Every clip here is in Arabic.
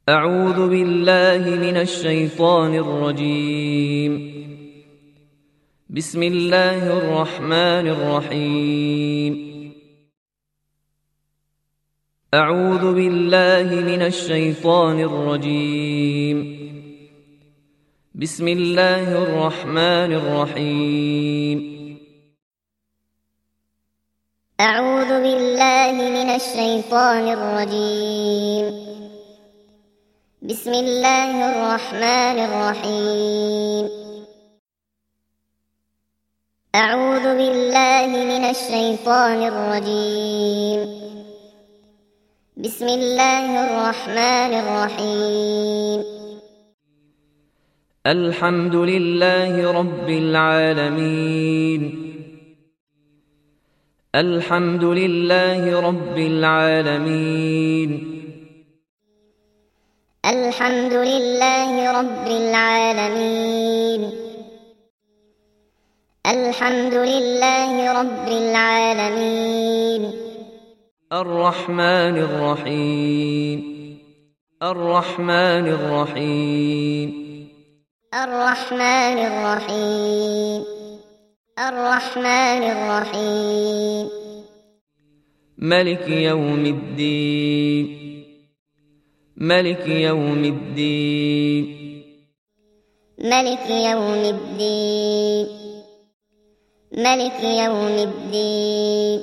أعوذ بالله من الشيطان الرجيم. بسم الله الرحمن الرحيم. أعوذ بالله من الشيطان الرجيم. بسم الله الرحمن الرحيم. أعوذ بالله من الشيطان الرجيم. بسم الله الرحمن الرحيم. أعوذ بالله من الشيطان الرجيم. بسم الله الرحمن الرحيم. الحمد لله رب العالمين. الحمد لله رب العالمين. الحمد لله رب العالمين. الحمد لله رب العالمين. الرحمن الرحيم. الرحمن الرحيم. الرحمن الرحيم. الرحمن الرحيم. ملك يوم الدين. ملك يوم الدين. ملك يوم الدين. ملك يوم الدين.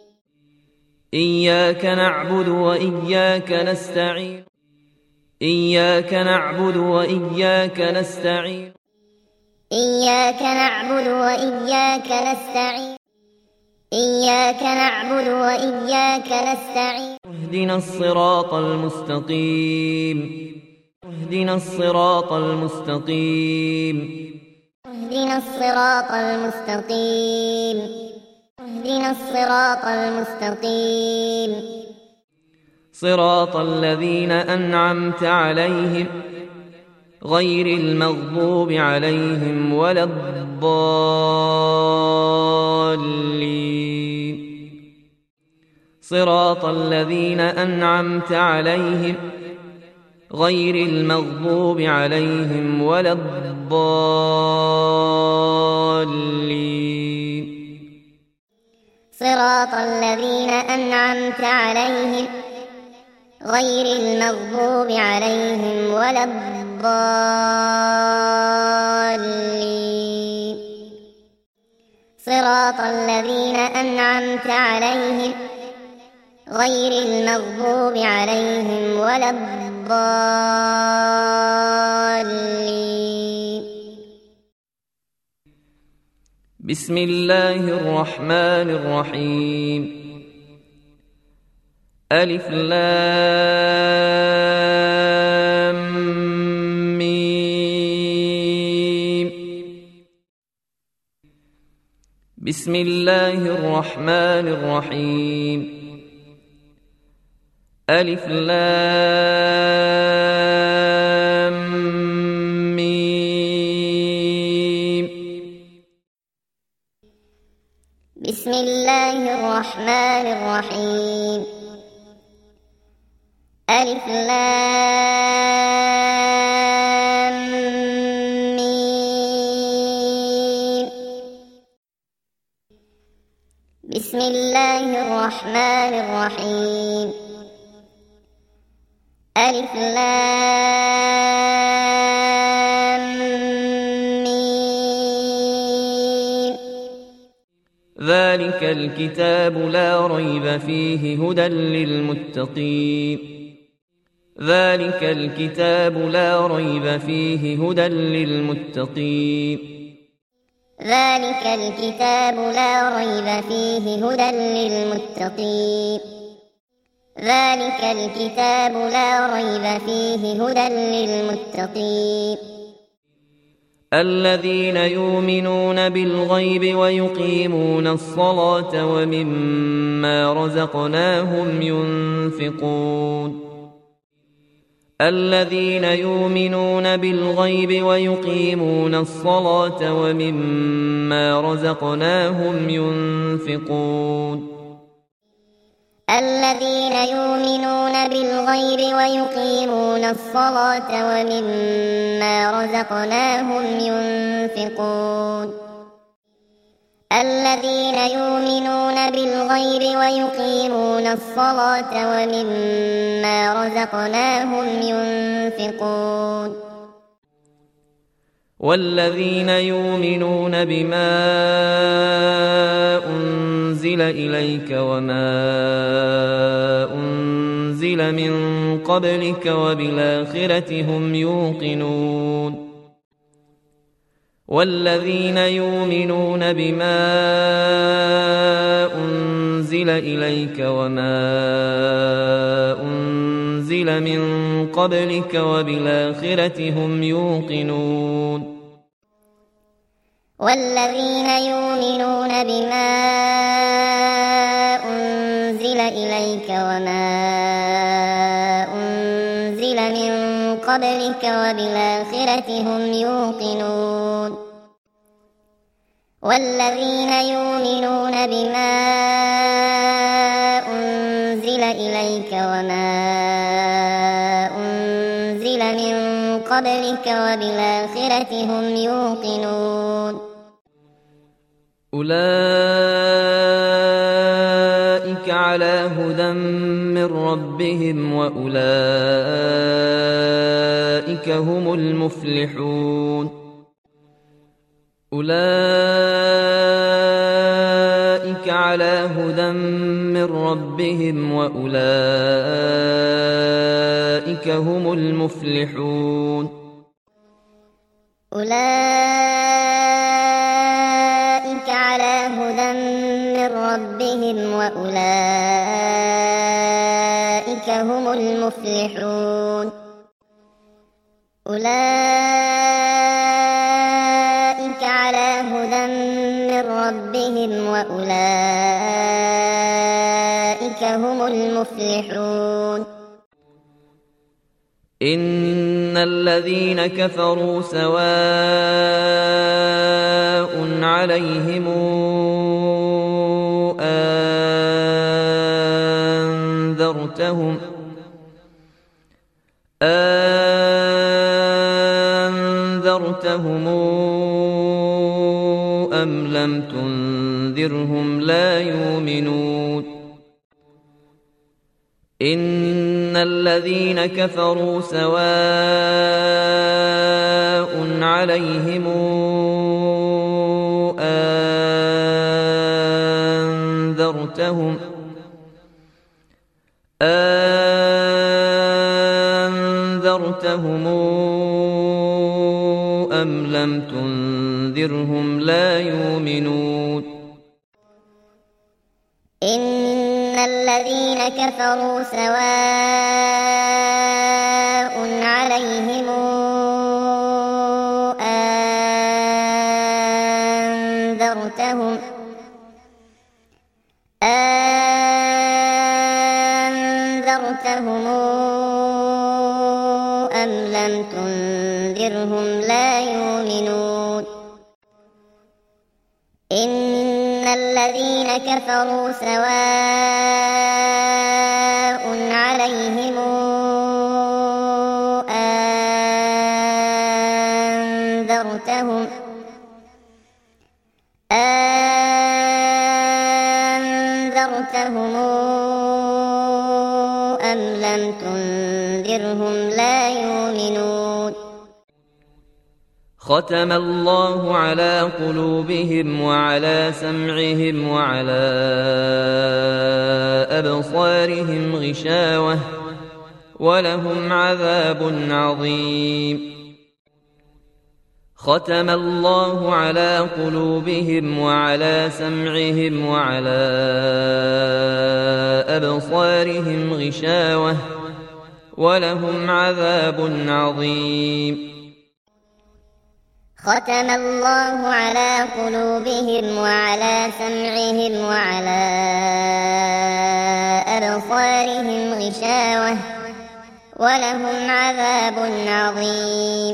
إياك نعبد وإياك نستعين. إياك نعبد وإياك نستعين. إياك نعبد وإياك نستعين. إياك نعبد وإياك نستعين. اهدنا الصراط المستقيم. اهدنا الصراط المستقيم. اهدنا الصراط المستقيم. اهدنا الصراط المستقيم. صراط الذين أنعمت عليهم غير المغضوب عليهم ولا الضالين. صراط الذين أنعمت عليهم غير المغضوب عليهم ولا الضالين. صراط الذين أنعمت عليهم غير المغضوب عليهم ولا الضالين. صراط الذين أنعمت عليهم غير المغضوب عليهم ولا الضالين. بسم الله الرحمن الرحيم. ألف لام ميم. بسم الله الرحمن الرحيم. ألف لام ميم. بسم الله الرحمن الرحيم. ألف لام ميم. بسم الله الرحمن الرحيم. ألف لام ميم. ذلك الكتاب لا ريب فيه هدى للمتقين. ذلك الكتاب لا ريب فيه هدى للمتقين. ذلك الكتاب لا ريب فيه هدى للمتقين. ذلك الكتاب لا ريب فيه هدى للمتقين. الذين يؤمنون بالغيب ويقيمون الصلاة ومما رزقناهم ينفقون. الذين يؤمنون بالغيب ويقيمون الصلاة ومما رزقناهم ينفقون. الذين يؤمنون بالغيب ويقيمون الصلاة ومما رزقناهم ينفقون الذين يؤمنون بالغيب ويقيمون الصلاة ومما رزقناهم ينفقون والذين يؤمنون بما أنزل إليك وما أنزل من قبلك وبالآخرة هم يوقنون والذين يؤمنون بما أنزل إليك وما أنزل من قبلك وبالآخرة هم يوقنون والذين يؤمنون بما أنزل إليك وما أنزل من قبلك وبالآخرة هم يوقنون والذين يؤمنون بما أنزل إليك وما أنزل من قبلك وبالآخرة هم يوقنون أولئك على هدى من ربهم وأولئك هم المفلحون أولئك على هدى من ربهم وأولئك هم المفلحون أولئك على هدى من ربهم وأولئك هم المفلحون أولئك على هدى من ربهم وأولئك هم المفلحون إن الذين كفروا سواء عليهم أنذرتهم أم لم تنذرهم لا يؤمنون إن الذين كفروا سواء عليهم أنذرتهم أم لم تنذرهم لا يؤمنون إن الذين كفروا سواء عليهم أنذرتهم أم لم تنذرهم لا يؤمنون إن الذين كفروا سواء عليهم أنذرتهم أم لم تنذرهم لا يؤمنون ختم الله على قلوبهم وعلى سمعهم وعلى أبصارهم غشاوة ولهم عذاب عظيم ختم الله على قلوبهم وعلى سمعهم وعلى أبصارهم غشاوة ولهم عذاب عظيم ختم الله على قلوبهم وعلى سمعهم وعلى أبصارهم غشاوة ولهم عذاب عظيم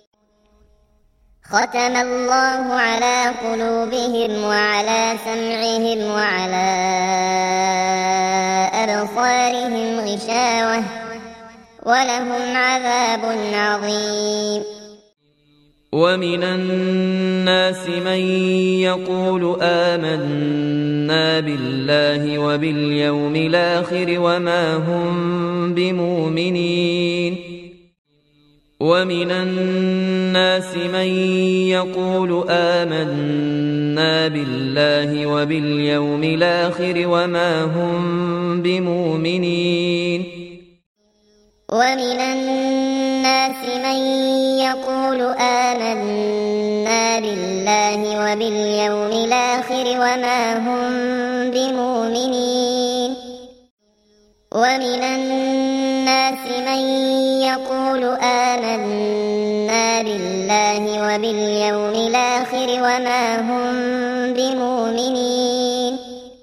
ختم الله على قلوبهم وعلى سمعهم وعلى أبصارهم غشاوة ولهم عذاب عظيم ومن الناس من يقول آمنا بالله وباليوم الآخر وما هم بمؤمنين ومن الناس من يقول آمنا بالله وباليوم الآخر وما هم بمؤمنين ومن الناس من يقول آمنا بالله وباليوم الآخر وما هم بمؤمنين ومن الناس من يقول آمنا بالله وباليوم الآخر وما هم بمؤمنين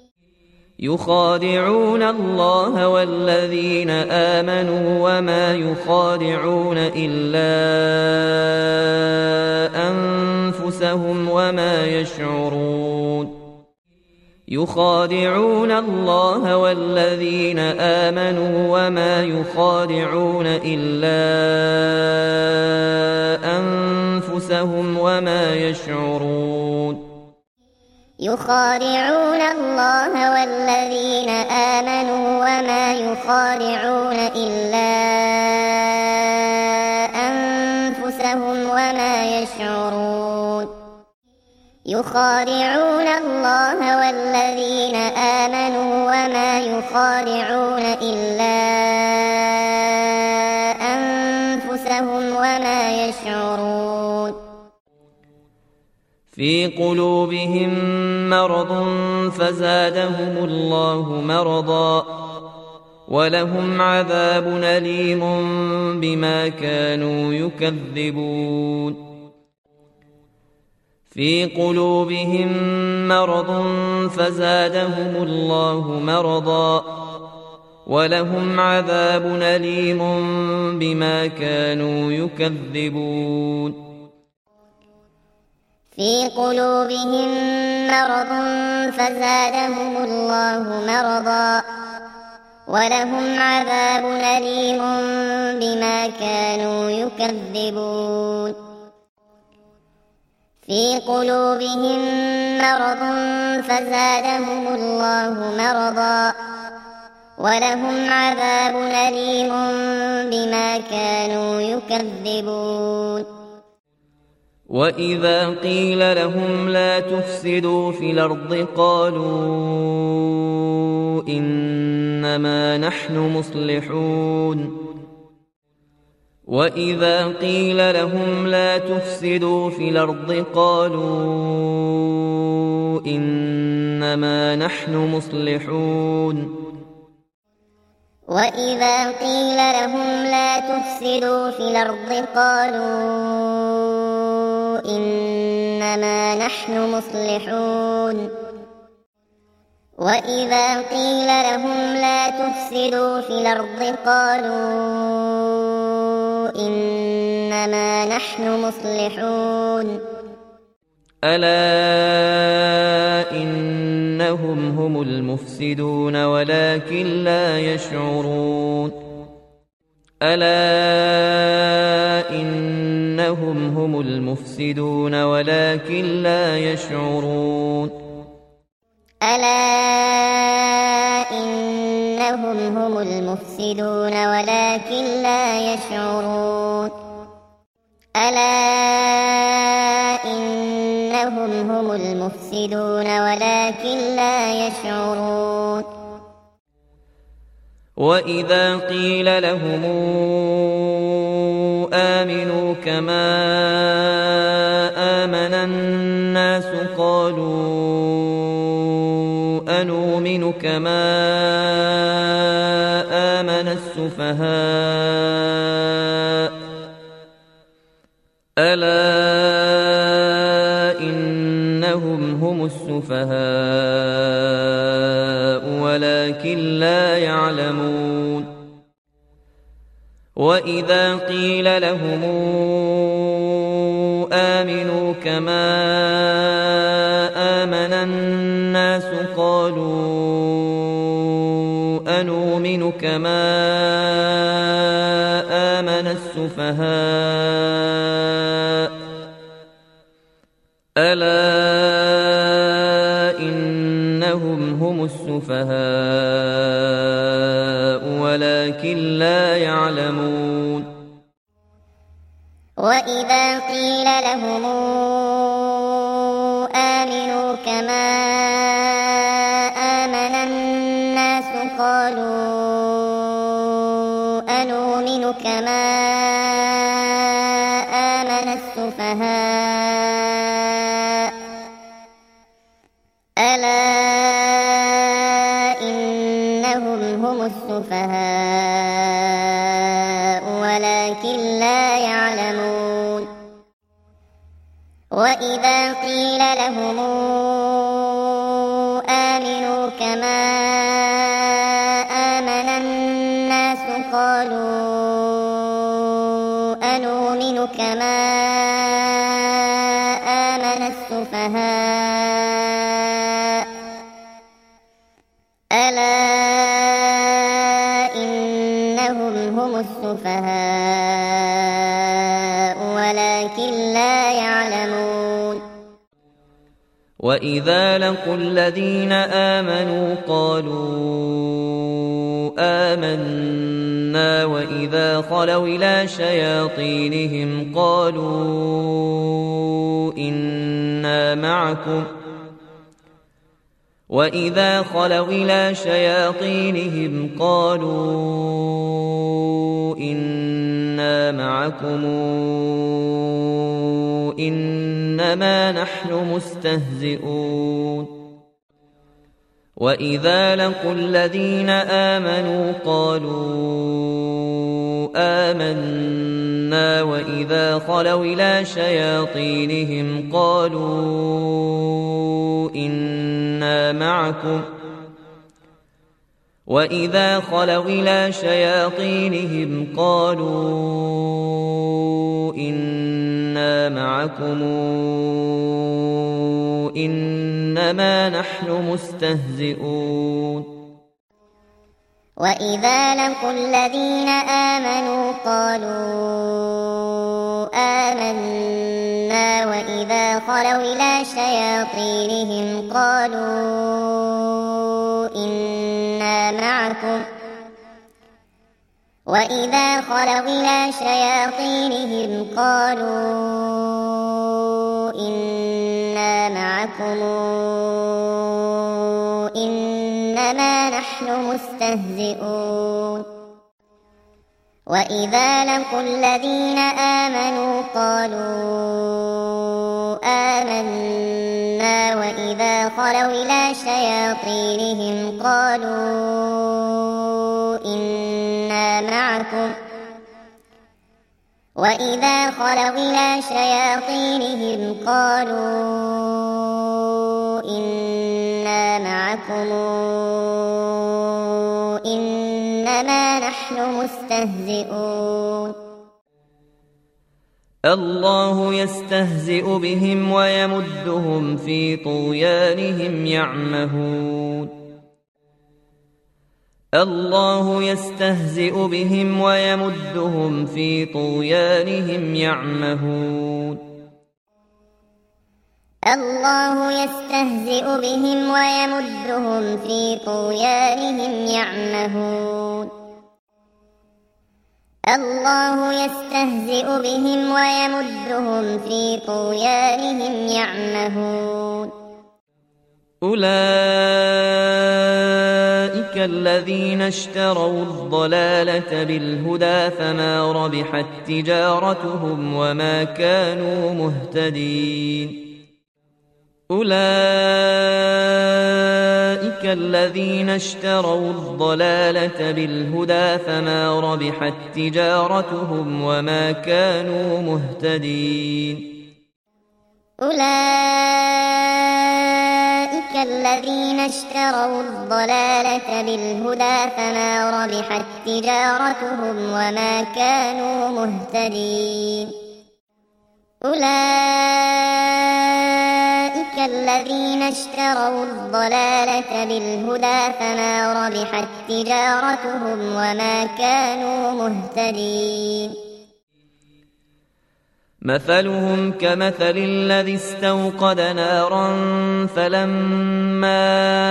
يخادعون الله والذين آمنوا وما يخادعون إلا أنفسهم وما يشعرون يخادعون الله والذين آمنوا وما يخادعون إلا أنفسهم وما يشعرون يخادعون الله والذين آمنوا وما يخادعون إلا أنفسهم وما يشعرون يخادعون الله والذين آمنوا وما يخادعون إلا أنفسهم وما يشعرون في قلوبهم مرض فزادهم الله مرضا ولهم عذاب أليم بما كانوا يكذبون في قلوبهم مرض فزادهم الله مرضا ولهم عذاب أليم بما كانوا يكذبون في قلوبهم مرض فزادهم الله مرضا ولهم عذاب أليم بما كانوا يكذبون في قلوبهم مرض فزادهم الله مرضا ولهم عذاب أليم بما كانوا يكذبون وإذا قيل لهم لا تفسدوا في الأرض قالوا إنما نحن مصلحون وإذا قيل لهم لا تفسدوا في الأرض قالوا إنما نحن مصلحون وإذا قيل لهم لا تفسدوا في الأرض قالوا إنما نحن مصلحون وإذا قيل لهم لا تفسدوا في الأرض قالوا إنما نحن مصلحون ألا إنهم هم المفسدون ولكن لا يشعرون ألا إنهم هم المفسدون ولكن لا يشعرون ألا إنهم هم المفسدون ولكن لا يشعرون ألا إنهم هم المفسدون ولكن لا يشعرون وإذا قيل لهم آمنوا كما آمن الناس قالوا أنؤمن كما آمن السفهاء ألا إنهم هم السفهاء ولكن لا يعلمون وإذا قيل لهم آمنوا كما آمن الناس قالوا أنؤمن كما آمن السفهاء ألا إنهم هم السفهاء ولكن لا يعلمون وإذا قيل لهم آمنوا كما آمن الناس قالوا أنؤمن كما آمن السفهاء ألا إنهم هم السفهاء ولكن لا يعلمون وإذا قيل لهم آمنوا كما آمن الناس قالوا أنؤمن كما آمن السفهاء ألا إنهم هم السفهاء ولكن لا يعلمون وإذا لقوا الذين آمنوا قالوا آمنا وإذا خلوا إلى شياطينهم قالوا إنا معكم وإذا خلوا إلى شياطينهم قالوا إنا معكم إنما نحن مستهزئون وإذا لقوا الذين آمنوا قالوا آمنا وإذا خلوا إلى شياطينهم قالوا إنا معكم وإذا خلوا إلى شياطينهم قالوا إنا معكم إنما نحن مستهزئون وإذا لقوا الذين آمنوا قالوا آمنا وإذا خلوا إلى شياطينهم قالوا إنا معكم وإذا خلوا إلى شياطينهم قالوا إنا معكم إنما نحن مستهزئون وإذا لقوا الذين آمنوا قالوا آمنا وإذا خلوا إلى شياطينهم قالوا إنا معكم وإذا خلوا إلى شياطينهم قالوا إنا معكم إنما نحن مستهزئون الله يستهزئ بهم ويمدهم في طغيانهم يعمهون الله يستهزئ بهم ويمدهم في طغيانهم يعمهون الله يستهزئ بهم ويمدهم في طغيانهم يعمهون الله يستهزئ بهم ويمدهم في طغيانهم يعمهون أولئك الذين اشتروا الضلالة بالهدى فما ربحت تجارتهم وما كانوا مهتدين أولئك الذين اشتروا الضلالة بالهدى فما ربحت تجارتهم وما كانوا مهتدين أولئك الذين اشتروا الضلالة بالهدى فما ربحت تجارتهم وما كانوا مهتدين أولئك أولئك الذين اشتروا الضلالة بالهدى فما ربحت تجارتهم وما كانوا مهتدين مثلهم كمثل الذي استوقد نارا فلما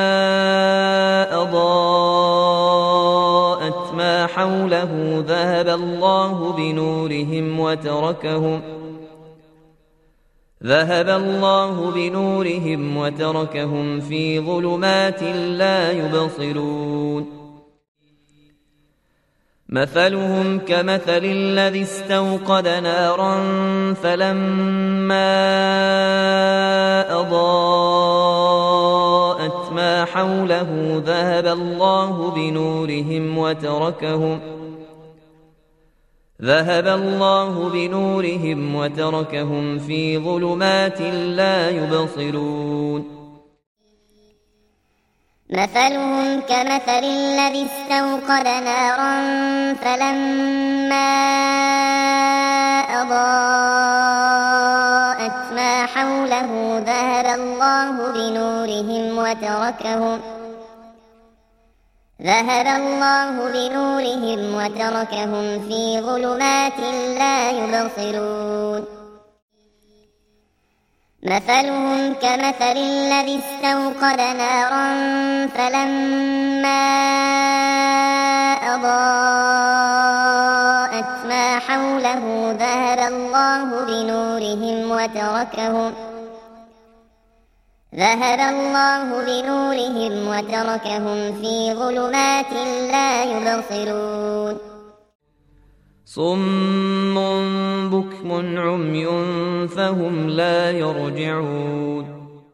أضاءت ما حوله ذهب الله بنورهم وتركهم في ظلمات لا يبصرون مثلهم كمثل الذي استوقد نارا فلما أضاءت ما حوله ذهب الله بنورهم وتركهم في ظلمات لا يبصرون مثلهم كمثل الذي استوقد نارا فلما أضاءت ما حوله ذهب الله بنورهم وتركهم في ظلمات لا يبصرون مثلهم كمثل الذي استوقد نارا فلما أضاءت ما حوله ذهب الله بنورهم وتركهم في ظلمات لا يبصرون صم بكم عمي فهم لا يرجعون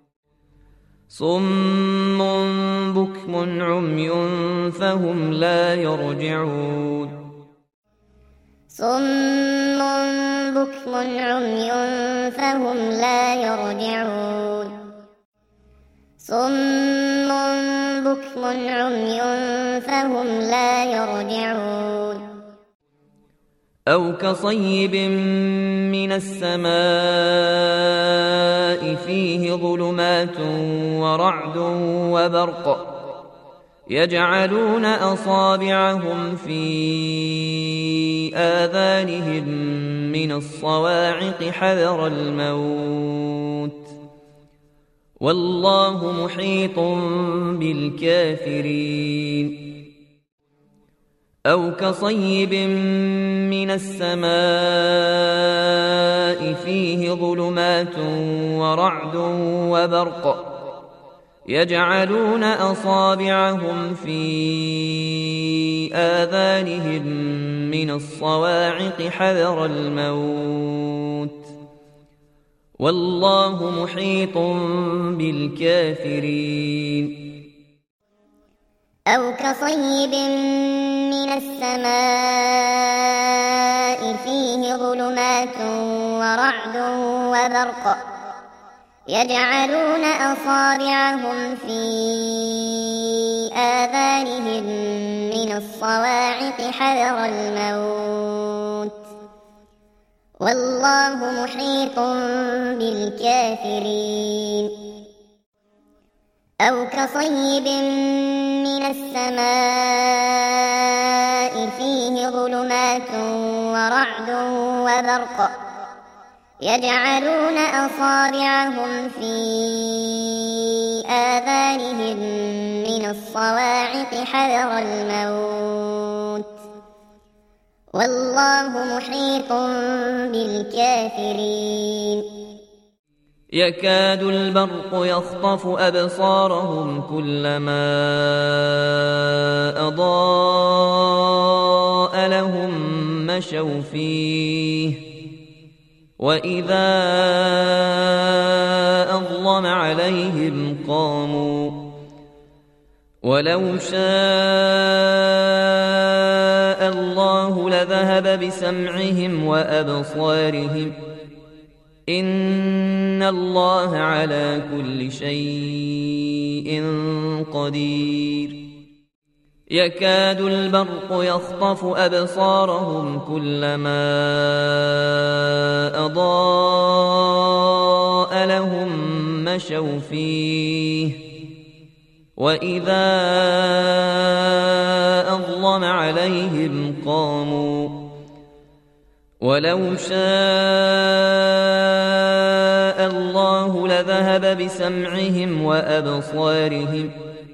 أو كصيب من السماء فيه ظلمات ورعد وبرق يجعلون أصابعهم في آذانهم من الصواعق حذر الموت والله محيط بالكافرين أو كصيب من السماء فيه ظلمات ورعد وبرق يجعلون أصابعهم في آذانهم من الصواعق حذر الموت والله محيط بالكافرين أو كصيب من السماء فيه ظلمات ورعد وبرق يجعلون أصابعهم في آذانهم من الصواعق حذر الموت والله محيط بالكافرين أو كصيب من السماء فيه ظلمات ورعد وبرق يجعلون أصابعهم في آذانهم من الصواعق حذر الموت والله محيط بالكافرين يكاد البرق يخطف أبصارهم كلما أضاء لهم مشوا فيه وإذا أظلم عليهم قاموا ولو شاء الله لذهب بسمعهم وأبصارهم إن الله على كل شيء قدير يكاد البرق يخطف أبصارهم كلما أضاء لهم مشوا فيه وإذا أظلم عليهم قاموا ولو شاء الله لذهب بسمعهم وأبصارهم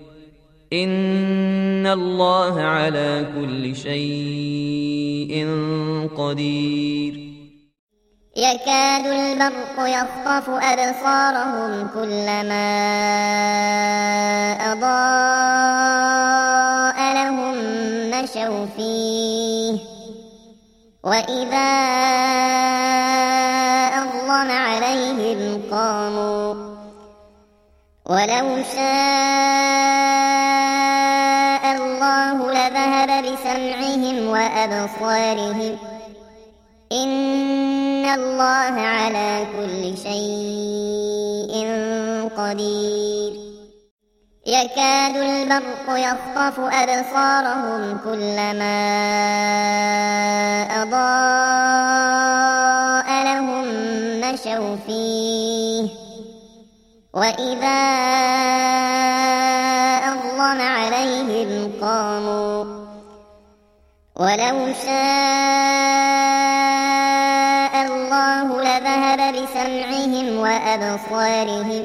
إن الله على كل شيء قدير يكاد البرق يخطف أبصارهم كلما أضاء لهم مشوا فيه وإذا أظلم عليهم قاموا ولو شاء الله لذهب بسمعهم وأبصارهم إن الله على كل شيء قدير يكاد البرق يخطف أبصارهم كلما أضاء لهم مشوا فيه وإذا أظلم عليهم قاموا ولو شاء الله لذهب بسمعهم وأبصارهم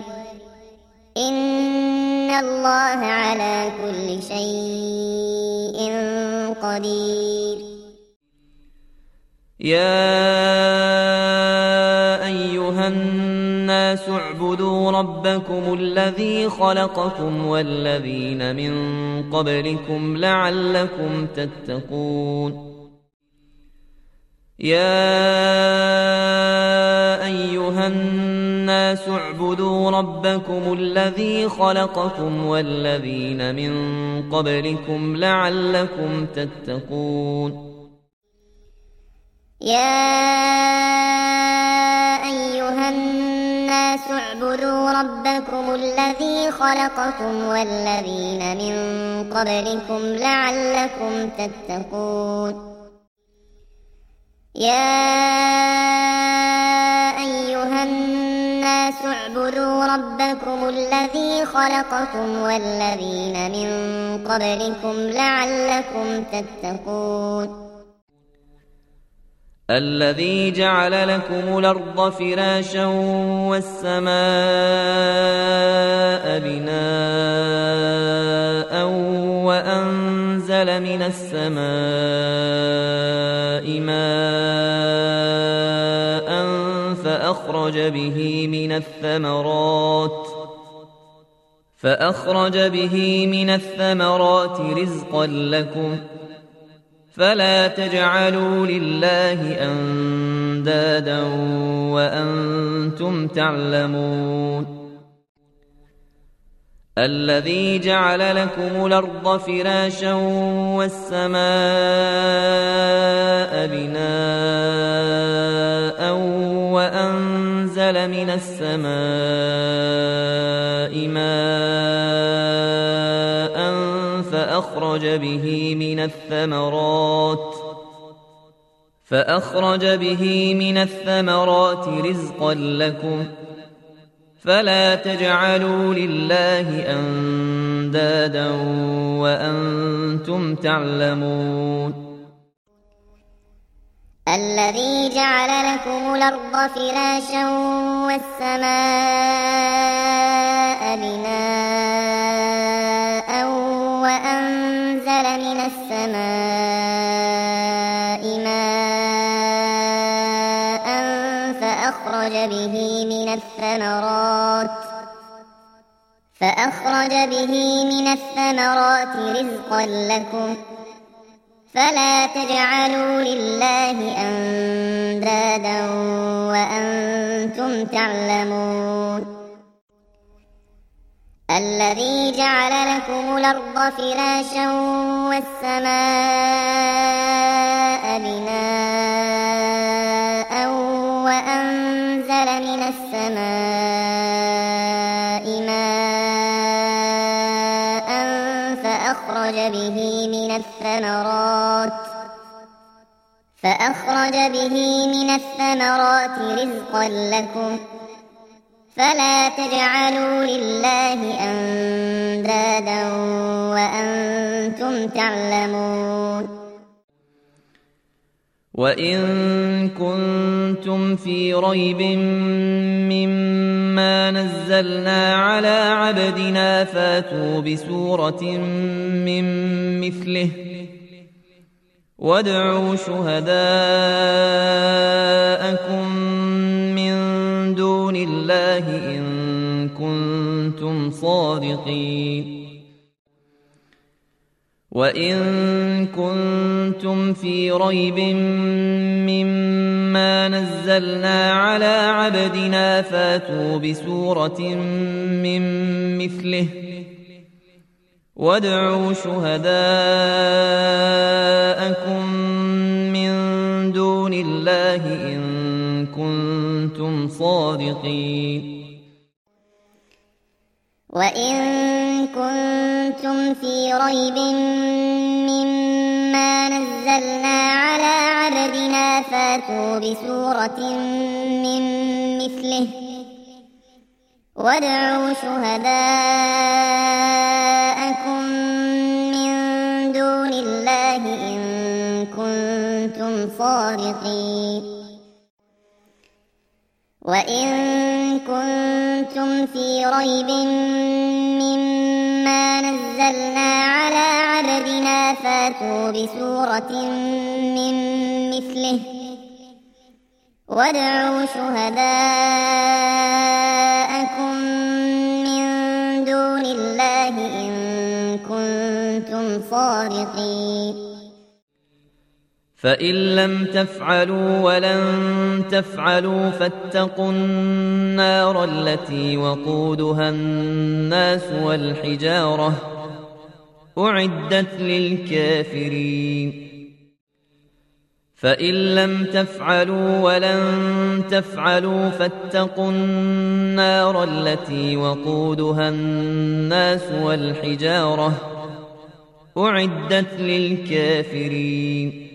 إن الله على كل شيء قدير يا أيها الناس اعبدوا ربكم الذي خلقكم والذين من قبلكم لعلكم تتقون يا أيها الناس اعبدوا ربكم الذي خلقكم والذين من قبلكم لعلكم تتقون يا أيها الناس اعبدوا ربكم الذي خلقكم والذين من قبلكم لعلكم تتقون يا أيها الناس اعبدوا ربكم الذي خلقكم والذين من قبلكم لعلكم تتقون الذي جعل لكم الأرض فراشا والسماء بناء وأنزل من السماء ماء فأخرج به من الثمرات رزقا لكم فلا تجعلوا لله أندادا وأنتم تعلمون الذي جعل لكم الأرض فراشا والسماء بناء وأنزل من السماء ماء فأخرج به من الثمرات رزقا لكم فلا تجعلوا لله أندادا وأنتم تعلمون الذي جعل لكم الأرض فراشا والسماء بناء وأنزل من السماء ماء فأخرج به من الثمرات رزقا لكم فلا تجعلوا لله أندادا وأنتم تعلمون الذي جعل لكم الأرض فراشا والسماء بناء وأنزل من السماء ماء فأخرج به من الثمرات رزقا لكم فلا تجعلوا لله أندادا وأنتم تعلمون وإن كنتم في ريب مما نزلنا على عبدنا فاتوا بسورة من مثله وادعوا شهداءكم من دون الله إن كنتم صادقين وإن كنتم في ريب مما نزلنا على عبدنا فاتوا بسورة من مثله وادعوا شهداءكم من دون الله إن كنتم صادقين وإن كنتم في ريب مما نزلنا على عبدنا فاتوا بسورة من مثله وادعوا شهداءكم من دون الله إن كنتم صادقين وإن كنتم في ريب مما نزلنا على عبدنا فاتوا بسورة من مثله وادعوا شهداءكم من دون الله إن كنتم صادقين فإن لم تفعلوا ولن تفعلوا فاتقوا النار التي وقودها الناس والحجارة أعدت للكافرين فإن لم تفعلوا ولن تفعلوا فاتقوا النار التي وقودها الناس والحجارة أعدت للكافرين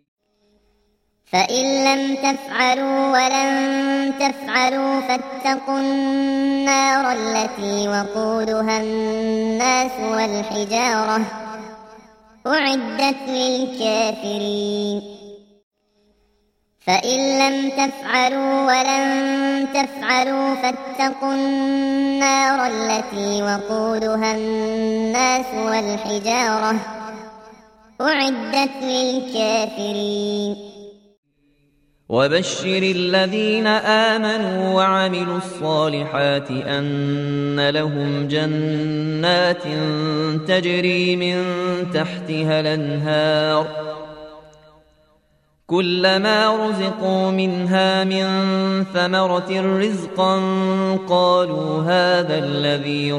فإن لم تفعلوا ولن تفعلوا فاتقوا النار التي وقودها الناس والحجارة أعدت للكافرين فإن لم تفعلوا ولن تفعلوا فاتقوا النار التي وقودها الناس والحجارة أعدت للكافرين وبشر الذين آمنوا وعملوا الصالحات أن لهم جنات تجري من تحتها الأنهار كلما رزقوا منها من ثمرة رزقا قالوا هذا الذي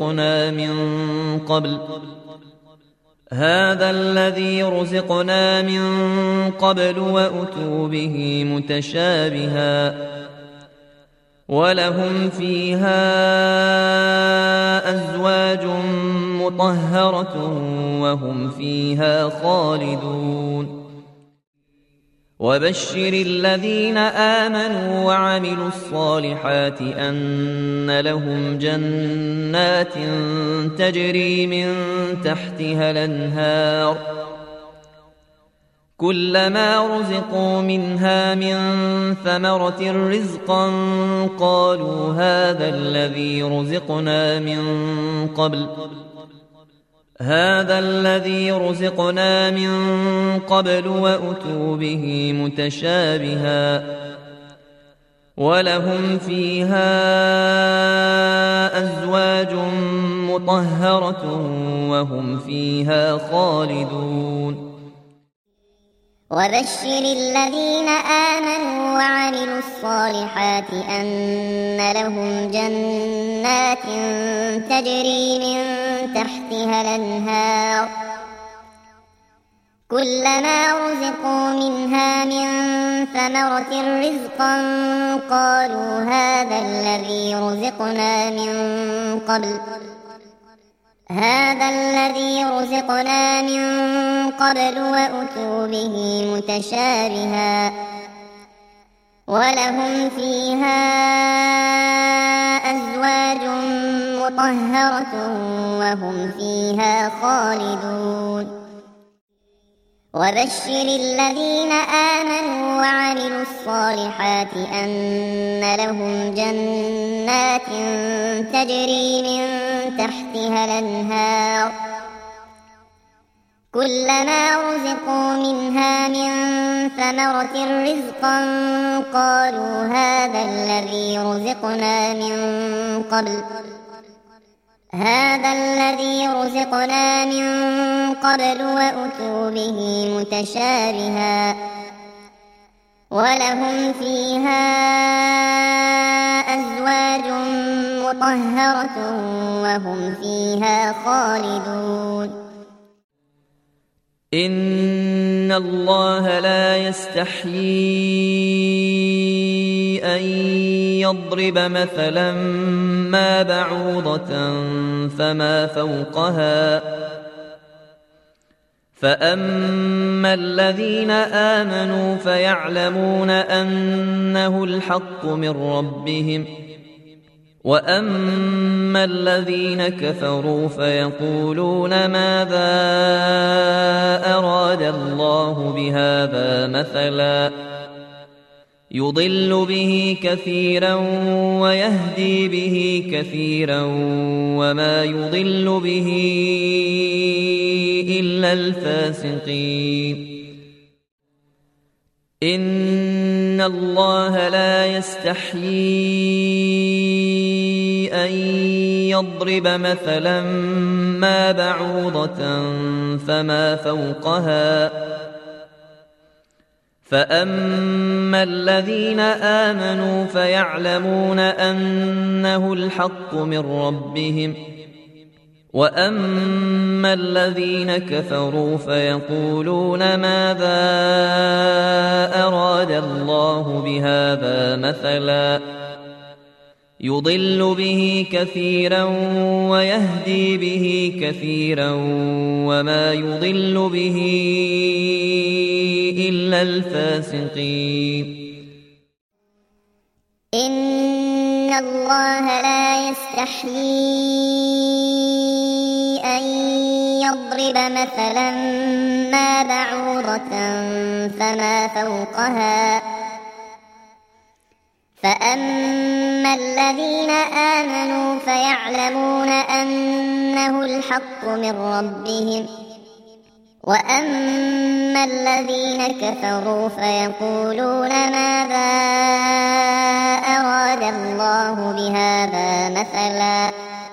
رزقنا من قبل وأتوا به متشابها ولهم فيها أزواج مطهرة وهم فيها خالدون وبشر الذين آمنوا وعملوا الصالحات أن لهم جنات تجري من تحتها الأنهار كلما رزقوا منها من ثمرة رزقا قالوا هذا الذي رزقنا من قبل وأتوا به متشابها ولهم فيها أزواج مطهرة وهم فيها خالدون وبشر الذين آمنوا وعملوا الصالحات أن لهم جنات تجري من تحتها الأنهار كلما رزقوا منها من ثمرة رزقا قالوا هذا الذي رزقنا من قبل وأتوا به متشابها ولهم فيها أزواج مطهرة وهم فيها خالدون وبشر الذين آمنوا وعملوا الصالحات أن لهم جنات تجري من تحتها الأنهار كلما رزقوا منها من ثمرة رزقا قالوا هذا الذي رزقنا من قبل وأتوا به متشابها ولهم فيها أزواج مطهرة وهم فيها خالدون إن الله لا يستحيي أن يضرب مثلا ما بعوضة فما فوقها فأما الذين آمنوا فيعلمون أنه الحق من ربهم وأما الذين كفروا فيقولون ماذا أراد الله بهذا مثلا يضل به كثيرا ويهدي به كثيرا وما يضل به إلا الفاسقين إن الله لا يستحيي أن يضرب مثلا ما بعوضة فما فوقها فأما الذين آمنوا فيعلمون أنه الحق من ربهم وأما الذين كفروا فيقولون ماذا أراد الله بهذا مثلا يضل به كثيرا ويهدي به كثيرا وما يضل به إلا الفاسقين إن الله لا يستحيي أن يضرب مثلا ما بعوضة فما فوقها فأما الذين آمنوا فيعلمون أنه الحق من ربهم وأما الذين كفروا فيقولون ماذا أراد الله بهذا مثلا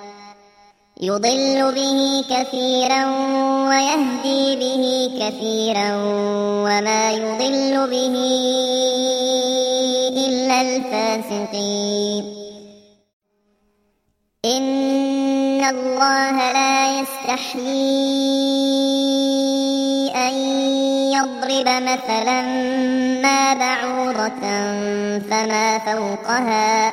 يضل به كثيرا ويهدي به كثيرا وما يضل به إلا الفاسقين إن الله لا يستحيي أن يضرب مثلا ما بعوضة فما فوقها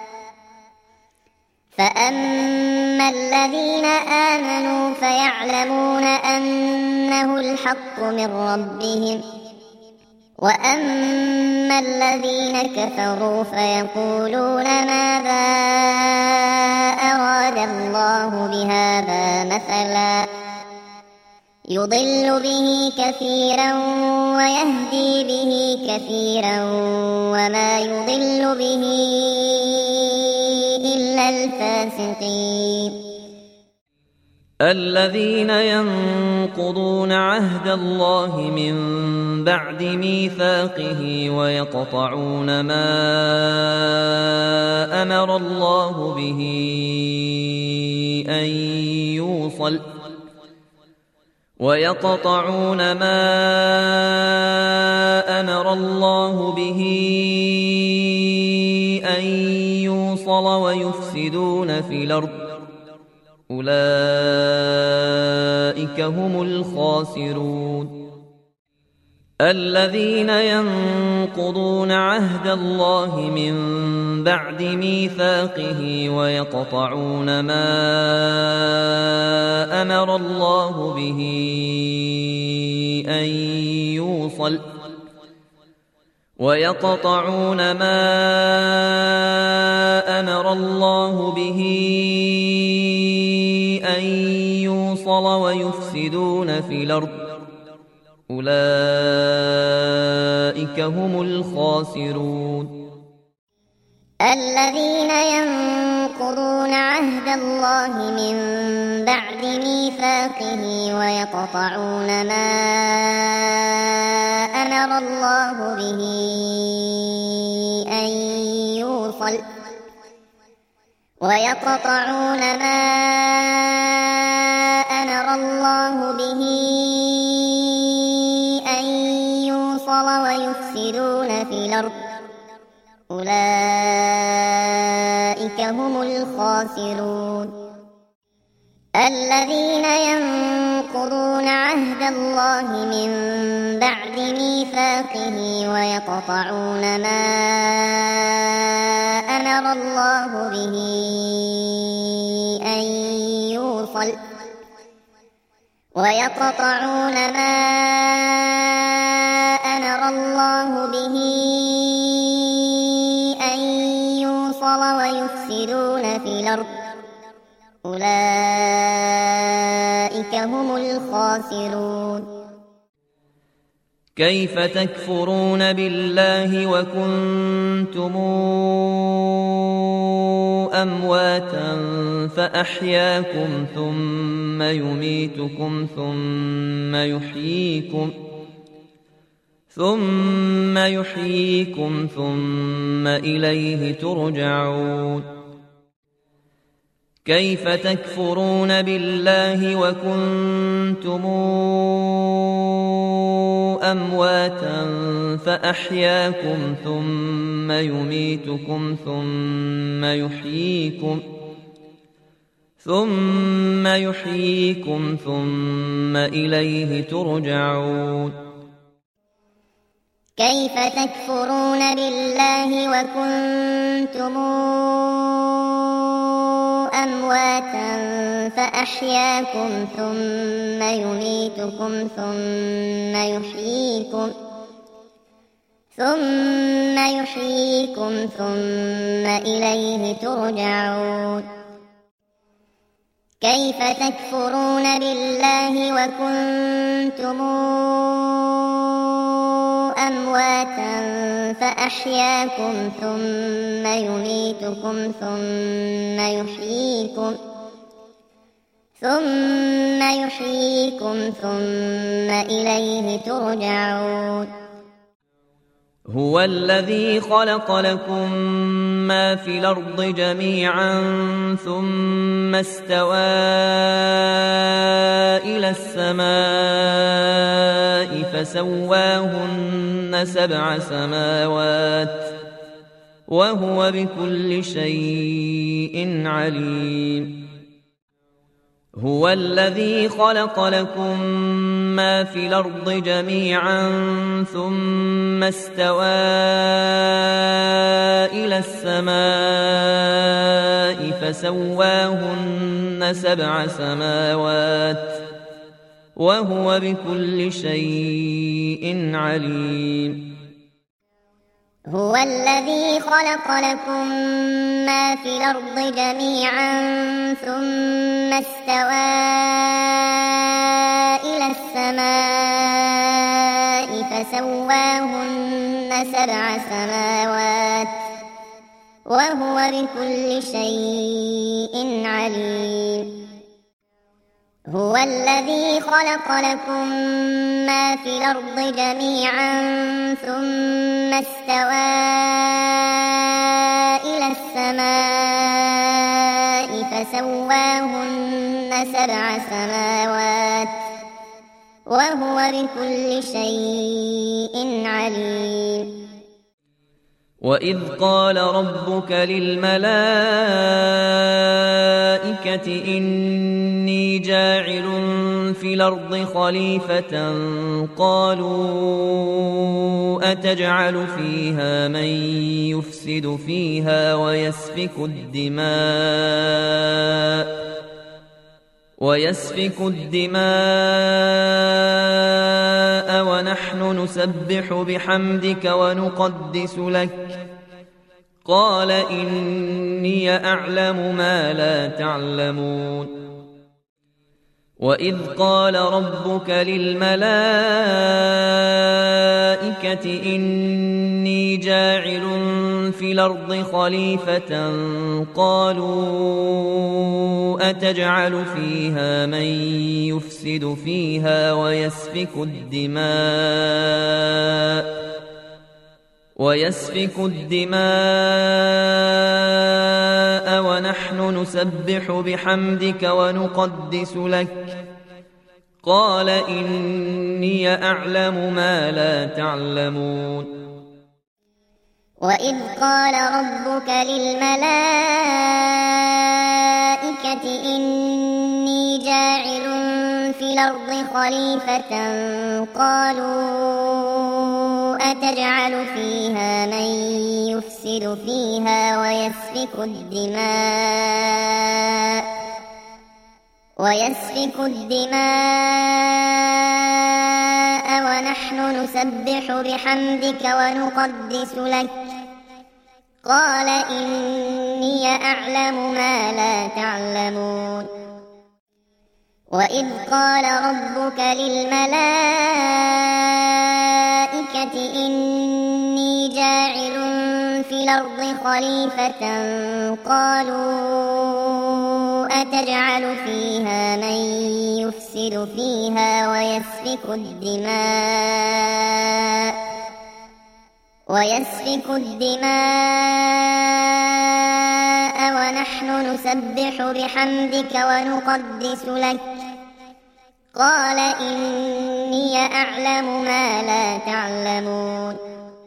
فأما الذين آمنوا فيعلمون أنه الحق من ربهم وأما الذين كفروا فيقولون ماذا أراد الله بهذا مثلا يضل به كثيرا ويهدي به كثيرا وما يضل به إلا الفاسقين الذين ينقضون عهد الله من بعد ميثاقه ويقطعون ما أمر الله به أن يوصل ويفسدون في الأرض أولئك هم الخاسرون الذين ينقضون عهد الله من بعد ميثاقه ويقطعون ما أمر الله به أن يوصل أمر الله به أن يوصل ويفسدون في الأرض أولئك هم الخاسرون. الذين ينقضون عهد الله من بعد ميثاقه ويقطعون ما أمر الله به أن يوصل ويفسدون في الأرض أولئك هم الخاسرون. الذين ينقضون عهد الله من بعد ميثاقه ويقطعون ما أمر الله به أن يوصل ويفسدون في الأرض أولئك هم الخاسرون. كيف تكفرون بالله وكنتم أمواتا فأحياكم ثم يميتكم ثم يحييكم ثم إليه ترجعون. كيف تكفرون بالله وكنتم أمواتا فأحياكم ثم يميتكم ثم يحييكم ثم إليه ترجعون. كيف تكفرون بالله وكنتم أمواتا فأحياكم ثم يميتكم ثم يحييكم ثم إليه ترجعون. كيف تكفرون بالله وكنتم أمواتا فأحياكم ثم يميتكم ثم يحييكم ثم إليه ترجعون. هو الذي خلق لكم ما في الأرض جميعا ثم استوى إلى السماء فسواهن 7 سماوات وهو بكل شيء عليم. هو الذي خلق لكم ما في الأرض جميعا ثم استوى إلى السماء فسواهن 7 سماوات وهو بكل شيء عليم. هو الذي خلق لكم ما في الأرض جميعا ثم استوى إلى السماء فسواهن 7 سماوات وهو بكل شيء عليم. هو الذي خلق لكم ما في الأرض جميعا ثم استوى إلى السماء فسواهن 7 سماوات وهو بكل شيء عليم. وإذ قال ربك للملائكة إني جاعل في الأرض خليفة قالوا أتجعل فيها من يفسد فيها ويسفك الدماء ونحن نسبح بحمدك ونقدس لك قال إني أعلم ما لا تعلمون وإذ قال ربك للملائكة إني جاعل في الأرض خليفة قالوا أتجعل فيها من يفسد فيها ويسفك الدماء ونحن نسبح بحمدك ونقدس لك قال إني أعلم ما لا تعلمون وإذ قال ربك للملائكة إني جاعل في الأرض خليفة قالوا أتجعل فيها من يفسد فيها ويسفك الدماء ونحن نسبح بحمدك ونقدس لك قال إني أعلم ما لا تعلمون وإذ قال ربك للملائكة إني جاعل في الأرض خليفة قالوا أتجعل فيها من يفسد فيها ويسفك الدماء ونحن نسبح بحمدك ونقدس لك قال إني أعلم ما لا تعلمون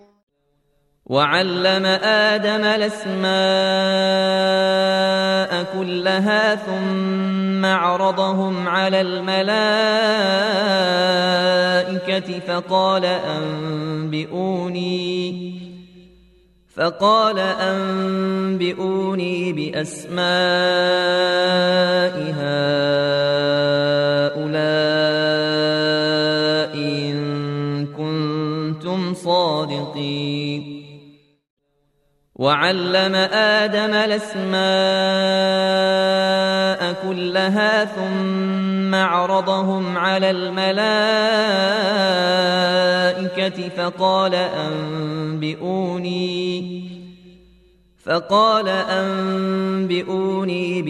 وعلم آدم الأسماء كلها ثم عرضهم على الملائكة فقال أنبئوني بأسماء هؤلاء إن كنتم صادقين وعلم آدم الأسماء كلها ثم عرضهم على الملائكة فقال أنبئوني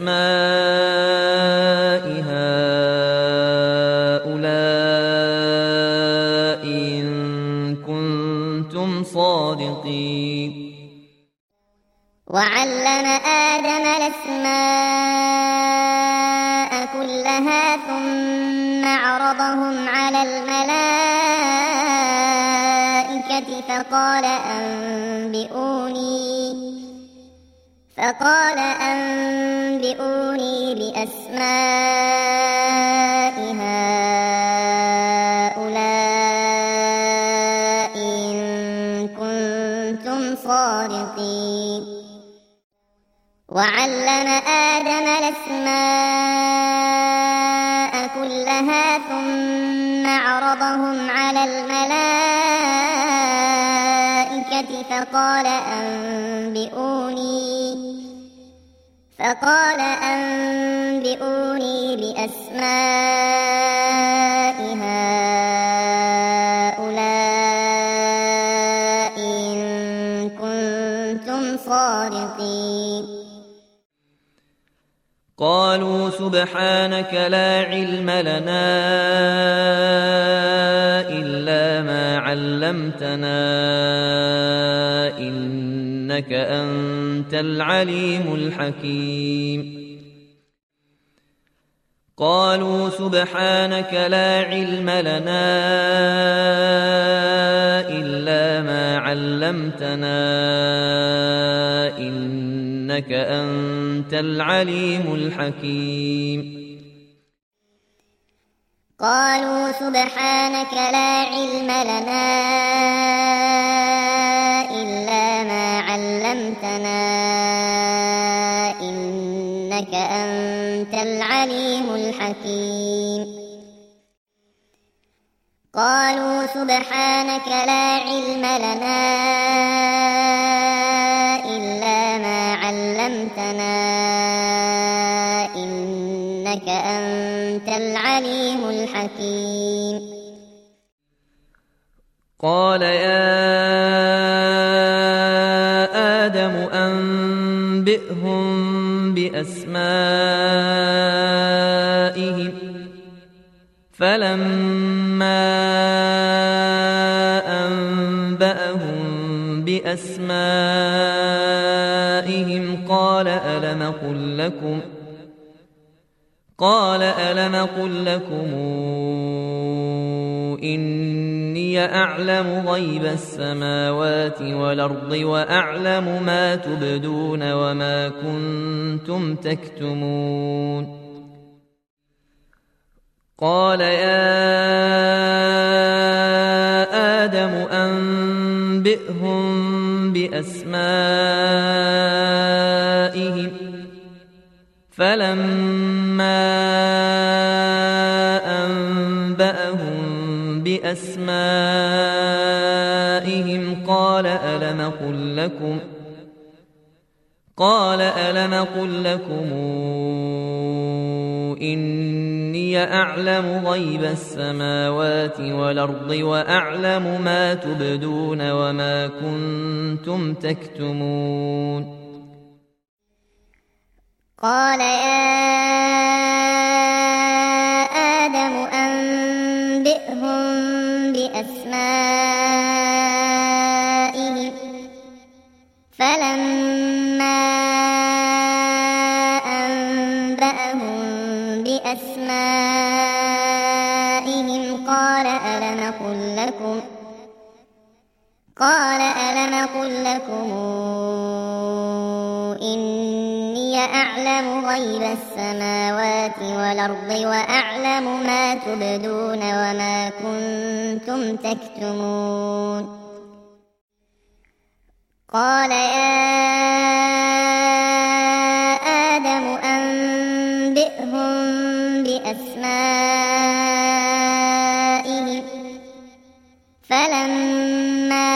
بأسماء هؤلاء إن كنتم صادقين وعلم آدم الأسماء كلها ثم عرضهم على الملائكة فقال أنبئوني بأسماء هؤلاء إن كنتم صادقين وعلم آدم الأسماء كلها ثم عرضهم على الملائكة فقال أنبئوني بأسماء هؤلاء إن كنتم صادقين قالوا سبحانك لا علم لنا إلا ما علمتنا إنك أنت العليم الحكيم قالوا سبحانك لا علم لنا إلا ما علمتنا إنك أنت العليم الحكيم قالوا سبحانك لا علم لنا إلا ما علمتنا إنك أنت العليم الحكيم قالوا سبحانك لا علم لنا علمتنا إنك أنت العليم الحكيم. قال يا آدم أنبئهم بأسمائهم فلما أنبأهم بأسمائهم قال ألم قل لكم إني أعلم غيب السماوات والأرض وأعلم ما تبدون وما كنتم تكتمون. قال يا آدم أنبئهم بأسمائهم فلما أنبأهم بأسمائهم قال ألم قل لكم إني أعلم غيب السماوات والأرض وأعلم ما تبدون وما كنتم تكتمون. قال يا آدم أنبئهم بأسمائهم فلما أنبأهم بأسمائهم قال ألم قل لكم إني أعلم غيب السماوات والأرض وأعلم ما تبدون وما كنتم تكتمون. قال يا آدم أنبئهم بأسمائهم فلما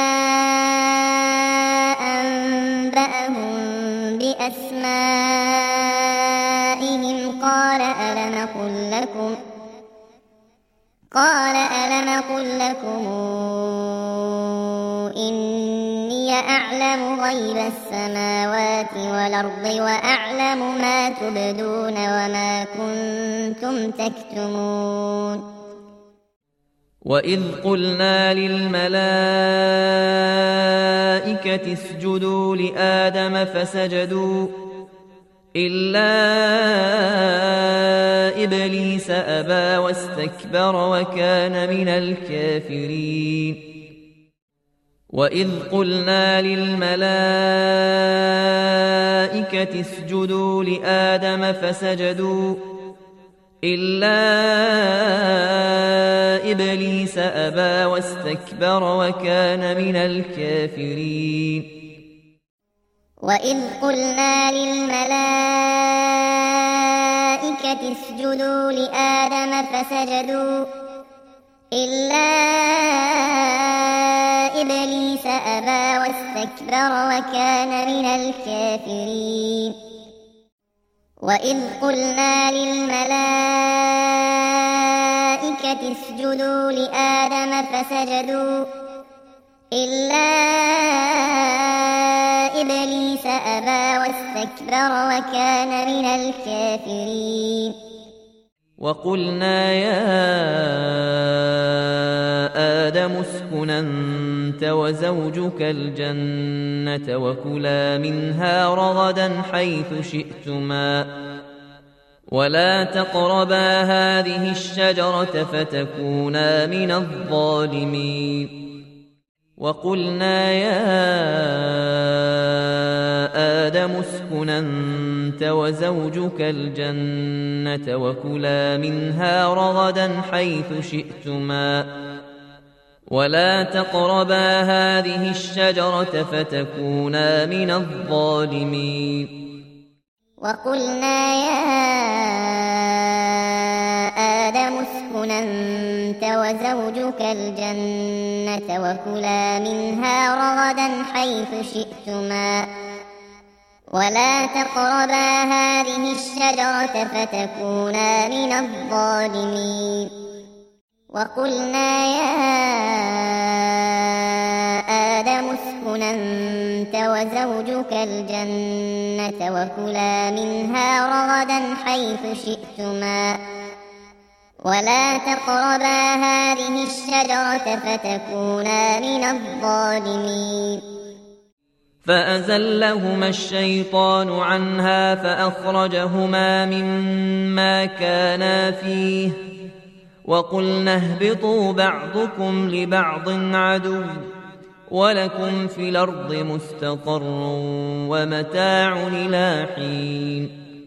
أنبأهم بأسمائهم قال ألم قل لكم إني أعلم غيب السماوات والأرض وأعلم ما تبدون وما كنتم تكتمون. وإذ قلنا للملائكة اسجدوا لآدم فسجدوا إلا إبليس أبى واستكبر وكان من الكافرين. وإذ قلنا للملائكة اسجدوا لآدم فسجدوا إلا إبليس أبى واستكبر وكان من الكافرين. وإذ قلنا للملائكة اسجدوا لآدم فسجدوا إلا إبليس أبى واستكبر وكان من الكافرين. وإذ قلنا للملائكة اسجدوا لآدم فسجدوا إلا إبليس أبى واستكبر وكان من الكافرين. وقلنا يا آدم اسكن أنت وزوجك الجنة وكلا منها رغدا حيث شئتما ولا تقربا هذه الشجرة فتكونا من الظالمين. وقلنا يا آدم اسكن أنت وزوجك الجنة وكلا منها رغدا حيث شئتما ولا تقربا هذه الشجرة فتكونا من الظالمين. وقلنا يا آدم اسكن أنت وزوجك الجنة وكلا منها رغدا حيث شئتما ولا تقربا هذه الشجرة فتكونا من الظالمين وقلنا يا آدم اسكن أنت وزوجك الجنة وكلا منها رغدا حيث شئتما ولا تقربا هذه الشجرة فتكونا من الظالمين فأزلهما الشيطان عنها فأخرجهما مما كانا فيه وقلنا اهبطوا بعضكم لبعض عدو ولكم في الأرض مستقر ومتاع إلى حين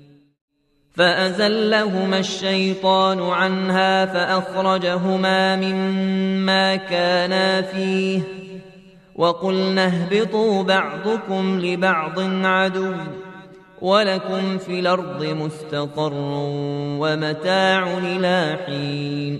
فأزلهما الشيطان عنها فأخرجهما مما كانا فيه وقلنا اهبطوا بعضكم لبعض عدو ولكم في الأرض مستقر ومتاع إلى حين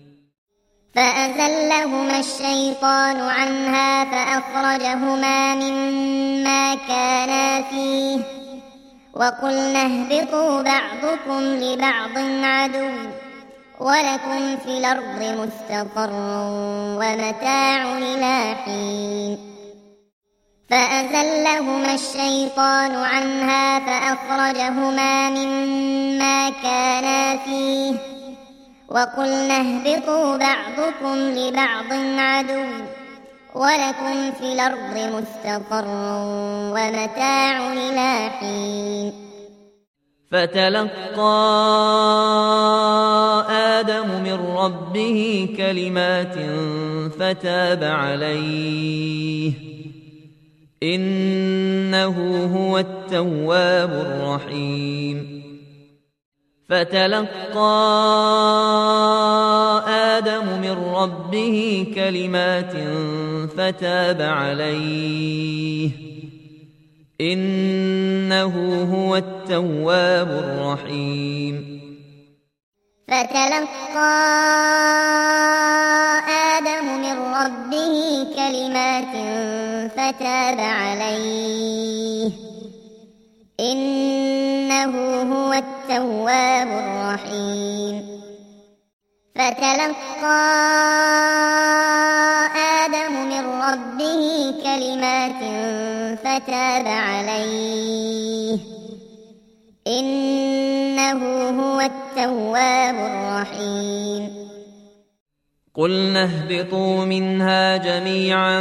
فأزلهما الشيطان عنها فأخرجهما مما كانا فيه وقلنا اهبطوا بعضكم لبعض عدو ولكم في الأرض مستقر ومتاع إلى حين فأزلهما الشيطان عنها فأخرجهما مما كانا فيه وقلنا اهبطوا بعضكم لبعض عدو ولكم في الأرض مستقر ومتاع إلى حين فتلقى آدم من ربه كلمات فتاب عليه إنه هو التواب الرحيم فتلقى آدم من ربه كلمات فتاب عليه إنه هو التواب الرحيم فتلقى آدم من ربه كلمات فتاب عليه إنه هو التواب الرحيم فتلقى آدم من ربه كلمات فتاب عليه إنه هو التواب الرحيم قلنا اهبطوا منها جميعا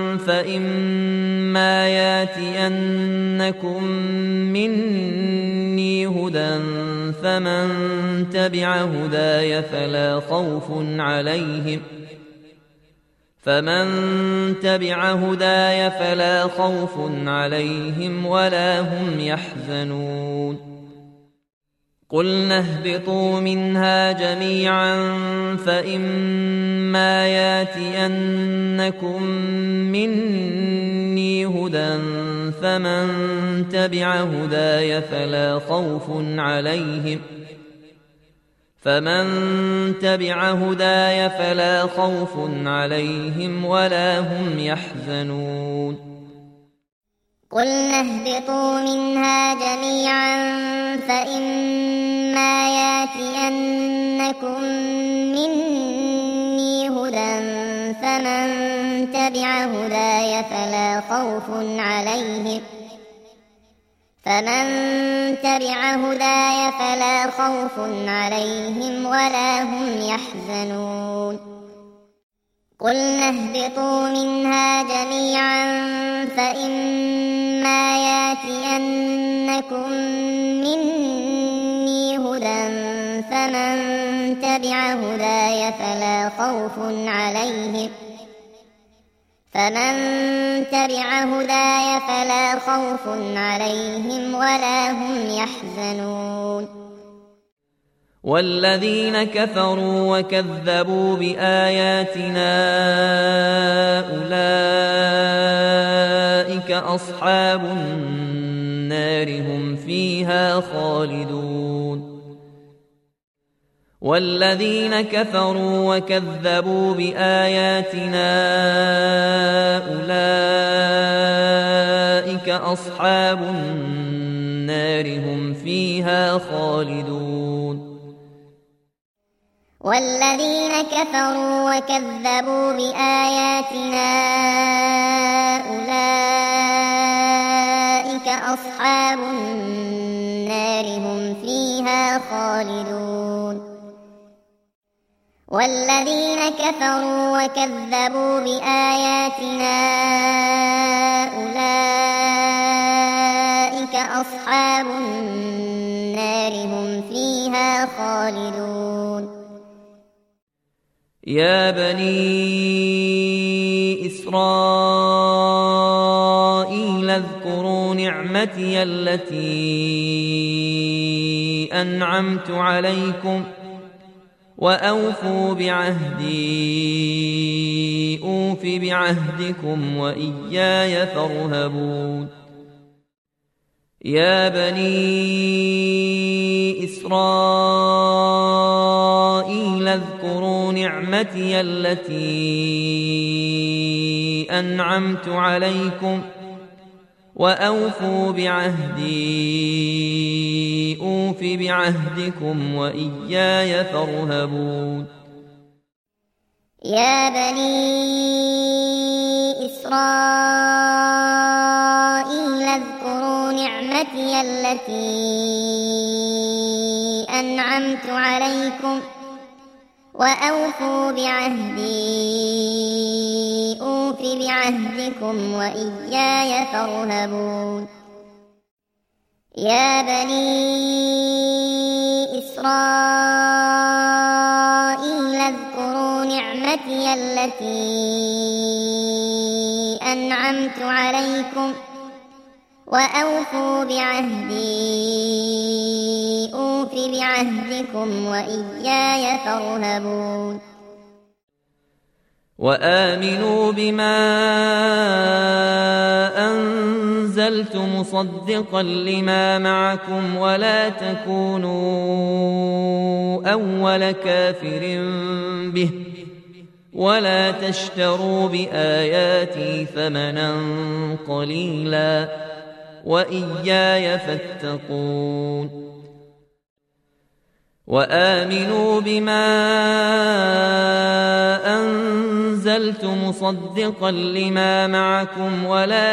فإما ياتينكم مني هدى فمن تبع هداي فلا خوف عليهم ولا هم يحزنون قلنا اهبطوا منها جميعا فإما ياتينكم مني هدى فمن تبع هداي فلا خوف عليهم ولا هم يحزنون قلنا اهبطوا منها جميعا فإما ياتينكم مني هدى فمن تبع هداي فلا خوف عليهم ولا هم يحزنون قلنا اهبطوا منها جميعا فإما ياتينكم مني هدى فمن تبع هداي فلا خوف عليهم ولا هم يحزنون والذين كفروا وكذبوا بآياتنا أولئك أصحاب النار هم فيها خالدون والذين كفروا وكذبوا بآياتنا أولئك أولئك أصحاب النار هم فيها خالدون والذين كفروا وكذبوا بآياتنا أولئك أصحاب النار هم فيها خالدون والذين كفروا وكذبوا بآياتنا أولئك أصحاب النار هم فيها خالدون يا بني إسرائيل اذكروا نعمتي التي أنعمت عليكم وأوفوا بعهدي أوف بعهدكم وإياي فارهبون يا بني إسرائيل اذكروا نعمتي التي أنعمت عليكم وأوفوا بعهدي أوف بعهدكم وإياي فارهبون يا بني إسرائيل اذكروا نعمتي التي أنعمت عليكم وأوفوا بعهدي أوف بعهدكم وإياي فارهبون يا بني إسرائيل اذكروا نعمتي التي أنعمت عليكم وأوفوا بعهدي أوف بعهدكم وإياي فارهبون وآمنوا بما أنزلت مصدقا لما معكم ولا تكونوا أول كافر به ولا تشتروا بآياتي ثمنا قليلا وإياي فاتقون وآمنوا بما أنزلت مصدقا لما معكم ولا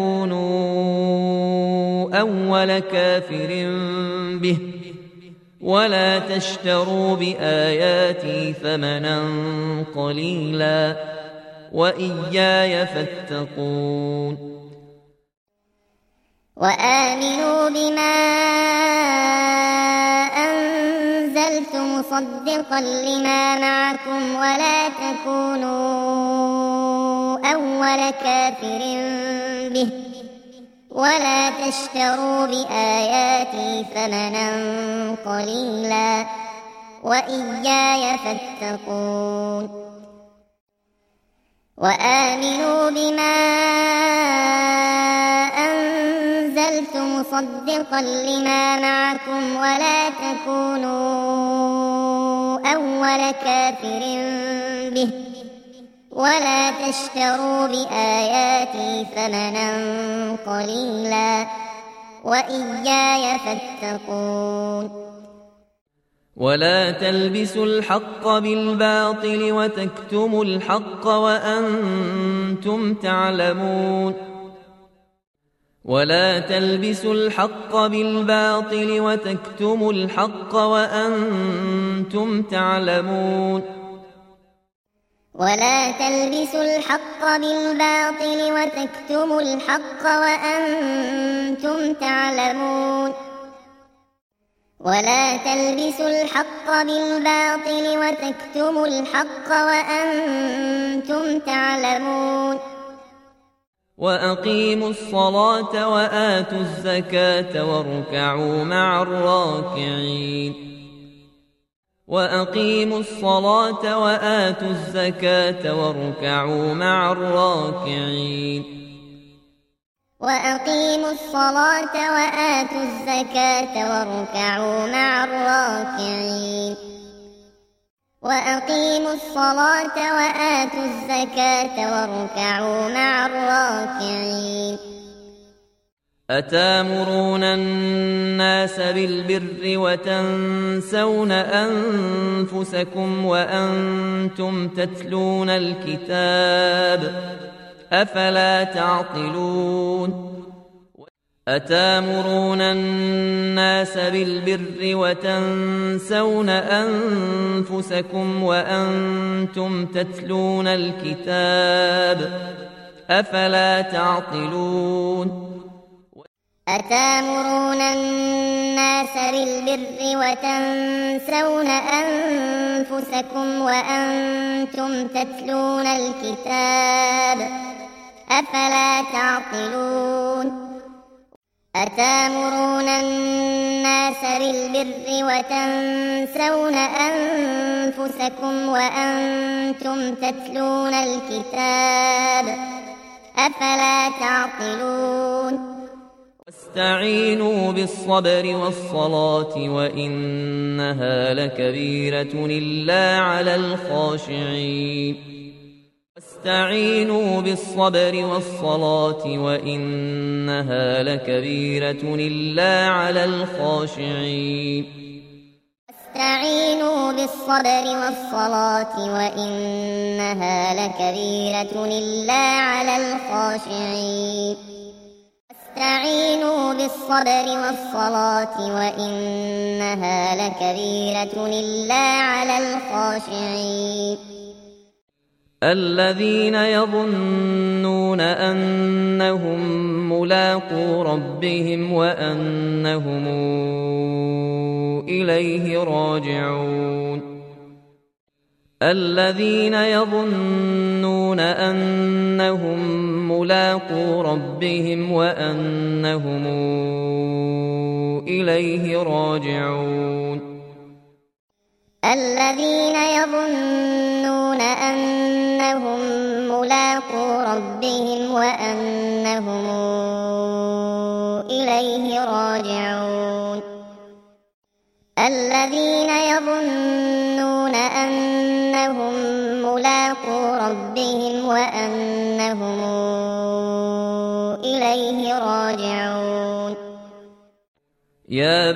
تكونوا أول كافر به ولا تشتروا بآياتي ثمنا قليلا وإياي فاتقون وآمنوا بما أنزلت مصدقا لما معكم ولا تكونوا أول كافر به ولا تشتروا بآياتي ثمنا قليلا وإياي فاتقون وآمنوا بما أنزلت مصدقا لما معكم ولا تكونوا أول كافر به ولا تشتروا بآياتي ثمنا قليلا وإياي فاتقون ولا تلبسوا الحق بالباطل وتكتموا الحق وأنتم تعلمون ولا تلبسوا الحق بالباطل وتكتموا الحق وأنتم تعلمون ولا تلبسوا الحق بالباطل وتكتموا الحق وأنتم تعلمون ولا تلبسوا الحق بالباطل وتكتموا الحق وأنتم تعلمون وأقيموا الصلاة وآتوا الزكاة واركعوا مع الراكعين وأقيموا الصلاة وآتوا الزكاة واركعوا مع الراكعين وأقيموا الصلاة وآتوا الزكاة واركعوا مع الراكعين وأقيموا الصلاة وآتوا الزكاة واركعوا مع الراكعين أتامرون الناس بالبر وتنسون أنفسكم وأنتم تتلون الكتاب أفلا تعقلون أتامرون الناس بالبر وتنسون أنفسكم وأنتم تتلون الكتاب أفلا تعقلون أتامرون الناس بالبر وتنسون أنفسكم وأنتم تتلون الكتاب أفلا تعقلون أتامرون الناس بالبر وتنسون أنفسكم وأنتم تتلون الكتاب أفلا تعقلون واستعينوا بالصبر والصلاة وإنها لكبيرة إلا على الخاشعين واستعينوا بالصبر والصلاة وإنها لكبيرة إلا على الخاشعين واستعينوا بالصبر والصلاة وإنها لكبيرة إلا على الخاشعين واستعينوا بالصبر والصلاة وإنها لكبيرة إلا على الخاشعين الذين يظنون أنهم ملاقو ربهم وأنهم إليه راجعون الذين يظنون أنهم ملاقو ربهم وأنهم إليه راجعون الذين يظنون أنهم ملاقو ربهم وأنهم إليه راجعون الذين يظنون أنهم ملاقو ربهم وأنهم إليه راجعون يا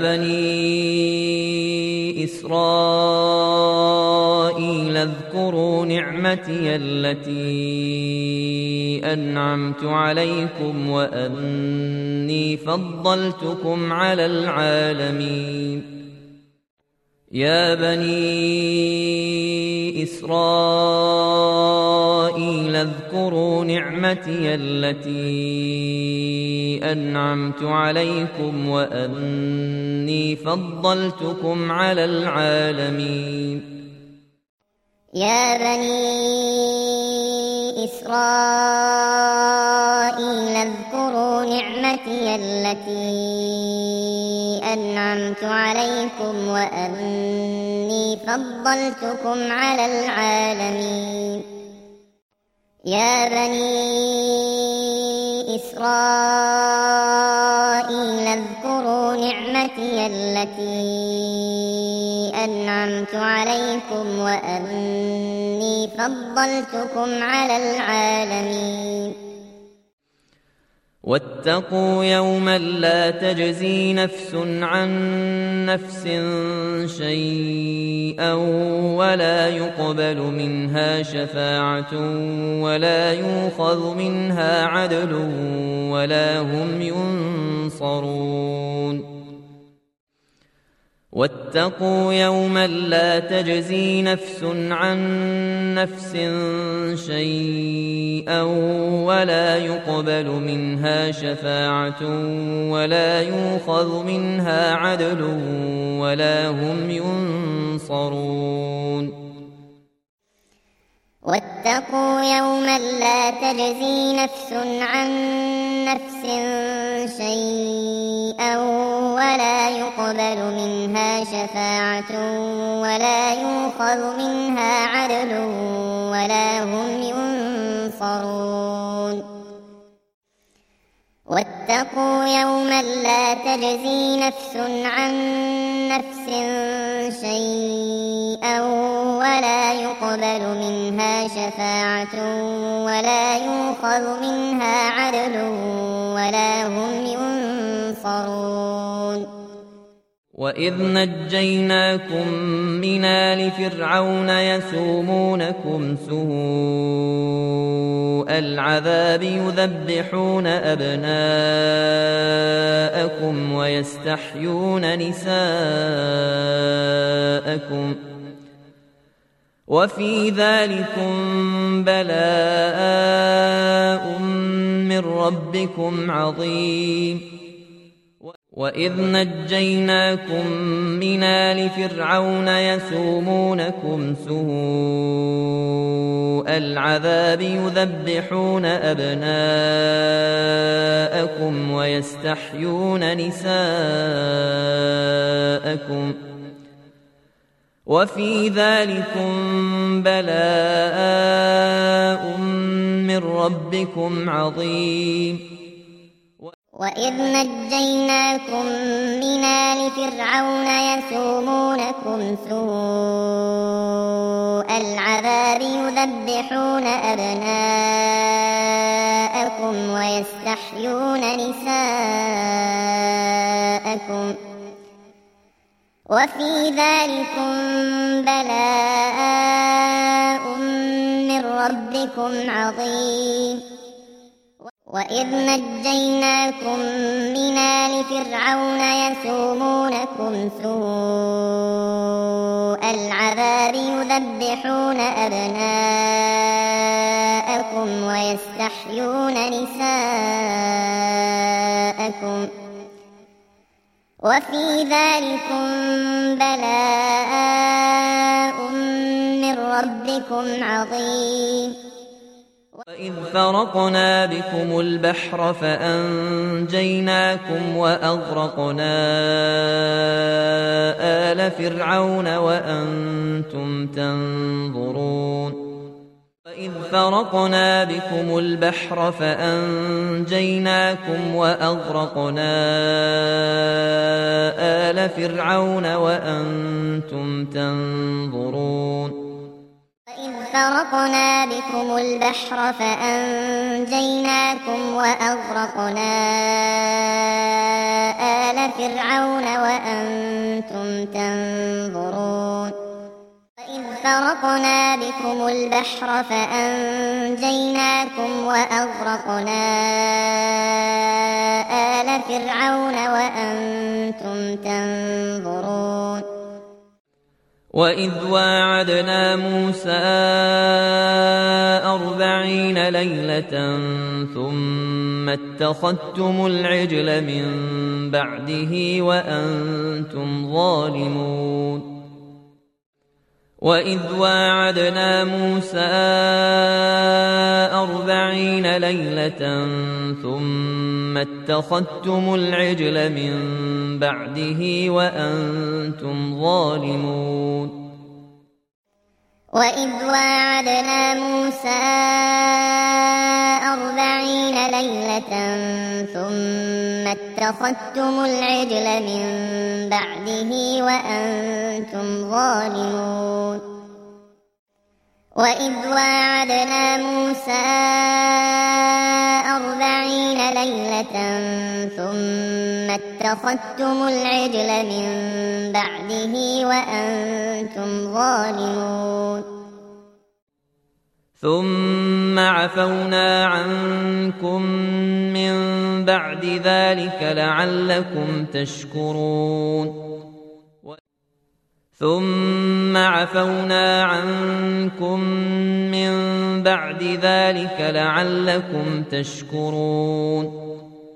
بني إسرائيل اذكروا نعمتي التي أنعمت عليكم وأني فضلتكم على العالمين يا بني إسرائيل اذكروا نعمتي التي أنعمت عليكم وأني فضلتكم على العالمين يا بني إسرائيل اذكروا نعمتي التي أنعمت عليكم وأني فضلتكم على العالمين يا بني إسرائيل اذكروا نعمتي التي أنعمت عليكم وأني فضلتكم على العالمين واتقوا يوما لا تجزي نفس عن نفس شيئا ولا يقبل منها شفاعة ولا يؤخذ منها عدل ولا هم ينصرون واتقوا يوما لا تجزي نفس عن نفس شيئا ولا يقبل منها شفاعة ولا يؤخذ منها عدل ولا هم ينصرون واتقوا يوما لا تجزي نفس عن نفس شيئا ولا يقبل منها شفاعة ولا يؤخذ منها عدل ولا هم ينصرون واتقوا يوما لا تجزي نفس عن نفس شيئا ولا يقبل منها شفاعة ولا يؤخذ منها عدل ولا هم ينصرون ينصرون وإذ نجيناكم من آل فرعون يسومونكم سوء العذاب يذبحون أبناءكم ويستحيون نساءكم وفي ذلكم بلاء من ربكم عظيم وإذ نجيناكم من آل فرعون يسومونكم سوء العذاب يذبحون أبناءكم ويستحيون نساءكم وفي ذلكم بلاء من ربكم عظيم وإذ نجيناكم من آل فرعون يسومونكم سوء العذاب يذبحون أبناءكم ويستحيون نساءكم وفي ذلكم بلاء من ربكم عظيم وإذ نجيناكم من آل فرعون يسومونكم سوء العذاب يذبحون أبناءكم ويستحيون نساءكم وفي ذلكم بلاء من ربكم عظيم وإذ فرقنا بكم البحر فأنجيناكم وأغرقنا آل فرعون وأنتم تنظرون وإذ فرقنا بكم البحر فأنجيناكم وأغرقنا آل فرعون وأنتم تنظرون وإذ فرقنا بكم البحر فأنجيناكم وأغرقنا آل فرعون وأنتم تنظرون وإذ فرقنا بكم البحر فأنجيناكم وأغرقنا آل فرعون وأنتم تنظرون وإذ واعدنا موسى 40 ليلة ثم اتخذتم العجل من بعده وأنتم ظالمون وإذ واعدنا موسى 40 ليلة ثم اتخذتم العجل من بعده وأنتم ظالمون وإذ واعدنا موسى 40 ليلة ثم اتخذتم العجل من بعده وأنتم ظالمون وإذ واعدنا موسى 40 ليلة ثم اتخذتم العجل من بعده وأنتم ظالمون ثم عفونا عنكم من بعد ذلك لعلكم تشكرون ثم عفونا عنكم من بعد ذلك لعلكم تشكرون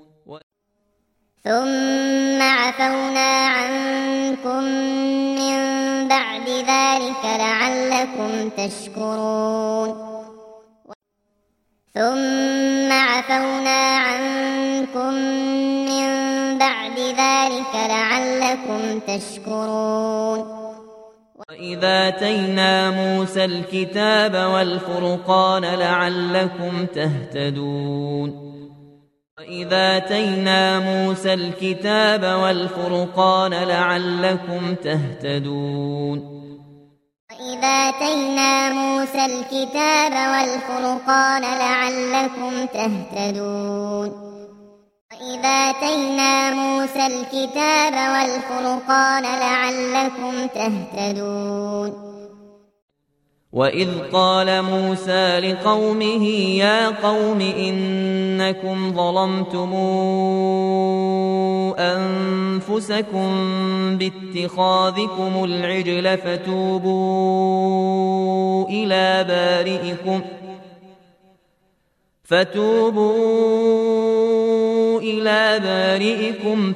ثم عفونا عنكم من بعد ذلك لعلكم تشكرون ثم عفونا عنكم من بعد ذلك لعلكم تشكرون وإذا آتينا موسى الكتاب والفرقان لعلكم تهتدون وإذا آتينا موسى الكتاب والفرقان لعلكم تهتدون وإذا آتينا موسى الكتاب والفرقان لعلكم تهتدون إذ آتينا موسى الكتاب والفرقان لعلكم تهتدون وإذ قال موسى لقومه يا قوم إنكم ظلمتم أنفسكم باتخاذكم العجل فتوبوا إلى بارئكم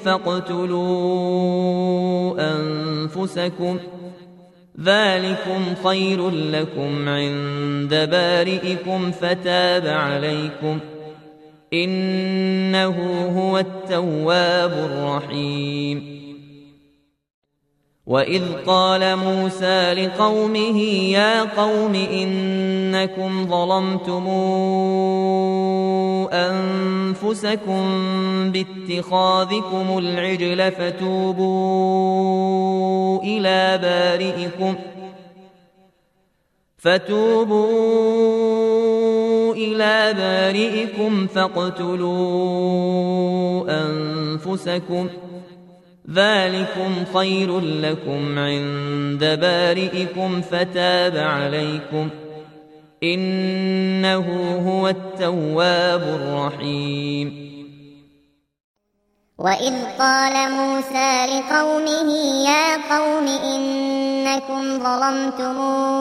فاقتلوا أنفسكم ذلكم خير لكم عند بارئكم فتاب عليكم إنه هو التواب الرحيم وإذ قال موسى لقومه يا قوم إنكم ظلمتم أنفسكم باتخاذكم العجل فتوبوا إلى بارئكم فاقتلوا أنفسكم ذلكم خير لكم عند بارئكم فتاب عليكم إنه هو التواب الرحيم وإذ قال موسى لقومه يا قوم إنكم ظلمتم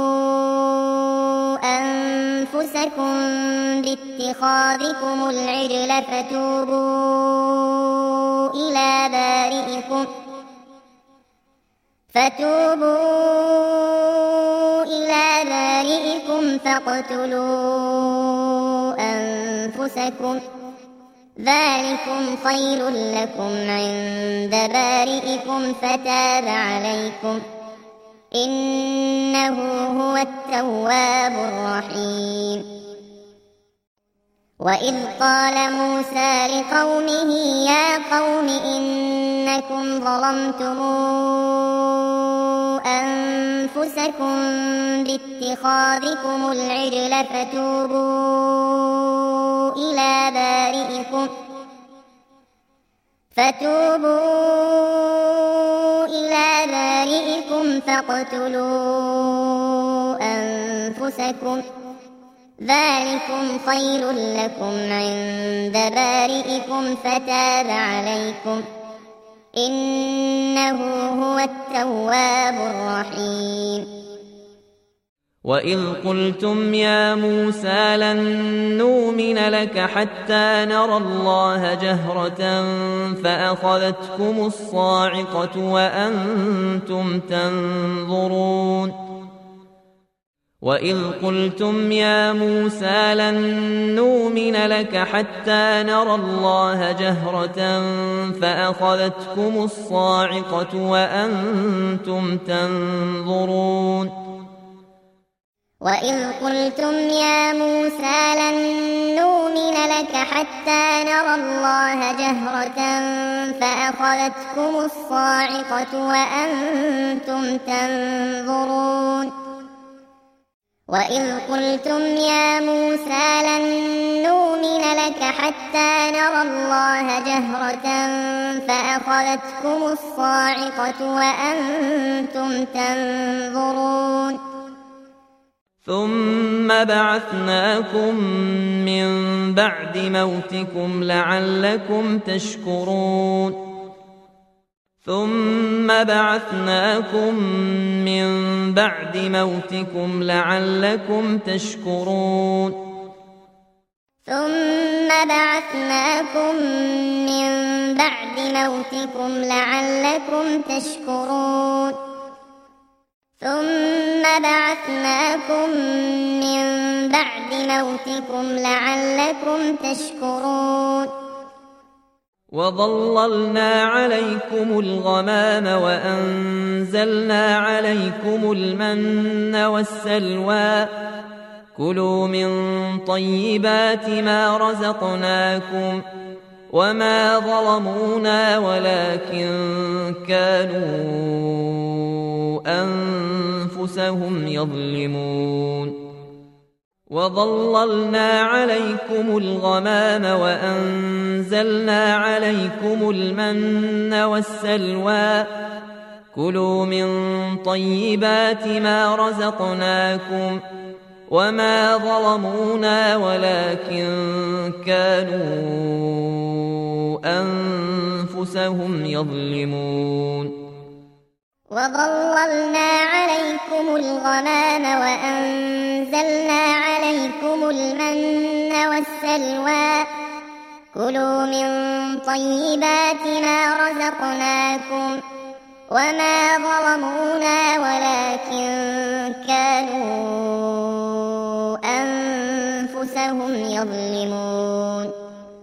أنفسكم باتخاذكم العجل فتوبوا إلى بارئكم فاقتلوا أنفسكم ذلكم خير لكم عند بارئكم فتاب عليكم إنه هو التواب الرحيم وإذ قال موسى لقومه يا قوم إنكم ظلمتم أنفسكم باتخاذكم العجل فتوبوا إلى بارئكم فاقتلوا أنفسكم ذلكم خير لكم عند بارئكم فتاب عليكم إنه هو التواب الرحيم وإذ قلتم يا موسى لن نؤمن لك حتى نرى الله جهرة فأخذتكم الصاعقة وأنتم تنظرون وإذ قلتم يا موسى لن نؤمن لك حتى نرى الله جهرة فأخذتكم الصاعقة وأنتم تنظرون وإذ قلتم يا موسى لن نؤمن لك حتى نرى الله جهرة فأخذتكم الصاعقة وأنتم تنظرون وإذ قلتم يا موسى لن نؤمن لك حتى نرى الله جهرة فأخذتكم الصاعقة وأنتم تنظرون ثم بعثناكم من بعد موتكم لعلكم تشكرون ثم بعثناكم من بعد موتكم لعلكم تشكرون ثم بعثناكم من بعد موتكم لعلكم تشكرون ثم بعثناكم من بعد موتكم لعلكم تشكرون وظللنا عليكم الغمام وأنزلنا عليكم المن والسلوى كلوا من طيبات ما رزقناكم وما ظلمونا ولكن كانوا أنفسهم وظللنا عليكم الغمام وأنزلنا أنزلنا عليكم المن والسلوى كلوا من طيبات ما رزقناكم وما ظلمونا ولكن كانوا أنفسهم يظلمون وظللنا عليكم الغمام وأنزلنا عليكم المن والسلوى كلوا من طيبات ما رزقناكم وما ظلمونا ولكن كانوا أنفسهم يظلمون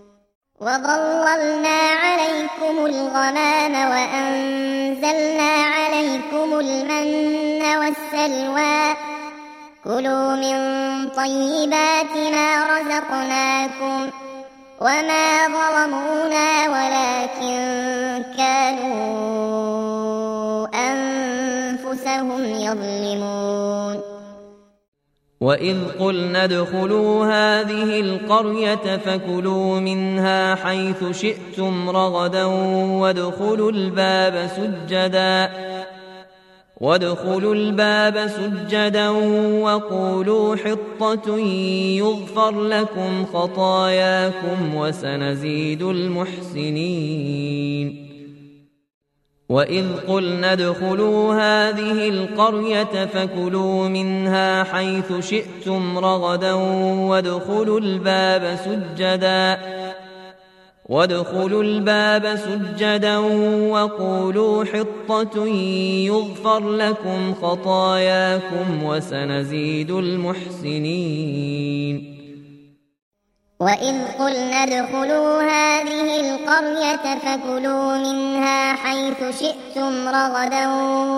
وظللنا عليكم الغمام وأنزلنا عليكم المن والسلوى كلوا من طيبات ما رزقناكم وما ظلمونا ولكن كانوا أنفسهم يظلمون وإذ قلنا ادخلوا هذه القرية فكلوا منها حيث شئتم رغدا وادخلوا الباب سجدا وقولوا حطة يغفر لكم خطاياكم وسنزيد المحسنين وإذ قلنا ادخلوا هذه القرية فكلوا منها حيث شئتم رغدا وادخلوا الباب سجدا وقولوا حطة يغفر لكم خطاياكم وسنزيد المحسنين وإذ قلنا ادخلوا هذه القرية فكلوا منها حيث شئتم رغدا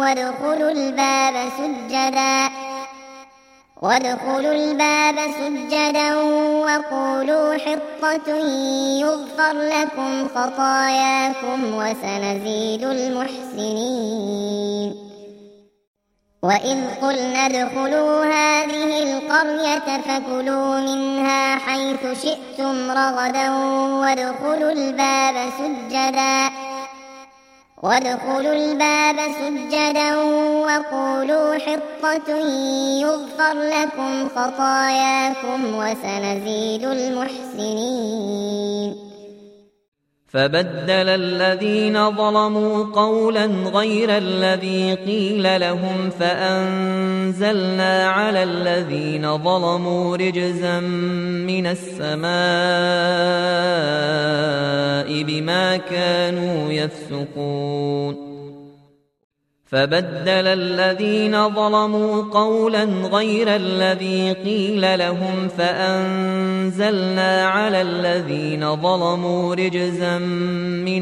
وادخلوا الباب سجدا وقولوا حطة يغفر لكم خطاياكم وسنزيد المحسنين وإذ قلنا ادخلوا هذه القرية فكلوا منها حيث شئتم رغدا وادخلوا الباب سجدا وقولوا حطة يغفر لكم خطاياكم وسنزيد المحسنين فبدل الذين ظلموا قولا غير الذي قيل لهم فأنزلنا على الذين ظلموا رجزا من السماء بما كانوا يفسقون فبدل الذين ظلموا قولا غير الذي قيل لهم فأنزلنا على الذين ظلموا رجزا من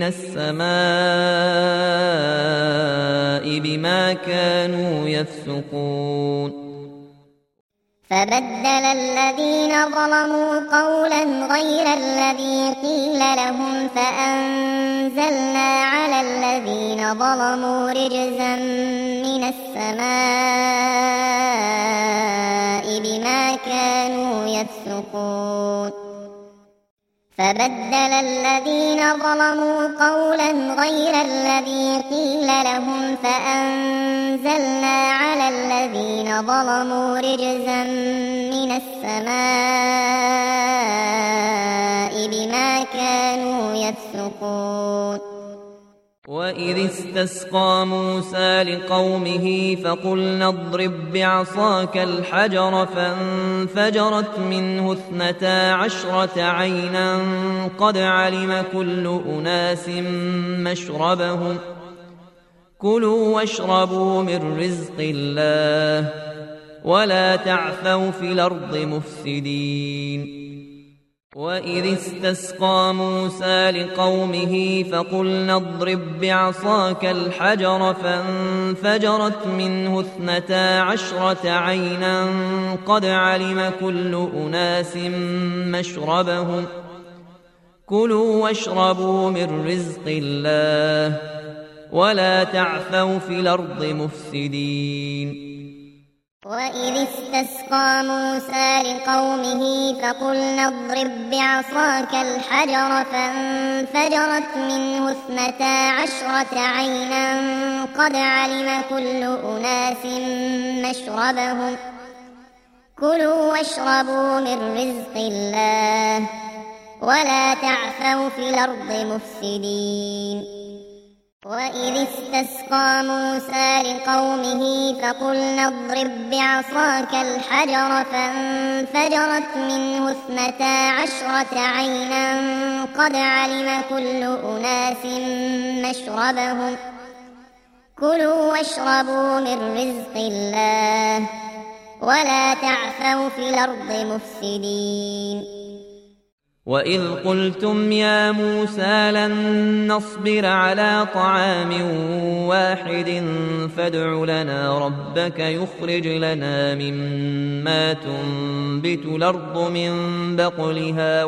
السماء بما كانوا يفسقون فبدل الذين ظلموا قولا غير الذي قيل لهم فأنزلنا على الذين ظلموا رجزا من السماء بما كانوا يفسقون فبدل الذين ظلموا قولا غير الذي قيل لهم فأنزلنا على الذين ظلموا رجزا من السماء بما كانوا يفسقون وإذ استسقى موسى لقومه فقلنا اضرب بعصاك الحجر فانفجرت منه 12 عينا قد علم كل أناس مشربهم كلوا واشربوا من رزق الله ولا تعثوا في الأرض مفسدين وإذ استسقى موسى لقومه فقلنا اضرب بعصاك الحجر فانفجرت منه 12 عينا قد علم كل أناس مشربهم كلوا واشربوا من رزق الله ولا تعثوا في الأرض مفسدين وإذ استسقى موسى لقومه فقلنا اضرب بعصاك الحجر فانفجرت منه 12 عينا قد علم كل أناس مشربهم كلوا واشربوا من رزق الله ولا تعثوا في الأرض مفسدين وإذ استسقى موسى لقومه فقلنا اضرب بعصاك الحجر فانفجرت منه 12 عينا قد علم كل أناس مشربهم كلوا واشربوا من رزق الله ولا تعثوا في الأرض مفسدين وإذ قلتم يا موسى لن نصبر على طعام واحد فادع لنا ربك يخرج لنا مما تنبت الأرض من بقلها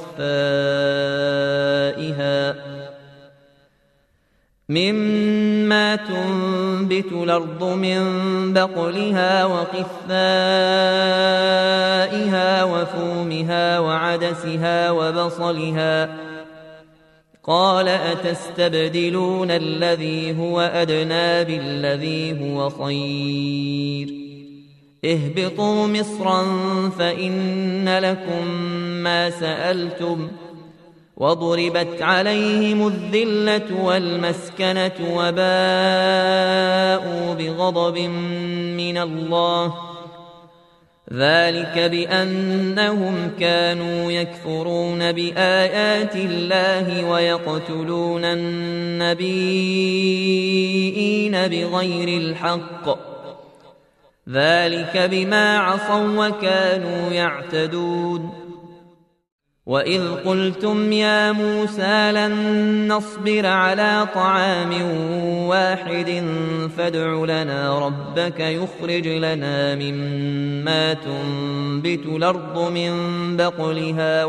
وقثائها وفومها وعدسها وبصلها قال أتستبدلون الذي هو أدنى بالذي هو خير اهبطوا مصرا فإن لكم ما سألتم وضربت عليهم الذلة والمسكنة وباءوا بغضب من الله ذلك بأنهم كانوا يكفرون بآيات الله ويقتلون النبيين بغير الحق ذلك بما عصوا وكانوا يعتدون وإذ قلتم يا موسى لن نصبر على طعام واحد فادع لنا ربك يخرج لنا مما تنبت الأرض من بقلها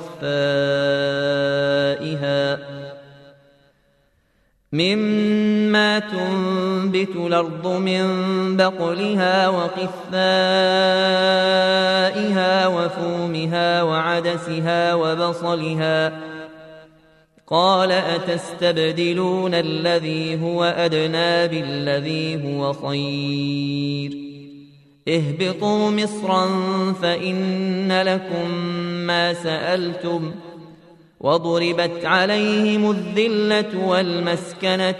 وقثائها وفومها وعدسها وبصلها قال أتستبدلون الذي هو أدنى بالذي هو خير اهبطوا مصرا فإن لكم ما سألتم وضربت عليهم الذلة والمسكنة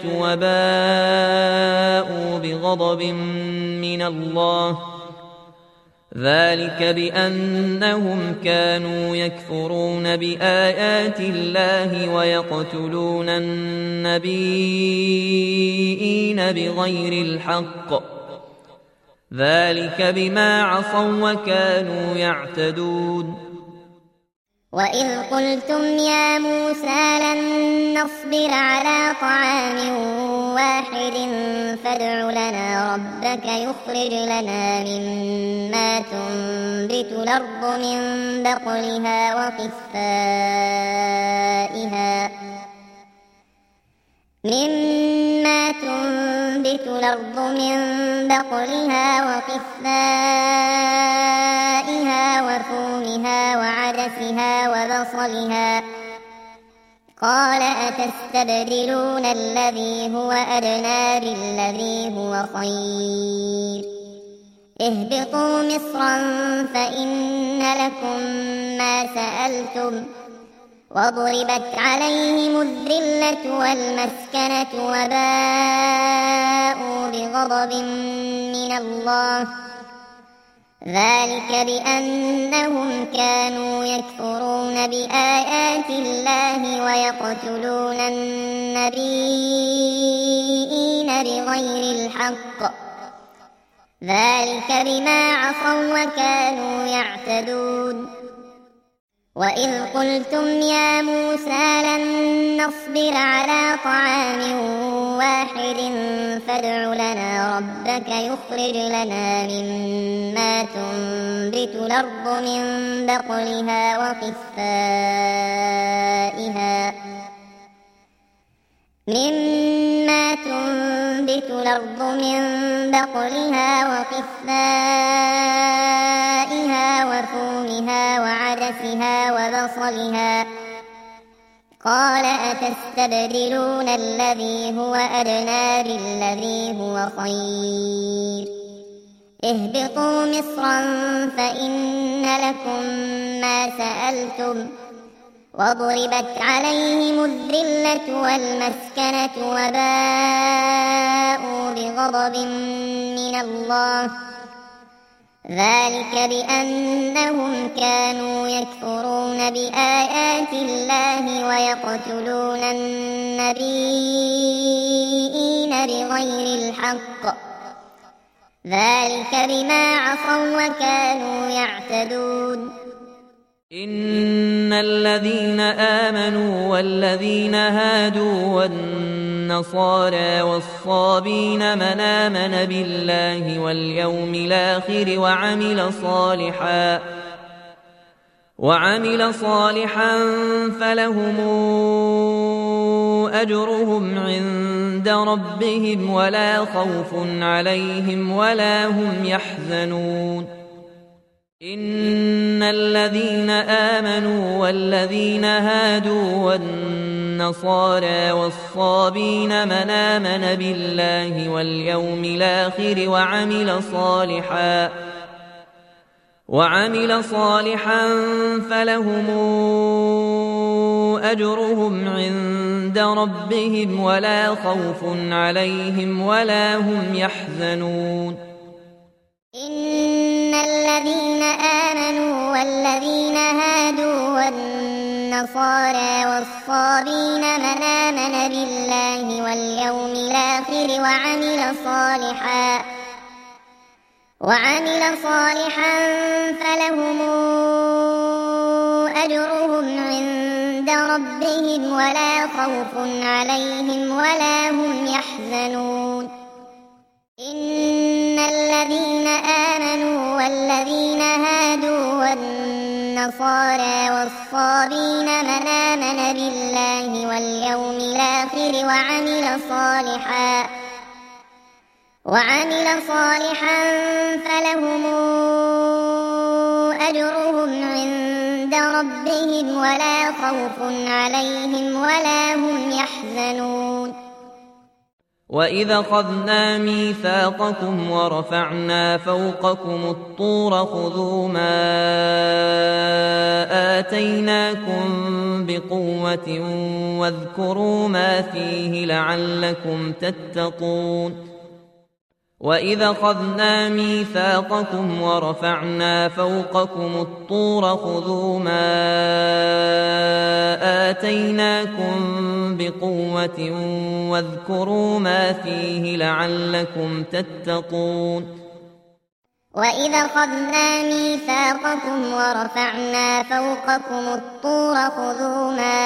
وباءوا بغضب من الله ذلك بأنهم كانوا يكفرون بآيات الله ويقتلون النبيين بغير الحق ذلك بما عصوا وكانوا يعتدون وإذ قلتم يا موسى لن نصبر على طعام واحد فادع لنا ربك يخرج لنا مما تنبت الأرض من بقلها وقثائها وفومها وعدسها وبصلها قال أتستبدلون الذي هو أدنى بالذي هو خير اهبطوا مصرا فإن لكم ما سألتم وضربت عليهم الذلة والمسكنة وباءوا بغضب من الله ذلك بأنهم كانوا يكفرون بآيات الله ويقتلون النبيين بغير الحق ذلك بما عصوا وكانوا يعتدون وإذ قلتم يا موسى لن نصبر على طعام واحد فادع لنا ربك يخرج لنا مما تنبت الأرض من بقلها وقثائها وفومها وعدسها وبصلها قال أتستبدلون الذي هو أدنى بالذي هو خير اهبطوا مصرا فإن لكم ما سألتم وضربت عليهم الذلة والمسكنة وباءوا بغضب من الله ذلك بأنهم كانوا يكفرون بآيات الله ويقتلون النبيين بغير الحق ذلك بما عصوا وكانوا يعتدون إن الذين آمنوا والذين هادوا والنصارى والصابين من آمن بالله واليوم الآخر وعمل صالحا فلهم أجرهم عند ربهم ولا خوف عليهم ولا هم يحزنون إن الذين آمنوا والذين هادوا والنصارى والصابين من آمن بالله واليوم الآخر وعمل صالحا فلهم أجرهم عند ربهم ولا خوف عليهم ولا هم يحزنون إن الذين آمنوا والذين هادوا والنصارى والصابين من آمن بالله واليوم الآخر وعمل صالحا فلهم أجرهم عند ربهم ولا خوف عليهم ولا هم يحزنون إن الذين آمنوا والذين هادوا والنصارى والصابين من آمن بالله واليوم الآخر وعمل صالحا فلهم أجرهم عند ربهم ولا خوف عليهم ولا هم يحزنون وإذا أخذنا ميثاقكم ورفعنا فوقكم الطور خذوا ما آتيناكم بقوة واذكروا ما فيه لعلكم تتقون وإذا أخذنا ميثاقكم ورفعنا فوقكم الطور خذوا ما آتيناكم بقوة واذكروا ما فيه لعلكم تتقون وإذا أخذنا ميثاقكم ورفعنا فوقكم الطور خذوا ما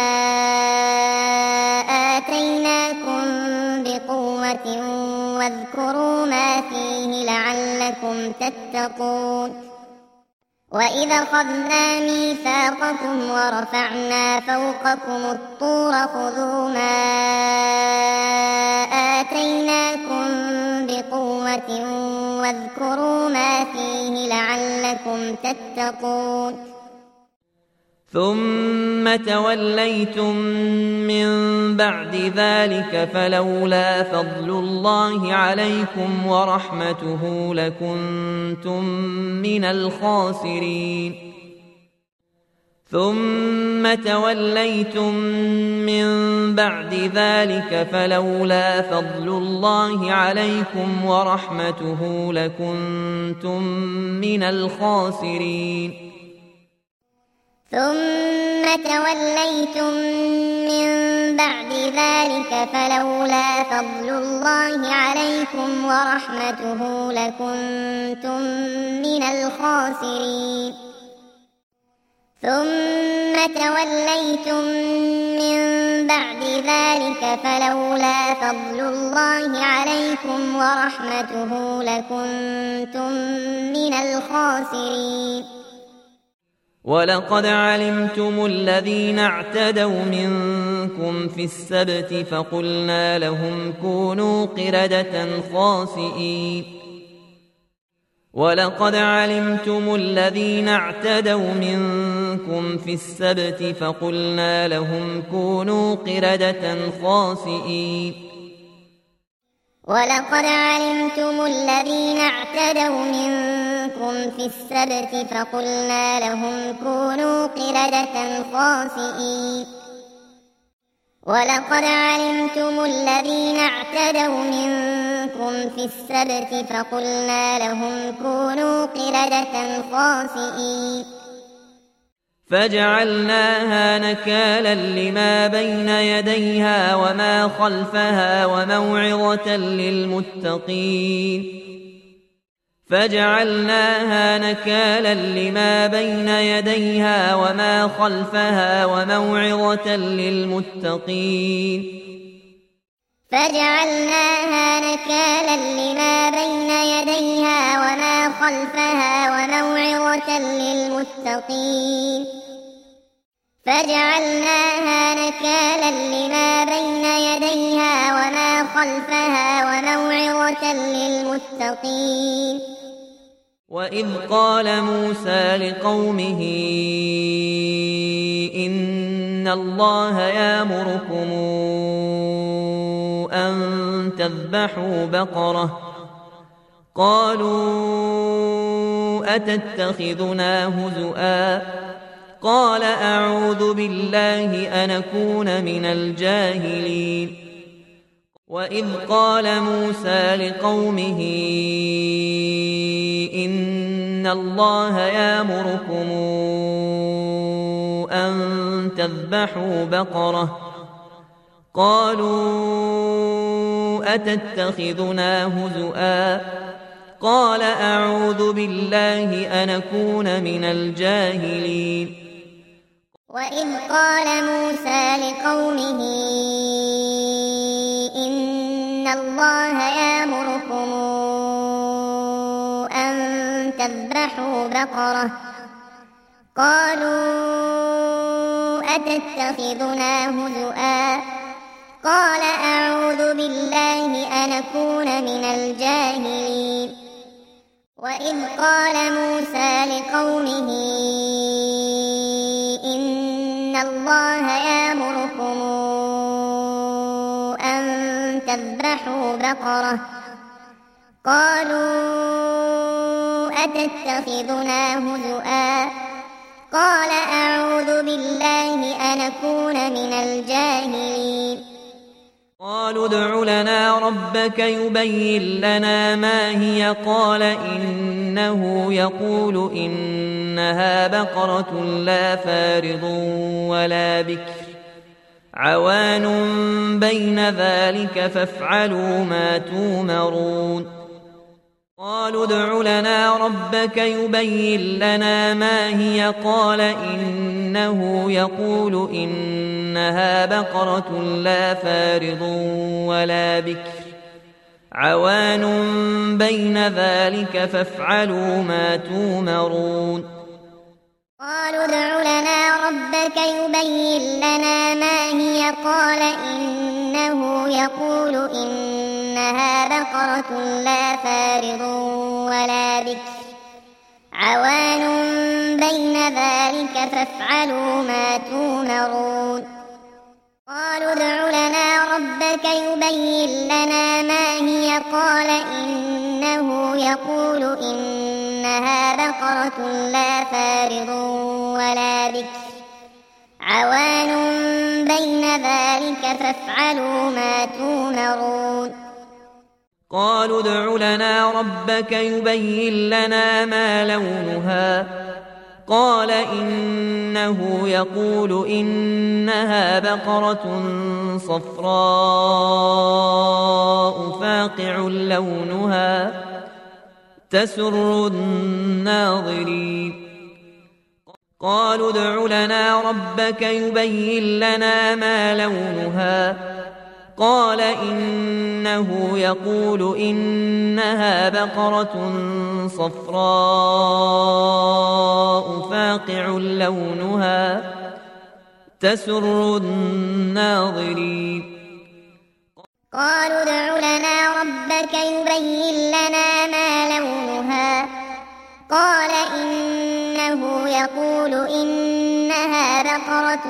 آتيناكم بقوة واذكروا ما فيه لعلكم تتقون وإذا أخذنا ميثاقكم ورفعنا فوقكم الطور خذوا ما آتيناكم بقوة واذكروا ما فيه لعلكم تتقون ثم توليتم من بعد ذلك فلولا فضل الله عليكم ورحمته لكنتم من الخاسرين ثم توليتم من بعد ذلك فلولا فضل الله عليكم ورحمته لكنتم من الخاسرين ثم توليتم من بعد ذلك فلولا فضل الله عليكم ورحمته لكنتم من الخاسرين ثم توليتم من بعد ذلك فلولا فضل الله عليكم ورحمته لكنتم من الخاسرين ولقد علمتم الذين اعتدوا منكم في السبت فقلنا لهم كونوا قردة خاسئين ولقد علمتم الذين اعتدوا منكم في السبت فقلنا لهم كونوا قردة خاسئين ولقد علمتم الذين اعتدوا منكم في السبت فقلنا لهم كونوا قردة خاسئين ولقد علمتم الذين اعتدوا منكم في السبت فقلنا لهم كونوا قردة خاسئين فجعلناها نكالا لما بين يديها وما خلفها وموعظة للمتقين فجعلناها نكالا لما بين يديها وما خلفها وموعظة للمتقين فجعلناها نكالا لما بين يديها وما خلفها وموعظة للمتقين فجعلناها نكالا لما بين يديها وما خلفها وموعظة للمتقين وإذ قال موسى لقومه إن الله يأمركم أن تذبحوا بقرة قالوا أتتخذنا هزؤا قال أعوذ بالله أن أكون من الجاهلين وإذ قال موسى لقومه إن الله يأمركم أن تذبحوا بقرة قالوا أتتخذنا هزؤا قال أعوذ بالله أن أكون من الجاهلين وإذ قال موسى لقومه إن الله يأمركم أن تذبحوا بقرة قالوا أتتخذنا هزؤا قال أعوذ بالله أن أكون من الجاهلين وإذ قال موسى لقومه إن الله يأمركم أن تذبحوا بقرة قالوا أتتخذنا هزؤا قال أعوذ بالله أن أكون من الجاهلين قالوا ادع لنا ربك يبين لنا ما هي قال إنه يقول إنها بقرة لا فارض ولا بكر عوان بين ذلك فافعلوا ما تومرون قالوا ادع لنا ربك يبين لنا ما هي قال إنه يقول إنها بقرة لا فارض ولا بكر عوان بين ذلك فافعلوا ما تومرون قالوا ادع لنا ربك يبين لنا ما هي قال إنه يقول إنها بقرة لا فارض ولا بكر عوان بين ذلك فافعلوا ما تومرون قالوا ادع لنا ربك يبين لنا ما هي قال إنه يقول إنها بقرة لا فارض ولا بكر عوان بين ذلك فافعلوا ما تومرون قالوا ادع لنا ربك يبين لنا ما لونها قال إنه يقول إنها بقرة صفراء فاقع لونها تسر الناظرين قالوا ادع لنا ربك يبين لنا ما لونها قال إنه يقول إنها بقرة صفراء فاقع لونها تسر الناظرين قالوا ادع لنا ربك يبين لنا ما لونها قال إنه يقول إنها بقرة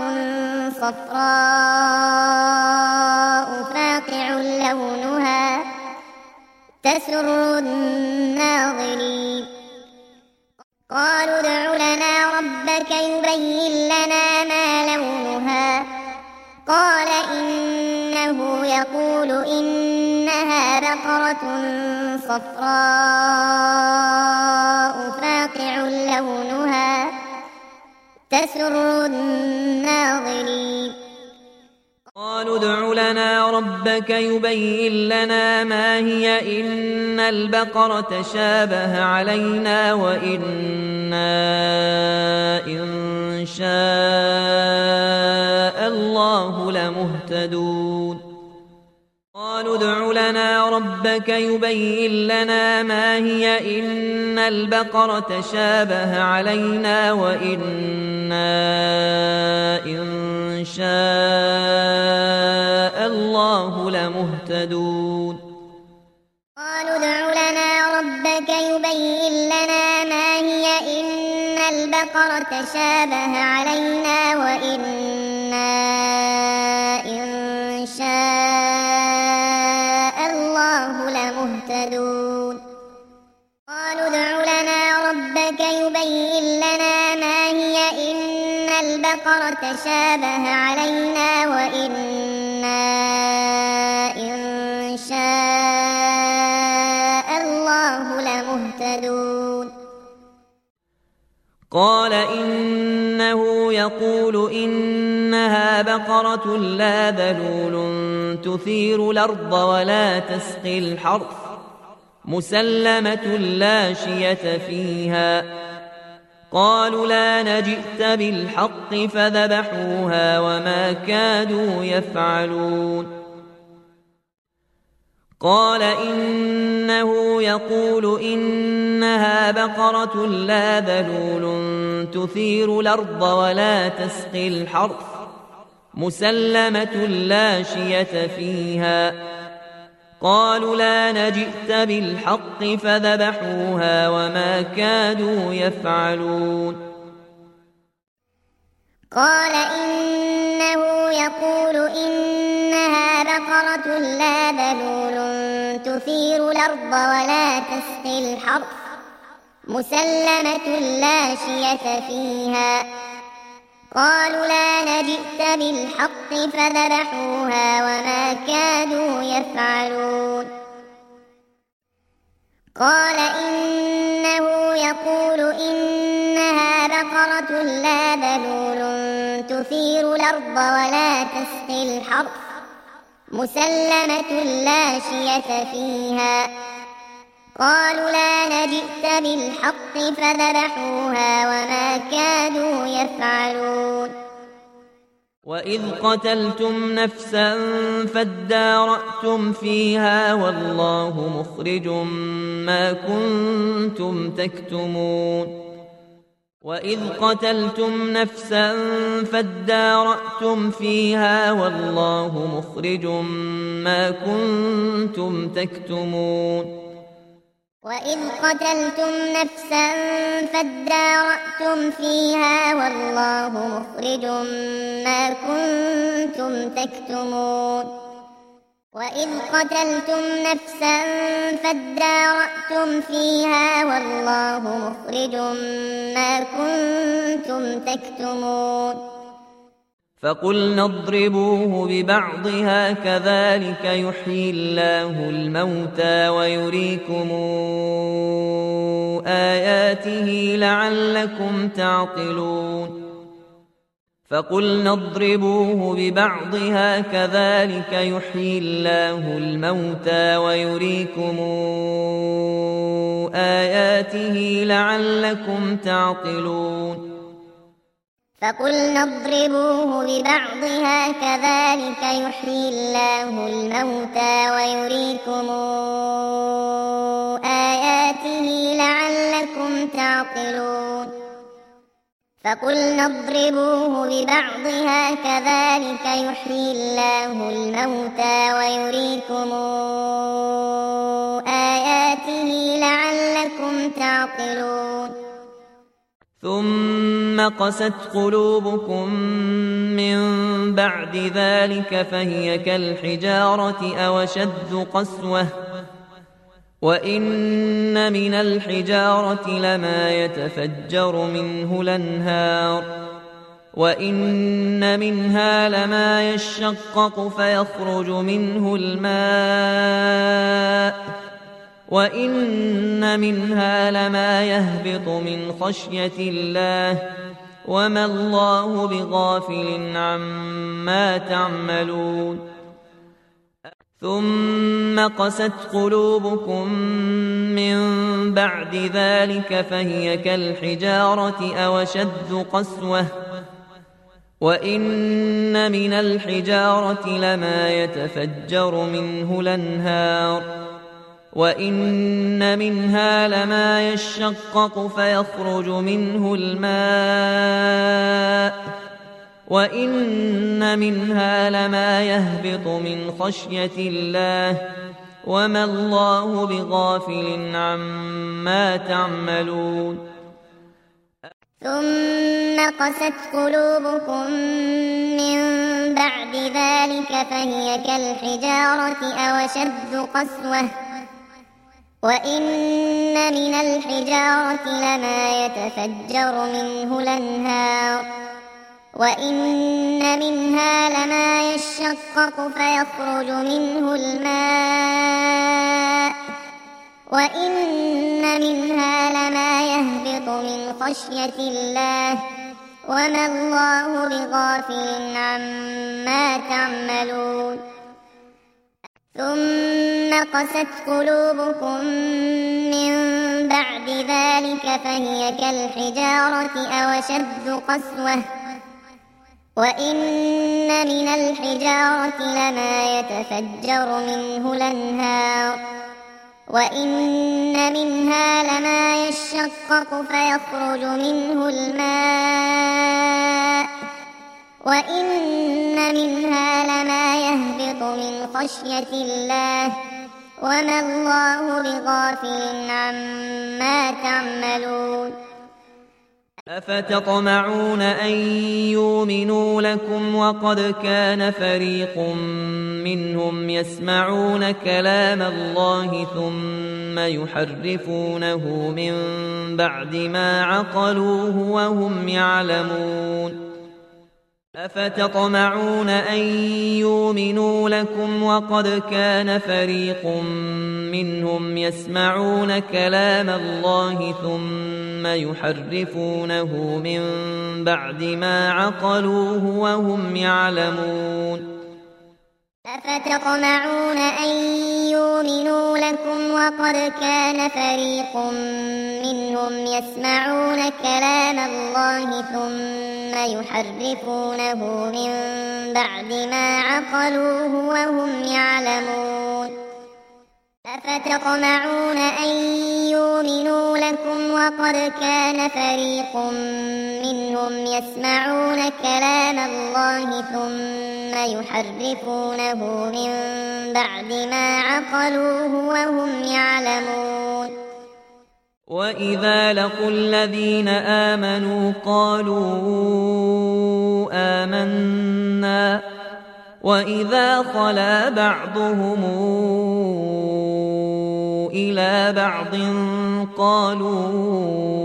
صفراء فاقع لونها تسر الناظرين قالوا ادع لنا ربك يبين لنا ما لونها قال إنه يقول إنها بقرة صفراء فاقع لونها تسر الناظرين قالوا ادع لنا ربك يبين لنا ما هي إن البقرة شابه علينا وإنا إن شاء الله لمهتدون قالوا ادع لنا ربك يبين لنا ما هي إن البقرة شابه علينا وإنا إن شاء الله لمهتدون قالوا ادع لنا ربك يبين لنا ما هي إن البقرة شابه علينا وإنا إن شاء الله لمهتدون قالوا ادع لنا ربك يبين لنا ما هي إن البقرة شابه علينا وإنا إن شاء الله لمهتدون قال إنه يقول إنها بقرة لا ذلول تثير الأرض ولا تسقي الحرث مسلمة لا شية فيها قالوا لا نجئت بالحق فذبحوها وما كادوا يفعلون قال إنه يقول إنها بقرة لا ذلول تثير الأرض ولا تسقي الحرث مسلمة لا شية فيها قالوا لا نجئت بالحق فذبحوها وما كادوا يفعلون قال إنه يقول إنها بقرة لا ذلول تثير الأرض ولا تسقي الحرث مسلمة لا شية فيها قالوا لا نجئت بالحق فذبحوها وما كادوا يفعلون قال إنه يقول إنها بقرة لا ذلول تثير الأرض ولا تسقي الحرث مسلمة لا شية فيها قالوا لا نجئت بالحق فذبحوها وما كادوا يفعلون وإذ قتلتم نفسا فادارأتم فيها والله مخرج ما كنتم تكتمون وإذ قتلتم نفسا فادارأتم فيها والله مخرج ما كنتم تكتمون وإذ قتلتم نفسا فادارأتم فيها والله مخرج ما كنتم تكتمون وإذ قتلتم نفسا فادارأتم فيها والله مخرج ما كنتم تكتمون فقلنا اضربوه ببعضها كذلك يحيي الله الموتى ويريكم آياته لعلكم تعقلون فقلنا اضربوه ببعضها كذلك يحيي الله الموتى ويريكم آياته لعلكم تعقلون فقلنا اضربوه ببعضها كذلك يحيي الله الموتى ويريكم آياته لعلكم تعقلون فقلنا اضربوه ببعضها كذلك يحيي الله الموتى ويريكم آياته لعلكم تعقلون ثم قست قلوبكم من بعد ذلك فهي كالحجارة أو أشد قسوة وإن من الحجارة لما يتفجر منه الأنهار وإن منها لما يشقق فيخرج منه الماء وإن منها لما يهبط من خشية الله وما الله بغافل عما تعملون ثم قست قلوبكم من بعد ذلك فهي كالحجارة أو أشد قسوة وإن من الحجارة لما يتفجر منه الأنهار وإن منها لما يشقق فيخرج منه الماء وإن منها لما يهبط من خشية الله وما الله بغافل عما تعملون ثم قست قلوبكم من بعد ذلك فهي كالحجارة أو أشد قسوة وإن من الحجارة لما يتفجر منه الأنهار وإن منها لما يشقق فيخرج منه الماء وإن منها لما يهبط من خشية الله وما الله بغافل عما تعملون ثم قست قلوبكم من بعد ذلك فهي كالحجارة أو أشد قسوة وإن من الحجارة لما يتفجر منه الأنهار وإن منها لما يشقق فيخرج منه الماء وإن منها لما يهبط من خشية الله وما الله بغافل عما تعملون أفتطمعون أن يؤمنوا لكم وقد كان فريق منهم يسمعون كلام الله ثم يحرفونه من بعد ما عقلوه وهم يعلمون أفتطمعون أن يؤمنوا لكم وقد كان فريق منهم يسمعون كلام الله ثم يحرفونه من بعد ما عقلوه وهم يعلمون أفتطمعون أن يؤمنوا لكم وقد كان فريق منهم يسمعون كلام الله ثم يحرفونه من بعد ما عقلوه وهم يعلمون أفتطمعون أن يؤمنوا لكم وقد كان فريق منهم يسمعون كلام الله ثم يحرفونه من بعد ما عقلوه وهم يعلمون وإذا لقوا الذين آمنوا قالوا آمنا وإذا خلا بعضهم إلى بعض قالوا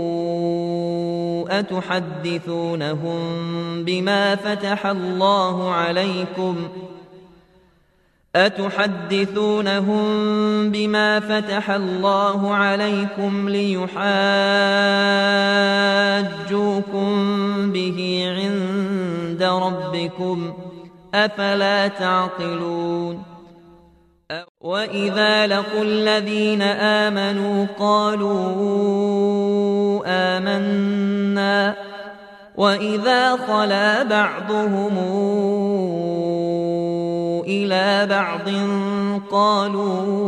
أتحدثونهم بما فتح الله عليكم ليحاجوكم به عند ربكم أفلا تعقلون وإذا لقوا الذين آمنوا قالوا آمنا وإذا خلا بعضهم إلى بعض قالوا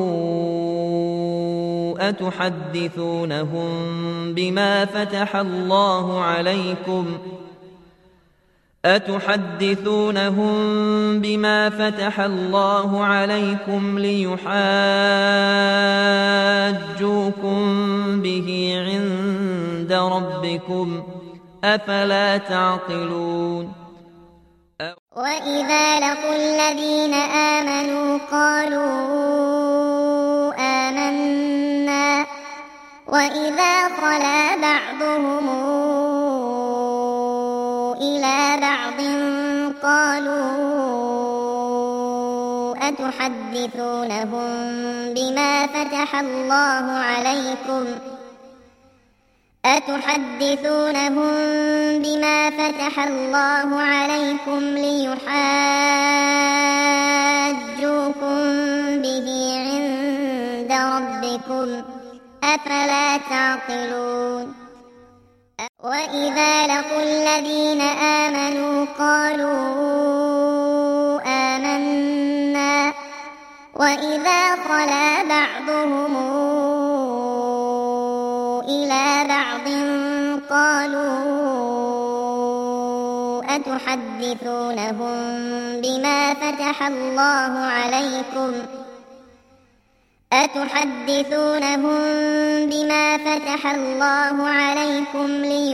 أتحدثونهم بما فتح الله عليكم ليحاجوكم به عند ربكم أفلا تعقلون وإذا لقوا الذين آمنوا قالوا آمنا وإذا خلا بعضهم إلى بعض قالوا أتحدثونهم بما فتح الله عليكم ليحاجوكم به عند ربكم أفلا تعقلون وإذا لقوا الذين آمنوا قالوا آمنا وإذا خلا بعضهم إلى بعض قالوا أتحدثونهم بما فتح الله عليكم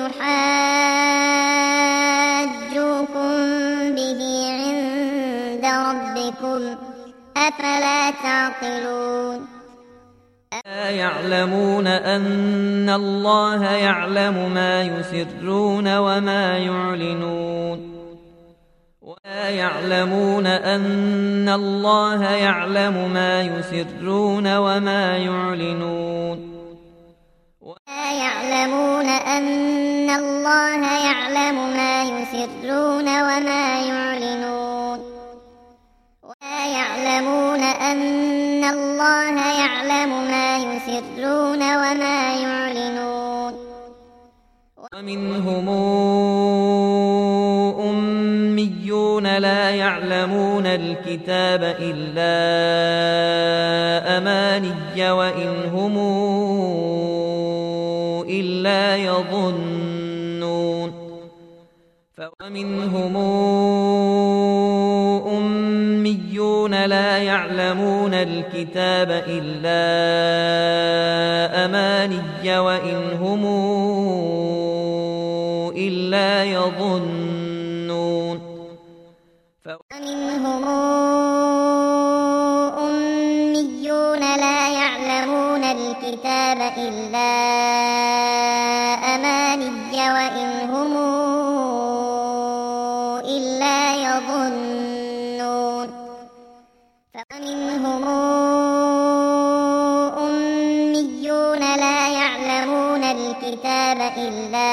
ليحاجوكم به عند ربكم أفلا تعقلون يعلمون أن الله يعلم ما يسرون وما يعلنون ولا يعلمون أن الله يعلم ما يسرون وما يعلنون ولا يعلمون أن الله يعلم ما يسرون وما يعلنون ولا يعلمون أن الله يعلم ما يسرون وما يعلنون ومنهم أميون لا يعلمون الكتاب إلا أماني وإن هم إلا يظنون ومنهم أميون لا يعلمون الكتاب إلا أماني وإن هم إلا يظنون ومنهم أميون لا يعلمون الكتاب إلا أماني وإن هم إلا يظنون ومنهم أميون لا يعلمون الكتاب إلا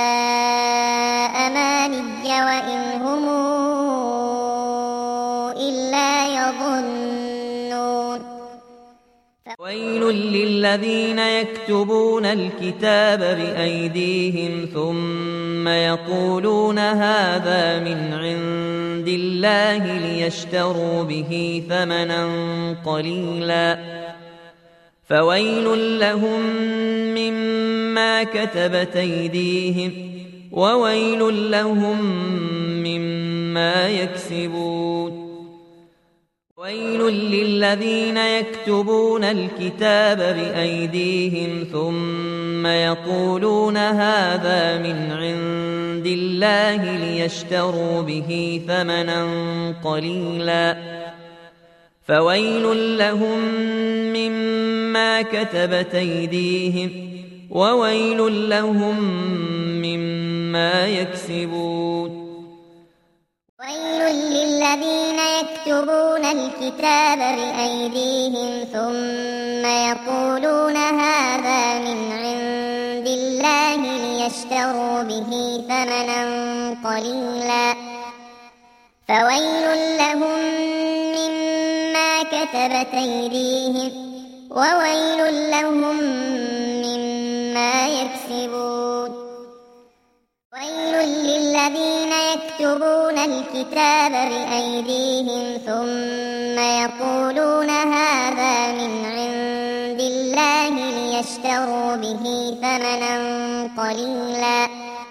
أماني وإن هم إلا يظنون ويل للذين يكتبون الكتاب بأيديهم ثم يقولون هذا من عند الله ليشتروا به ثمنا قليلا فويل لهم مما كتبت أيديهم وويل لهم مما يكسبون ويل للذين يكتبون الكتاب بأيديهم ثم يقولون هذا من عند الله ليشتروا به ثمنا قليلا فويل لهم مما كتبت أيديهم وويل لهم مما يكسبون ويل للذين يكتبون الكتاب بأيديهم ثم يقولون هذا من عند الله ليشتروا به ثمنا قليلا فويل لهم مما كتبت أيديهم وويل لهم مما يكسبون ويل الذين يكتبون الكتاب بأيديهم ثم يقولون هذا من عند الله ليشتروا به ثمنا قليلا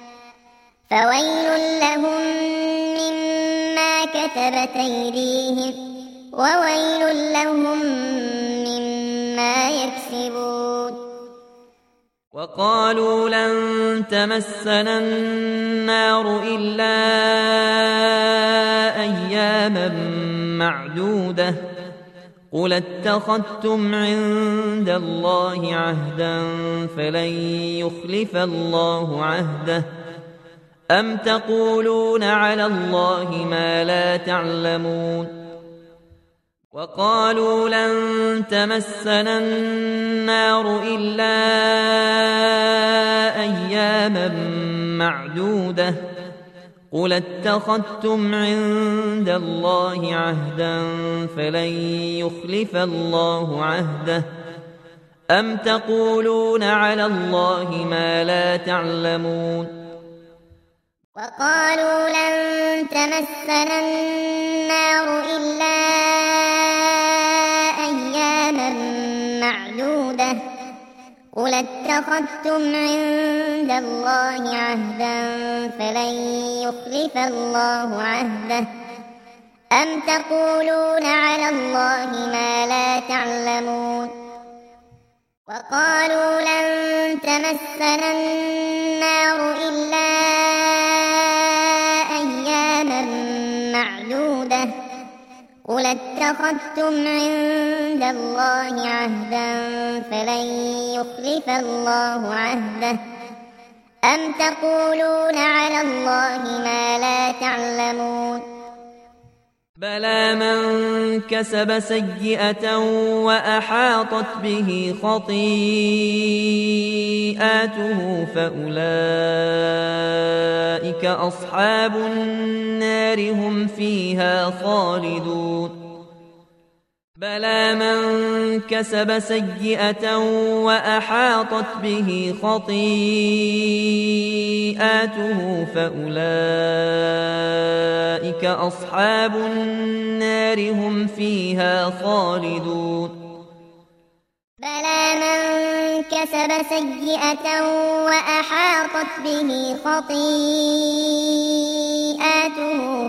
فويل لهم مما كتبت أيديهم وويل لهم مما يكسبون. وقالوا لن تمسنا النار إلا أياما معدودة قل اتخذتم عند الله عهدا فلن يخلف الله عهده أم تقولون على الله ما لا تعلمون. وقالوا لن تمسنا النار إلا أياما معدودة قل اتخذتم عند الله عهدا فلن يخلف الله عهده أم تقولون على الله ما لا تعلمون. وقالوا لن تمسنا النار إلا أياما معدودة قل اتخذتم عند الله عهدا فلن يخلف الله عهده أم تقولون على الله ما لا تعلمون. وقالوا لن تمسنا النار إلا أياما معدودة قل اتخذتم عند الله عهدا فلن يخلف الله عهده أم تقولون على الله ما لا تعلمون. بلى من كسب سيئة وأحاطت به خطيئاته فأولئك أصحاب النار هم فيها خالدون. بلى من كسب سيئة وأحاطت به خطيئاته فأولئك أصحاب النار هم فيها خالدون. بلى من كسب سيئة وأحاطت به خطيئاته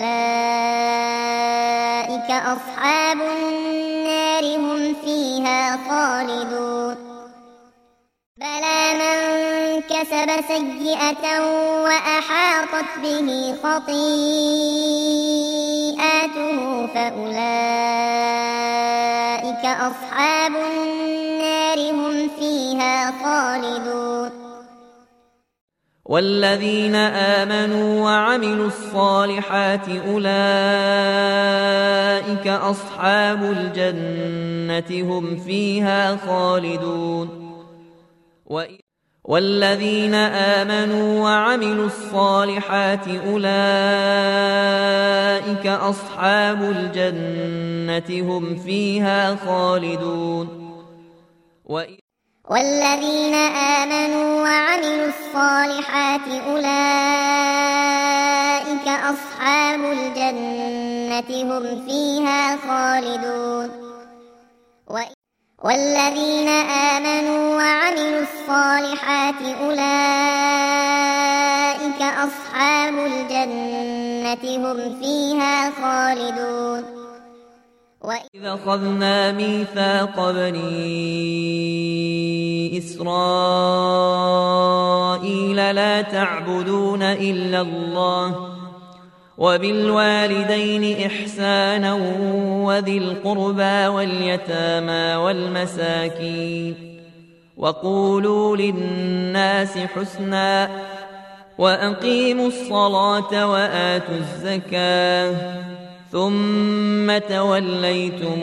فأولئك أصحاب النار هم فيها خالدون. بلى من كسب سيئة وأحاطت به خطيئاته فأولئك أصحاب النار هم فيها خالدون. والذين آمنوا وعملوا الصالحات أولئك أصحاب الجنة هم فيها خالدون. والذين آمنوا وعملوا الصالحات أولئك أصحاب الجنة هم فيها خالدون. والذين آمنوا وعملوا الصالحات أولئك أصحاب الجنة هم فيها خالدون. والذين آمنوا وعملوا الصالحات أولئك أصحاب الجنة هم فيها خالدون. وإذا أخذنا ميثاق بني إسرائيل لا تعبدون إلا الله وبالوالدين إحسانا وذي القربى واليتامى والمساكين وقولوا للناس حسنا وأقيموا الصلاة وآتوا الزكاة ثم توليتم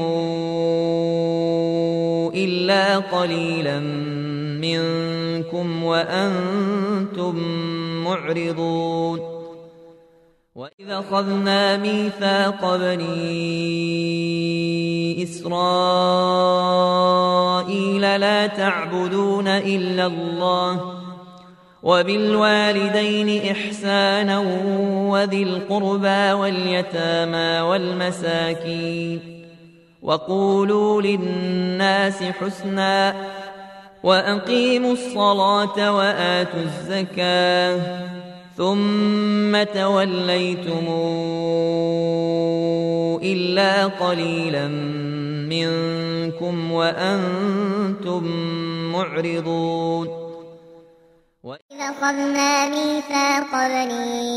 إلا قليلا منكم وأنتم معرضون. وإذا أخذنا ميثاق بني إسرائيل لا تعبدون إلا الله وبالوالدين إحسانا وذي القربى واليتامى والمساكين وقولوا للناس حسنا وأقيموا الصلاة وآتوا الزكاة ثم توليتم إلا قليلا منكم وأنتم معرضون وإذ أخذنا ميثاق بني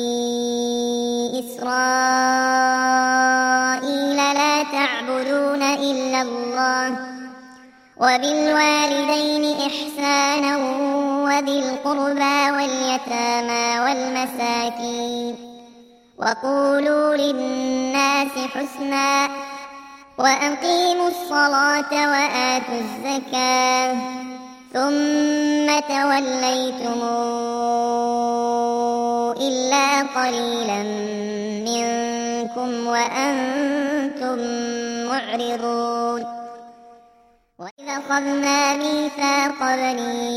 إسرائيل لا تعبدون إلا الله وبالوالدين إحسانا وذي القربى واليتامى والمساكين وقولوا للناس حسنا وأقيموا الصلاة وآتوا الزكاة ثم توليتم إلا قليلا منكم وأنتم معرضون وإذ أخذنا ميثاق بني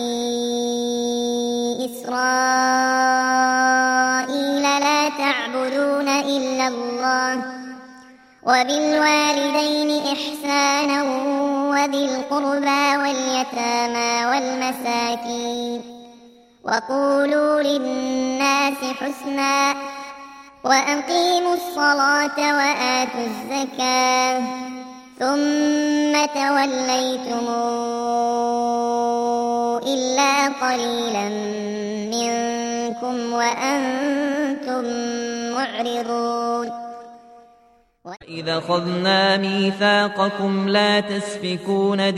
إسرائيل لا تعبدون إلا الله وبالوالدين إحسانا وذي القربى واليتامى والمساكين وقولوا للناس حسنا وأقيموا الصلاة وآتوا الزكاة ثم توليتم إلا قليلا منكم وأنتم معرضون وإذا أخذنا ميثاقكم لا تسفكون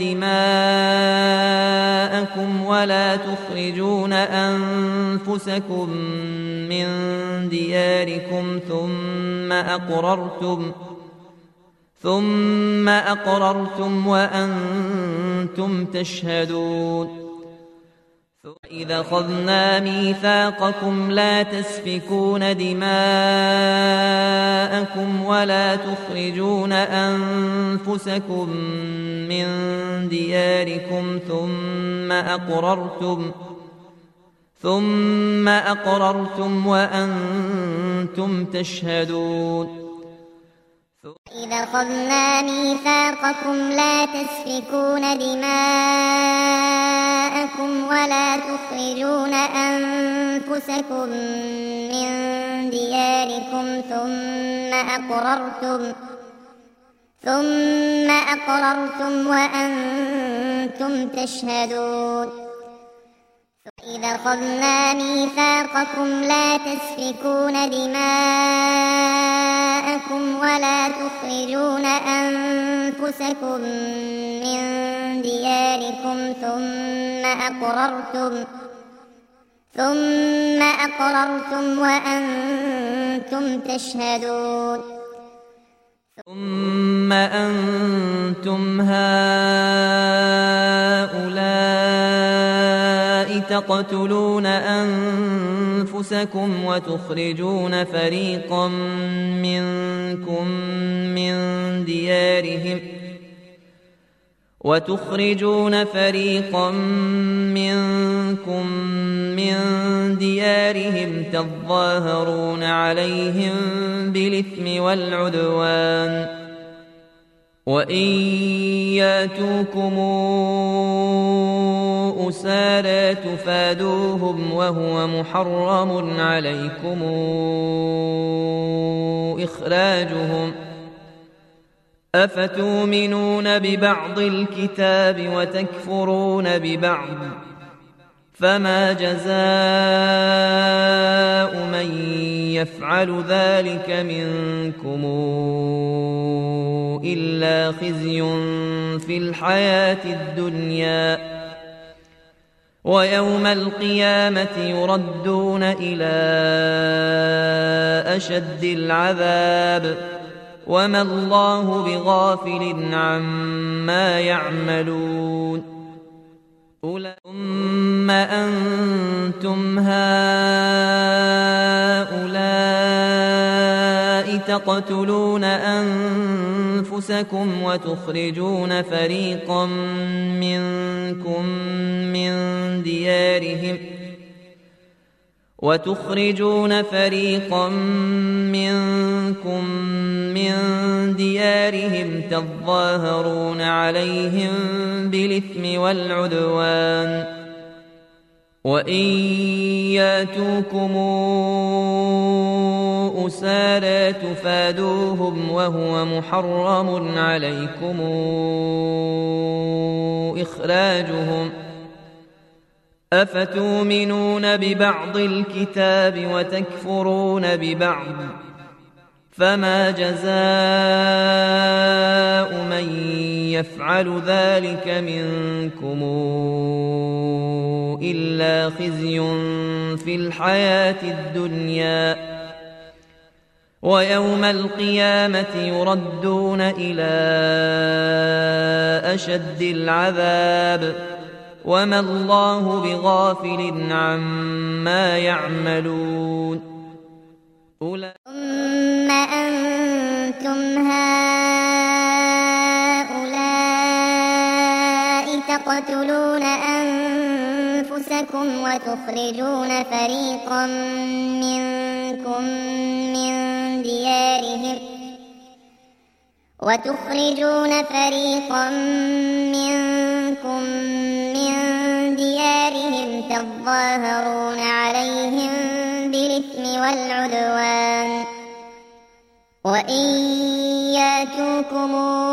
دماءكم ولا تخرجون أنفسكم من دياركم ثم أقررتم وأنتم تشهدون وإذا أخذنا ميثاقكم لا تسفكون دماءكم ولا تخرجون أنفسكم من دياركم ثم أقررتم وأنتم تشهدون إذا أخذنا ميثاقكم لا تسفكون دماءكم ولا تخرجون أنفسكم من دياركم ثم أقررتم وأنتم تشهدون إذا أخذنا ميثاقكم لا تسفكون دماءكم ولا تخرجون أنفسكم من دياركم ثم أقررتم وأنتم تشهدون ثم أنتم هؤلاء تقتلون أنفسكم وتخرجون فريقا منكم من ديارهم تظاهرون عليهم بالإثم والعدوان وإن ياتوكم أسارى تفادوهم وهو محرم عليكم إخراجهم أفتؤمنون ببعض الكتاب وتكفرون ببعض فما جزاء من يفعل ذلك منكم إلا خزي في الحياة الدنيا ويوم القيامة يردون إلى أشد العذاب وما الله بغافل عما يعملون ثم أنتم هؤلاء تقتلون أنفسكم وتخرجون فريقا منكم من وتخرجون فريقا منكم من ديارهم تظاهرون عليهم بالإثم والعدوان وإن ياتوكم أسارى تفادوهم وهو محرم عليكم إخراجهم أفتؤمنون ببعض الكتاب وتكفرون ببعض فما جزاء من يفعل ذلك منكم إلا خزي في الحياة الدنيا ويوم القيامة يردون إلى أشد العذاب وما الله بغافل عما يعملون ثم أنتم هؤلاء تقتلون أنفسكم وتخرجون فريقا منكم من ديارهم تظاهرون عليهم بالإثم والعدوان وإن ياتوكم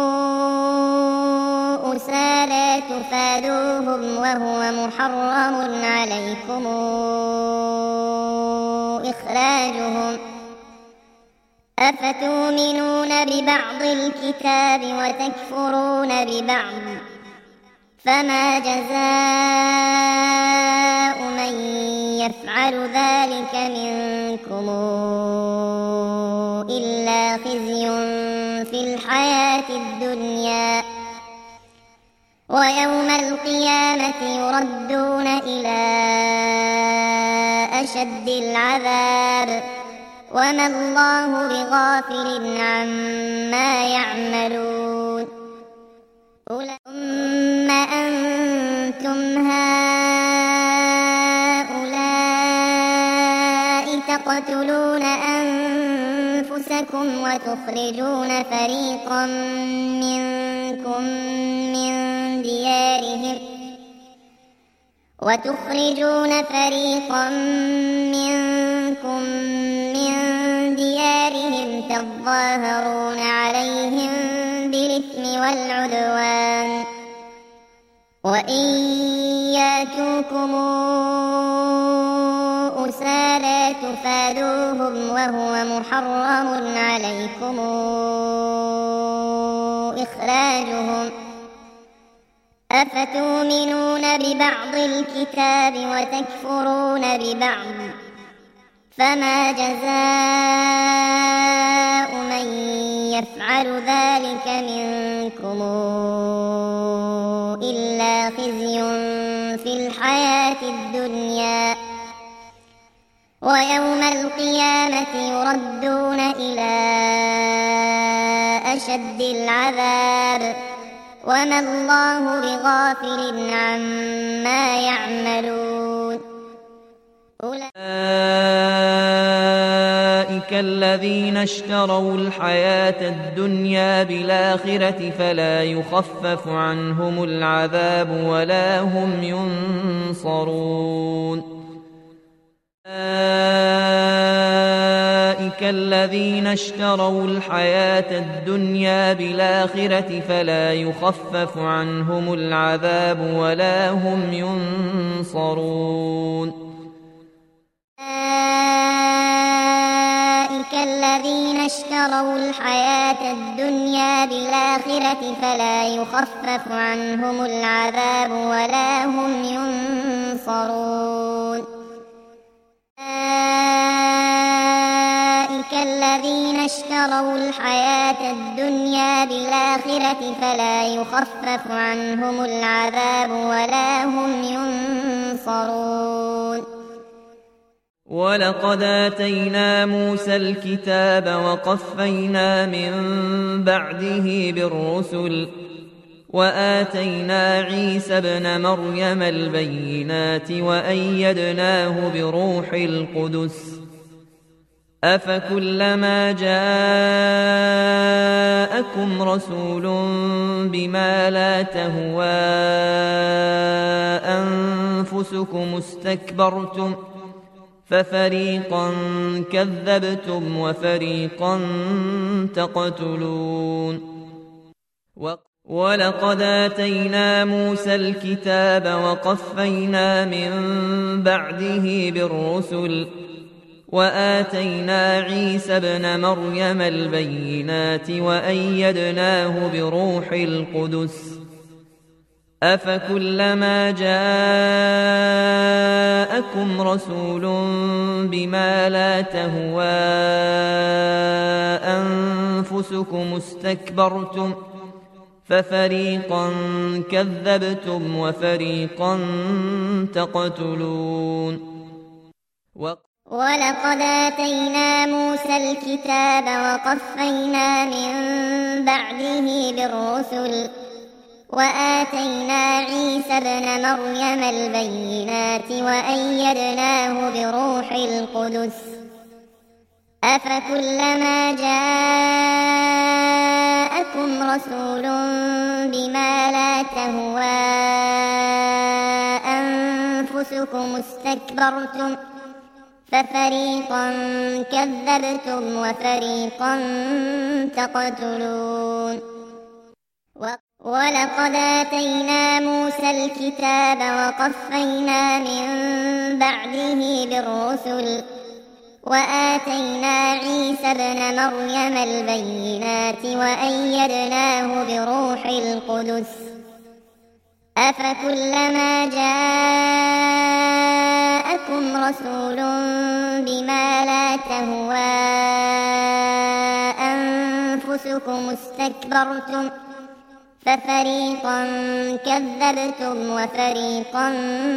أسارى تفادوهم وهو محرم عليكم إخراجهم أفتؤمنون ببعض الكتاب وتكفرون ببعض فما جزاء من يفعل ذلك منكم إلا خزي في الحياة الدنيا ويوم القيامة يردون إلى أشد العذاب وما الله بغافل عما يعملون ثم أنتم هؤلاء تقتلون أنفسكم وتخرجون فريقا منكم من ديارهم تظاهرون عليهم بالإثم والعدوان وإن ياتوكم أسارى تفادوهم وهو محرم عليكم إخراجهم أفتؤمنون ببعض الكتاب وتكفرون ببعض فما جزاء من يفعل ذلك منكم إلا خزي في الحياة الدنيا ويوم القيامة يردون إلى أشد العذاب وما الله بغافل عما يعملون أولئك الذين اشتروا الحياة الدنيا بالآخرة فلا يخفف عنهم العذاب ولا هم ينصرون أولئك الذين اشتروا الحياة الدنيا بالآخرة فلا يخفف عنهم العذاب ولا هم ينصرون أولئك الذين اشتروا الحياة الدنيا بالآخرة فلا يخفف عنهم العذاب ولا هم ينصرون أولئك الذين اشتروا الحياة الدنيا بالآخرة فلا يخفف عنهم العذاب ولا هم ينصرون ولقد آتينا موسى الكتاب وقفينا من بعده بالرسل وآتينا عيسى ابن مريم البينات وأيدناه بروح القدس أفكلما جاءكم رسول بما لا تهوى أنفسكم استكبرتم ففريقا كذبتم وفريقا تقتلون ولقد آتينا موسى الكتاب وقفينا من بعده بالرسل وآتينا عيسى ابن مريم البينات وأيدناه بروح القدس أفكلما جاءكم رسول بما لا تهوى أنفسكم استكبرتم ففريقا كذبتم وفريقا تقتلون ولقد آتينا موسى الكتاب وقفينا من بعده بالرسل وآتينا عيسى ابن مريم البينات وأيدناه بروح القدس أفكلما جاءكم رسول بما لا تهوى أنفسكم استكبرتم ففريقا كذبتم وفريقا تقتلون ولقد آتينا موسى الكتاب وقفينا من بعده بالرسل وآتينا عيسى ابن مريم البينات وأيدناه بروح القدس أفكلما جاءكم رسول بما لا تهوى أنفسكم استكبرتم ففريقا كذبتم وفريقا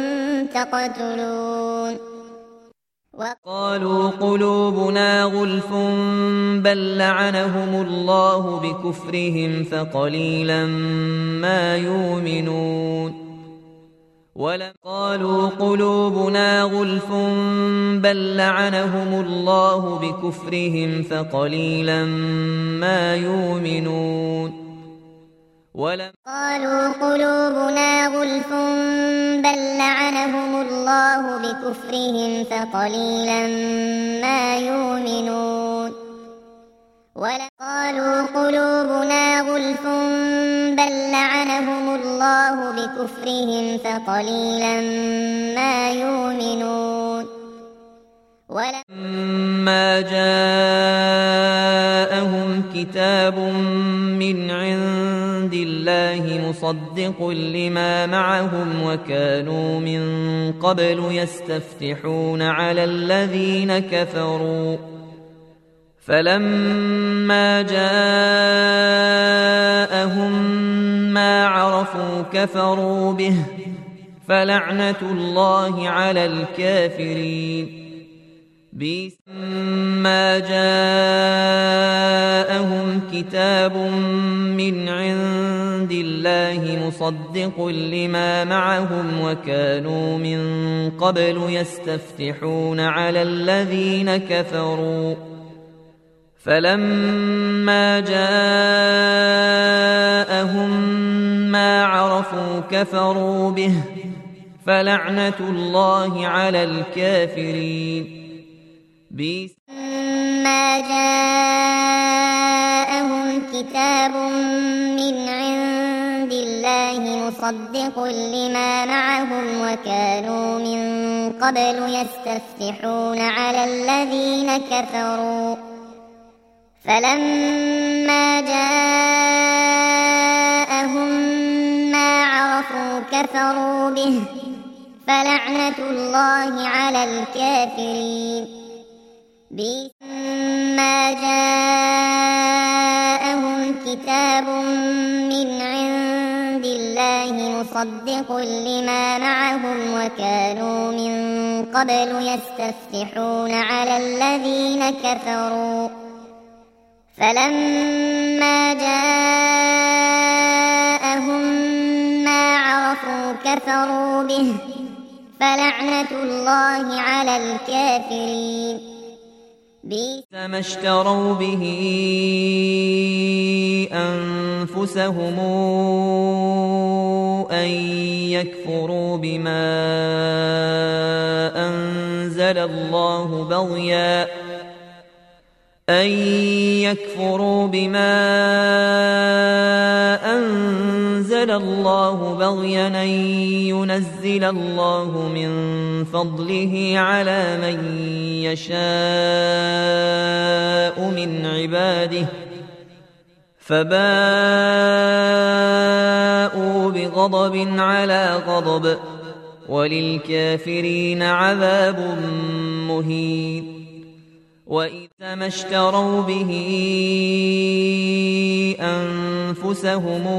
تقتلون قالوا قلوبنا غلف بل لعنهم الله بكفرهم فقليلا ما يؤمنون قالوا قلوبنا غلف بل لعنهم الله بكفرهم فقليلا ما يؤمنون قالوا قلوبنا غلف بل لعنهم الله بكفرهم فقليلا ما يؤمنون قالوا قلوبنا غلف بل لعنهم الله بكفرهم فقليلا ما يؤمنون ولما جاءهم كتاب من عند الله مصدق لما معهم وكانوا من قبل يستفتحون على الذين كفروا فلما جاءهم ما عرفوا كفروا به فلعنة الله على الكافرين ما جاءهم كتاب من عند الله مصدق لما معهم وكانوا من قبل يستفتحون على الذين كفروا فلما جاءهم ما عرفوا كفروا به فلعنة الله على الكافرين ما جاءهم كتاب من عند الله مصدق لما معهم وكانوا من قبل يستفتحون على الذين كفروا فلما جاءهم ما عرفوا كفروا به فلعنة الله على الكافرين ما جاءهم كتاب من عند الله مصدق لما معهم وكانوا من قبل يستفتحون على الذين كفروا فلما جاءهم كفروا به فلعنة الله على الكافرين. بئس ما اشتروا به أنفسهم أن يكفروا بما أنزل الله بغيا أن ينزل الله من فضله على من يشاء من عباده فباءوا بغضب على غضب وللكافرين عذاب مهين. وإذا ما اشتروا به أنفسهم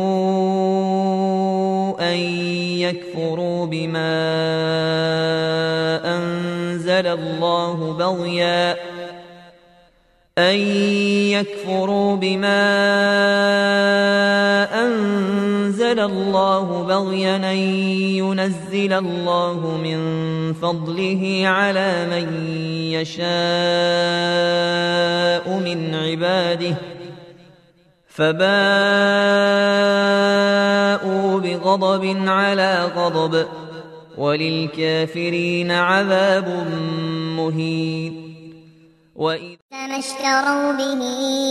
أن يكفروا بما أنزل الله بغيا أن ينزل الله من فضله على من يشاء من عباده فباءوا بغضب على غضب وللكافرين عذاب مهين. وإذا ما اشتروا به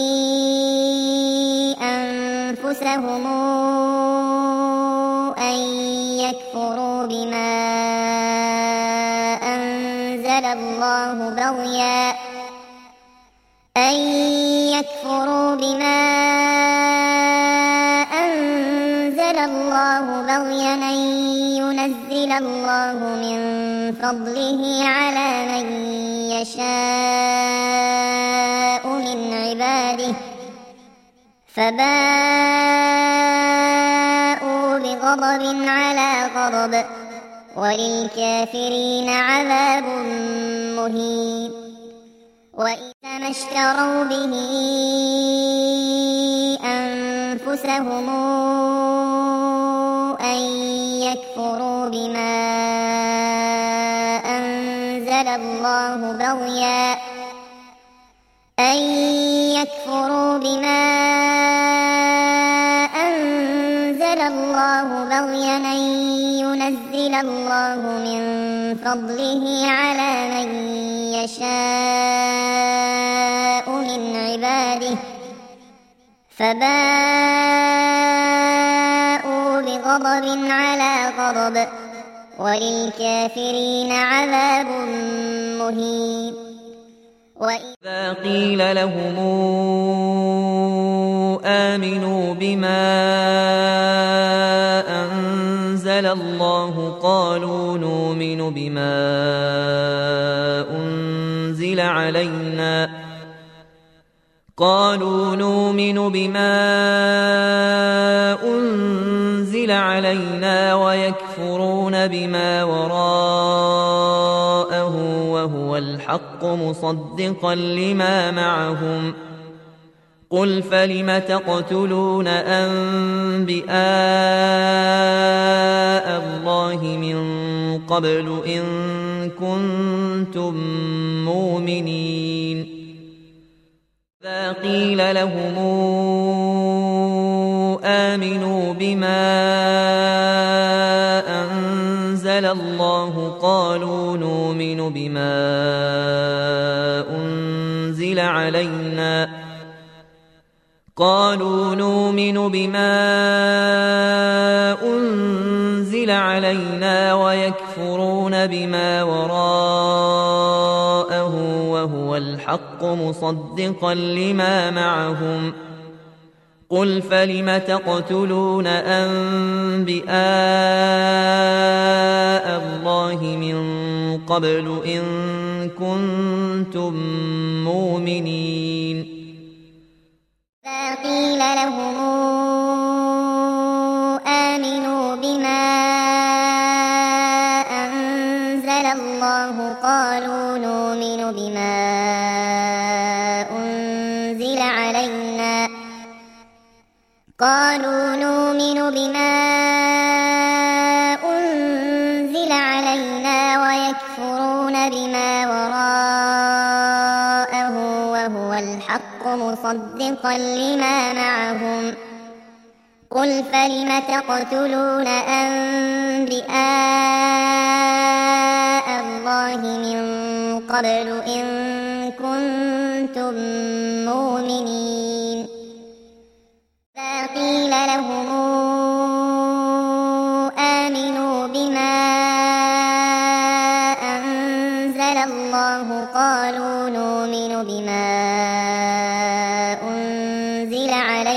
أنفسهم أن يكفروا بما أنزل الله بغيا أن ينزل الله من فضله على من يشاء من عباده فباءوا بغضب على غضب وللكافرين عذاب مهين. وإذا ما اشتروا به أنفسهم أن يكفروا بما أنزل الله بغيا أن ينزل الله من فضله على من يشاء من عباده فباءوا بغضب على غضب وللكافرين عذاب مهين. وإذا قيل لهم آمنوا بما أنزل الله قالوا نؤمن بما أنزل علينا ويكفرون بما وراءه وهو الحق مصدقا لما معهم قل فلم تقتلون أنبياء الله من قبل إن كنتم مؤمنين. إذا قيل لهم آمنوا بما أنزل الله قالوا نؤمن بما أنزل علينا ويكفرون بما وراءه وهو الحق مصدقا لما معهم قل فلم تقتلون أنبياء الله من قبل إن كنتم مؤمنين. قيل لهم آمنوا بما أنزل الله قالوا نؤمن بما أنزل بما وراءه وهو الحق مصدقا لما معهم قل فلم تقتلون أنبياء الله من قبل إن كنتم مؤمنين فقيل لهم آمنوا بما أنزل الله قالوا نؤمن بما أنزل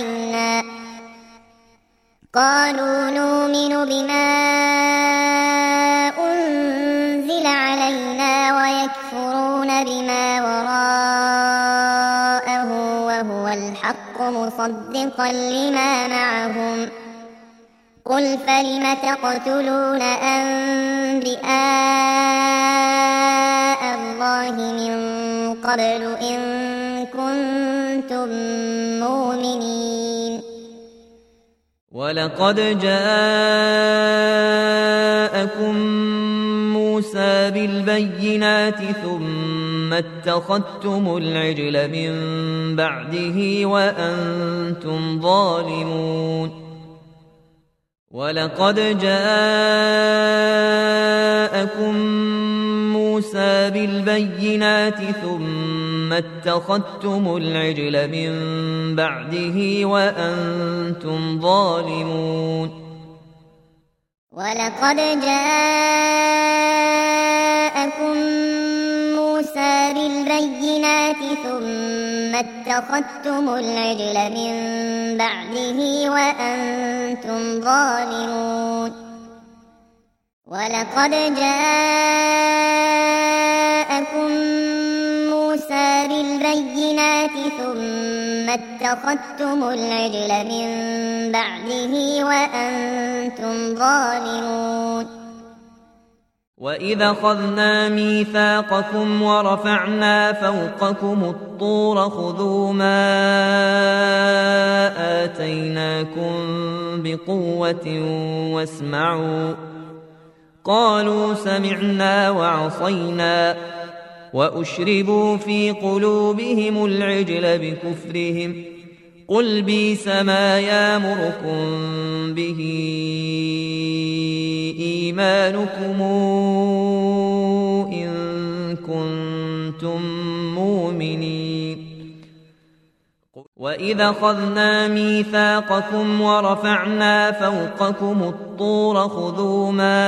علينا ويكفرون بما وراءه وهو الحق مصدقا لما معهم قل فلم تقتلون أنبياء الله من قبل إن كنتم مؤمنين ولقد جاءكم موسى بالبينات ثم اتخذتم العجل من بعده وأنتم ظالمون ولقد جاءكم موسى بالبينات ثم اتخذتم العجل من بعده وأنتم ظالمون ولقد جاءكم موسى بالبينات ثم اتخذتم العجل من بعده وأنتم ظالمون ولقد جاءكم موسى بالبينات ثم اتخذتم العجل من بعده وأنتم ظالمون وإذا أخذنا ميثاقكم ورفعنا فوقكم الطور خذوا ما آتيناكم بقوة واسمعوا قالوا سمعنا وعصينا وأشربوا في قلوبهم العجل بكفرهم قل بئس ما يأمركم به إيمانكم إن كنتم مؤمنين وإذا أخذنا ميثاقكم ورفعنا فوقكم الطور خذوا ما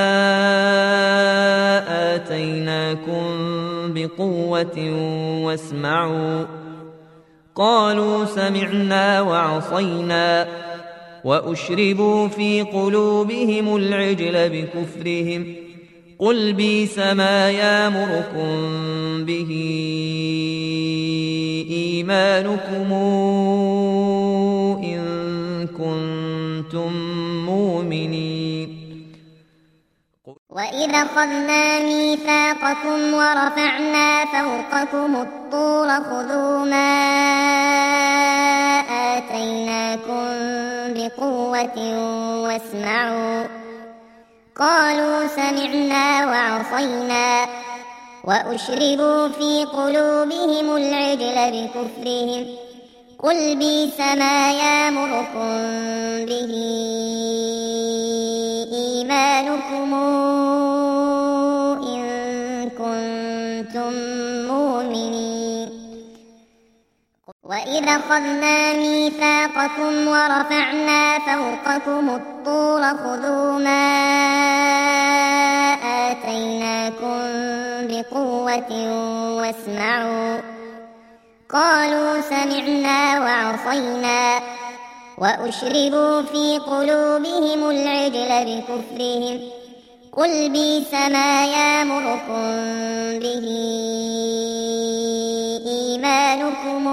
آتيناكم بقوة واسمعوا قالوا سمعنا وعصينا وأشربوا في قلوبهم العجل بكفرهم قل بئس ما يأمركم به إيمانكم إن كنتم مؤمنين وإذا أخذنا ميثاقكم ورفعنا فوقكم الطور خذوا ما آتيناكم بقوة واسمعوا قالوا سمعنا وعصينا وأشربوا في قلوبهم العجل بكفرهم قل بئس ما يأمركم به إيمانكم إن كنتم مؤمنين وإذا أخذنا ميثاقكم ورفعنا فوقكم الطور خذوا ما آتيناكم بقوة واسمعوا قالوا سمعنا وعصينا وأشربوا في قلوبهم العجل بكفرهم قل بئس ما يأمركم به إيمانكم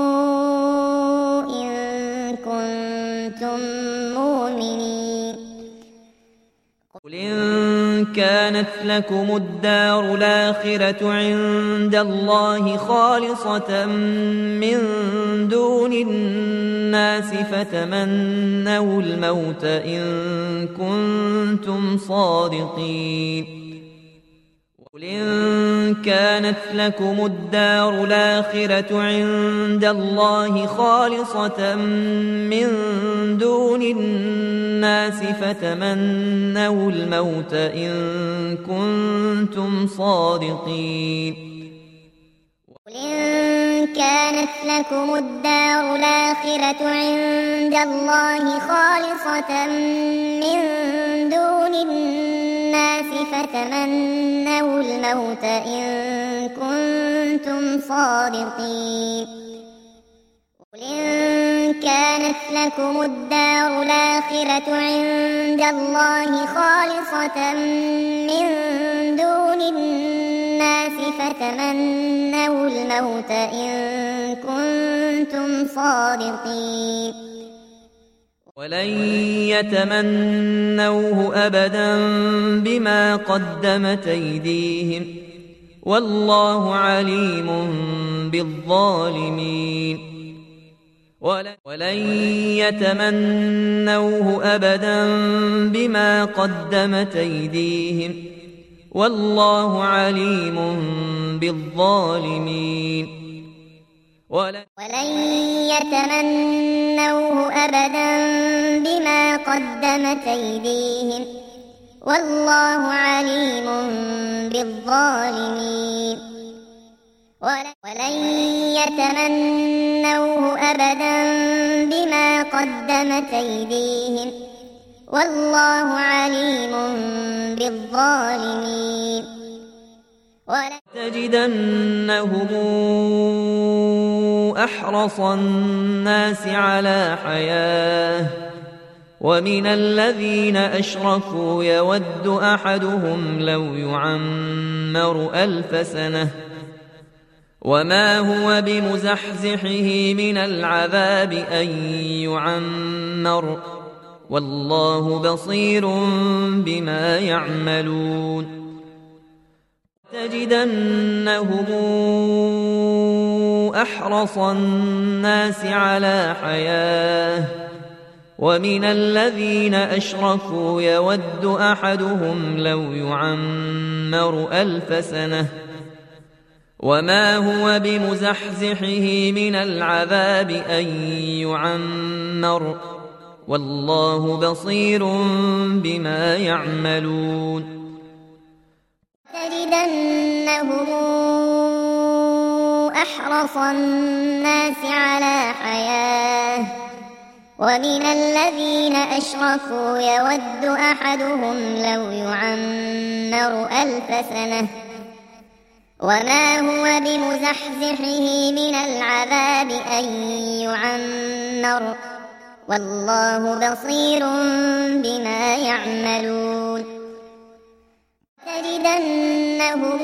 إن كنتم مؤمنين قل إن كانت لكم الدار الآخرة عند الله خالصة من دون الناس فتمنوا الموت إن كنتم صادقين قل إن كانت لكم الدار الآخرة عند الله خالصة من دون الناس فتمنوا الموت إن كنتم صادقين. قل إن كانت لكم الدار الآخرة عند الله خالصة من دون الناس فتمنوا الموت إن كنتم صادقين. قل إن كانت لكم الدار الآخرة عند الله خالصة من دون الناس فتمنوا الموت إن كنتم صادقين. ولن يتمنوه أبدا بما قدمت أيديهم والله عليم بالظالمين. ولن يتمنوه أبدا بما قدمت أيديهم والله عليم بالظالمين. ولن يتمنوه أبدا بما قدمت أيديهم والله عليم بالظالمين. ولن يتمنوه أبدا بما قدمت أيديهم والله عليم بالظالمين. تجدنهم أحرص الناس على حياة ومن الذين أشركوا يود أحدهم لو يعمر 1000 سنة وما هو بمزحزحه من العذاب أن يعمر والله بصير بما يعملون. تجدنهم أحرص الناس على حياة ومن الذين أشركوا يود أحدهم لو يعمر 1000 سنة وما هو بمزحزحه من العذاب أن يعمر والله بصير بما يعملون. تجدنهم أحرص الناس على حياة ومن الذين أشركوا يود أحدهم لو يعمر 1000 سنة وما هو بمزحزحه من العذاب أن يعمر والله بصير بما يعملون. تجدنهم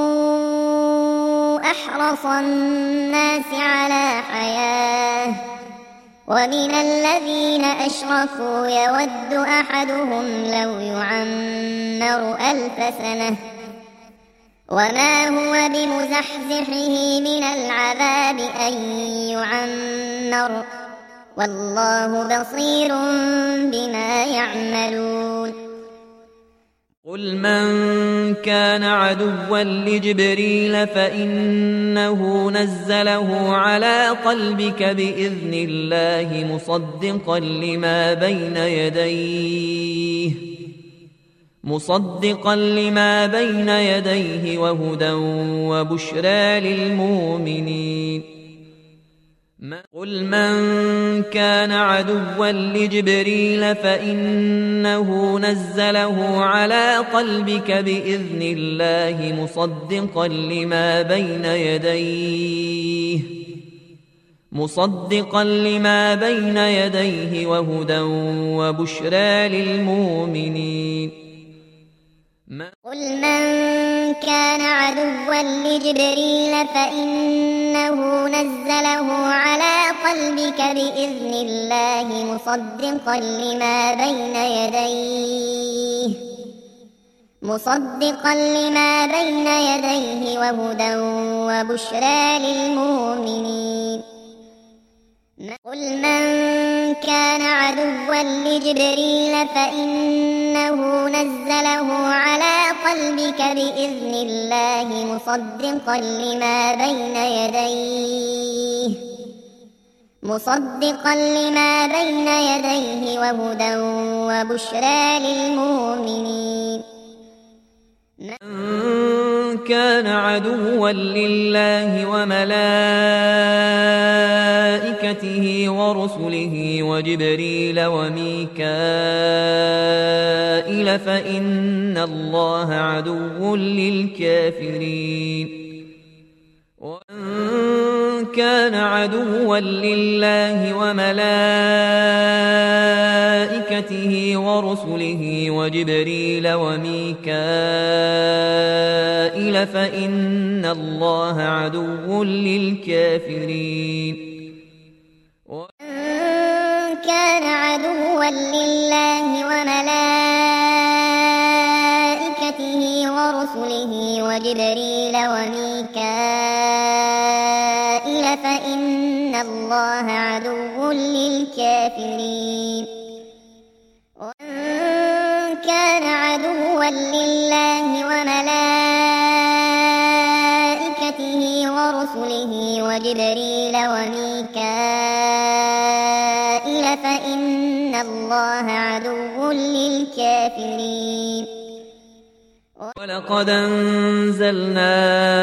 أحرص الناس على حياة ومن الذين أشركوا يود أحدهم لو يعمر 1000 سنة وما هو بمزحزحه من العذاب أن يعمر والله بصير بما يعملون. قل من كان عدوا لجبريل فإنه نزله على قلبك بإذن الله مصدقا لما بين يديه وهدى وبشرى للمؤمنين. قل من كان عدوا لجبريل فإنه نزله على قلبك بإذن الله مصدقا لما بين يديه وهدى وبشرى للمؤمنين. قل من كان عدوا لجبريل فإنه نزله على قلبك بإذن الله مصدقا لما بين يديه وهدى وبشرى للمؤمنين. قل من كان عدوا لجبريل فإنه نزله على قلبك بإذن الله مصدقا لما بين يديه وهدى وبشرى للمؤمنين. من كان عدوا لله وملائكته ورسله وجبريل وميكائيل فإن الله عدو للكافرين. ومن كان عدوا لله وملائكته ورسله وجبريل وميكائيل فإن الله عدو للكافرين. ومن كان عدوا لله وملائكته ورسله وجبريل وميكائيل فإن الله عدو للكافرين. ومن كان عدوا لله وملائكته ورسله وجبريل وميكائيل فإن الله عدو للكافرين. ولقد أنزلنا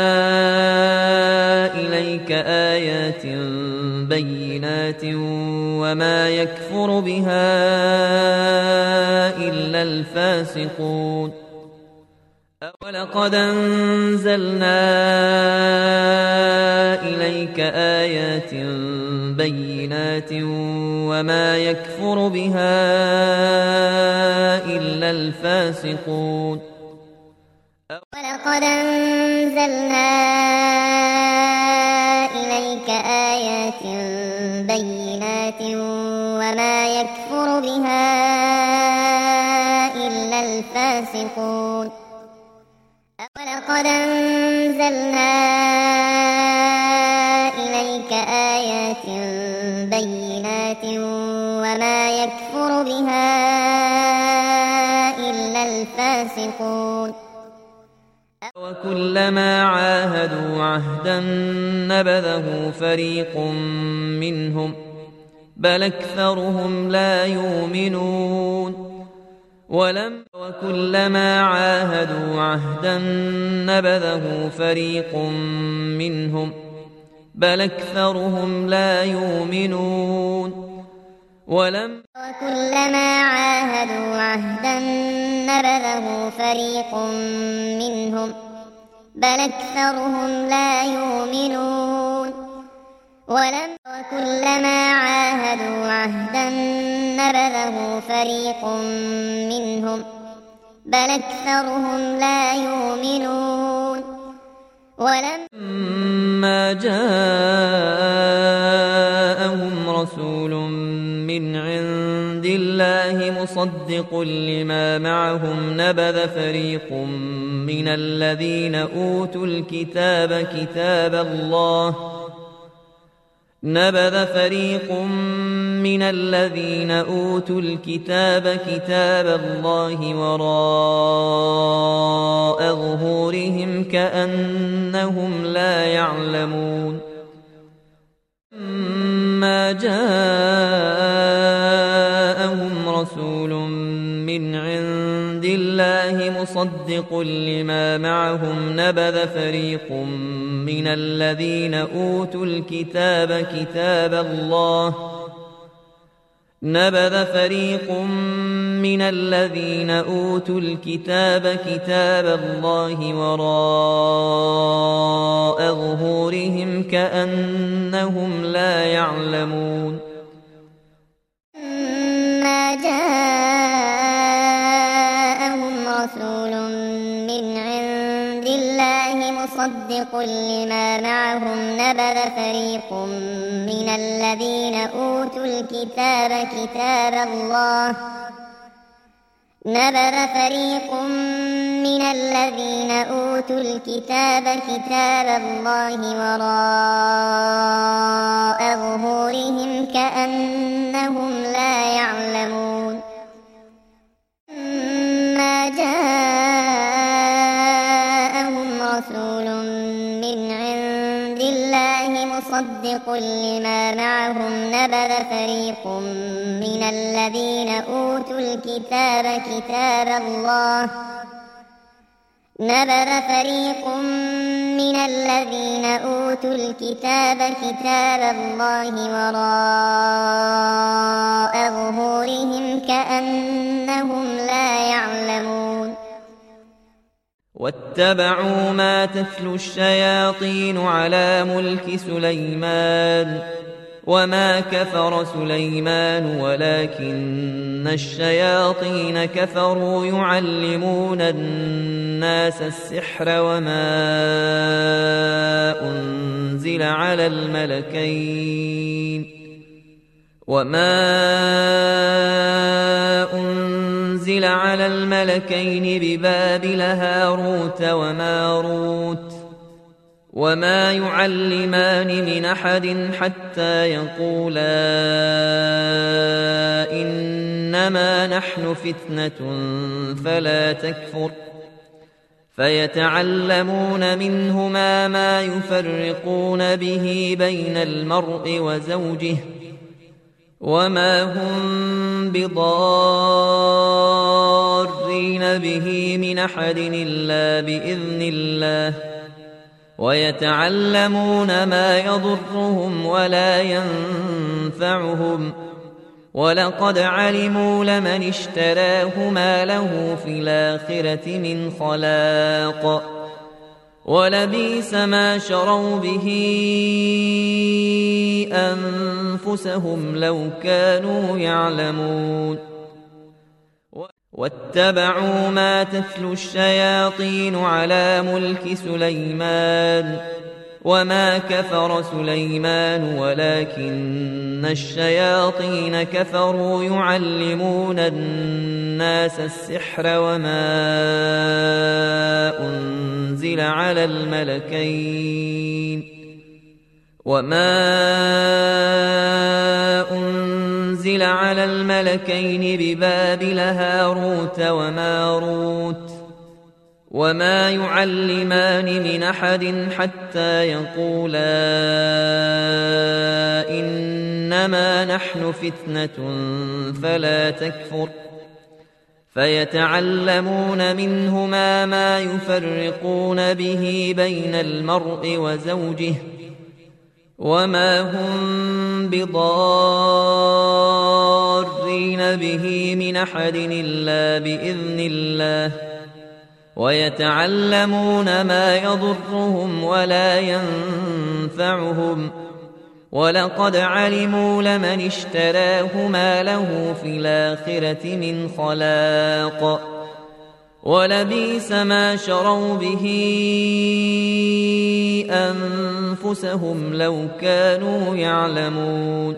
إليك آيات بينات وما يكفر بها إلا الفاسقون. ولقد أنزلنا إليك آيات بينات وما يكفر بها إلا الفاسقون. ولقد أنزلنا إليك آيات بينات وما يكفر بها إلا الفاسقون. ولقد أنزلنا إليك آيات بينات وما يكفر بها إلا الفاسقون. وكلما عاهدوا عهدا نبذه فريق منهم بل أكثرهم لا يؤمنون. وكلما عاهدوا عهدا نبذه فريق منهم بل أكثرهم لا يؤمنون. وكلما عاهدوا عهدا نبذه فريق منهم بل أكثرهم لا يؤمنون. وكلما عاهدوا عهدا نبذه فريق منهم بل أكثرهم لا يؤمنون. ولما جاءهم رسول من عند الله مصدق لما معهم نبذ فريق من الذين أوتوا الكتاب كتاب الله وراء ظهورهم كأنهم لا يعلمون. ما جاءهم رسول من عند الله مصدق لما معهم نبذ فريق من الذين أوتوا الكتاب كتاب الله وراء ظهورهم كأنهم لا يعلمون. ما جاءهم رسول من عند الله مصدق لما معهم نبذ فريق من الذين أوتوا الكتاب كتاب الله من الذين أوتوا الكتاب كتاب الله وراء ظهورهم كأنهم لا يعلمون ما جاءهم رسول من عند الله مصدق لما معهم نبذ فريق من الذين أوتوا الكتاب كتاب الله وراء ظهورهم كأنهم لا يعلمون واتبعوا ما تتلو الشياطين على ملك سليمان وما كفر سليمان ولكن الشياطين كفروا يعلمون الناس السحر وما أنزل على الملكين ببابل هاروت وماروت وما يعلمان من أحد حتى يقولا إنما نحن فتنة فلا تكفر فيتعلمون منهما ما يفرقون به بين المرء وزوجه وما هم بضارين به من أحد إلا بإذن الله ويتعلمون ما يضرهم ولا ينفعهم ولقد علموا لمن اشتراه ما له في الآخرة من خلاق ولبئس ما شروا به أنفسهم لو كانوا يعلمون واتبعوا ما تتلو الشياطين على ملك سليمان وما كفر سليمان ولكن الشياطين كفروا يعلمون الناس السحر وما أنزل على الملكين ببابل هاروت وماروت وما يعلمان من أحد حتى يقولا إنما نحن فتنة فلا تكفر فيتعلمون منهما ما يفرقون به بين المرء وزوجه وما هم بضارين به من أحد إلا بإذن الله ويتعلمون ما يضرهم ولا ينفعهم ولقد علموا لمن اشتراه ما له في الآخرة من خلاق ولبئس ما شروا به أنفسهم لو كانوا يعلمون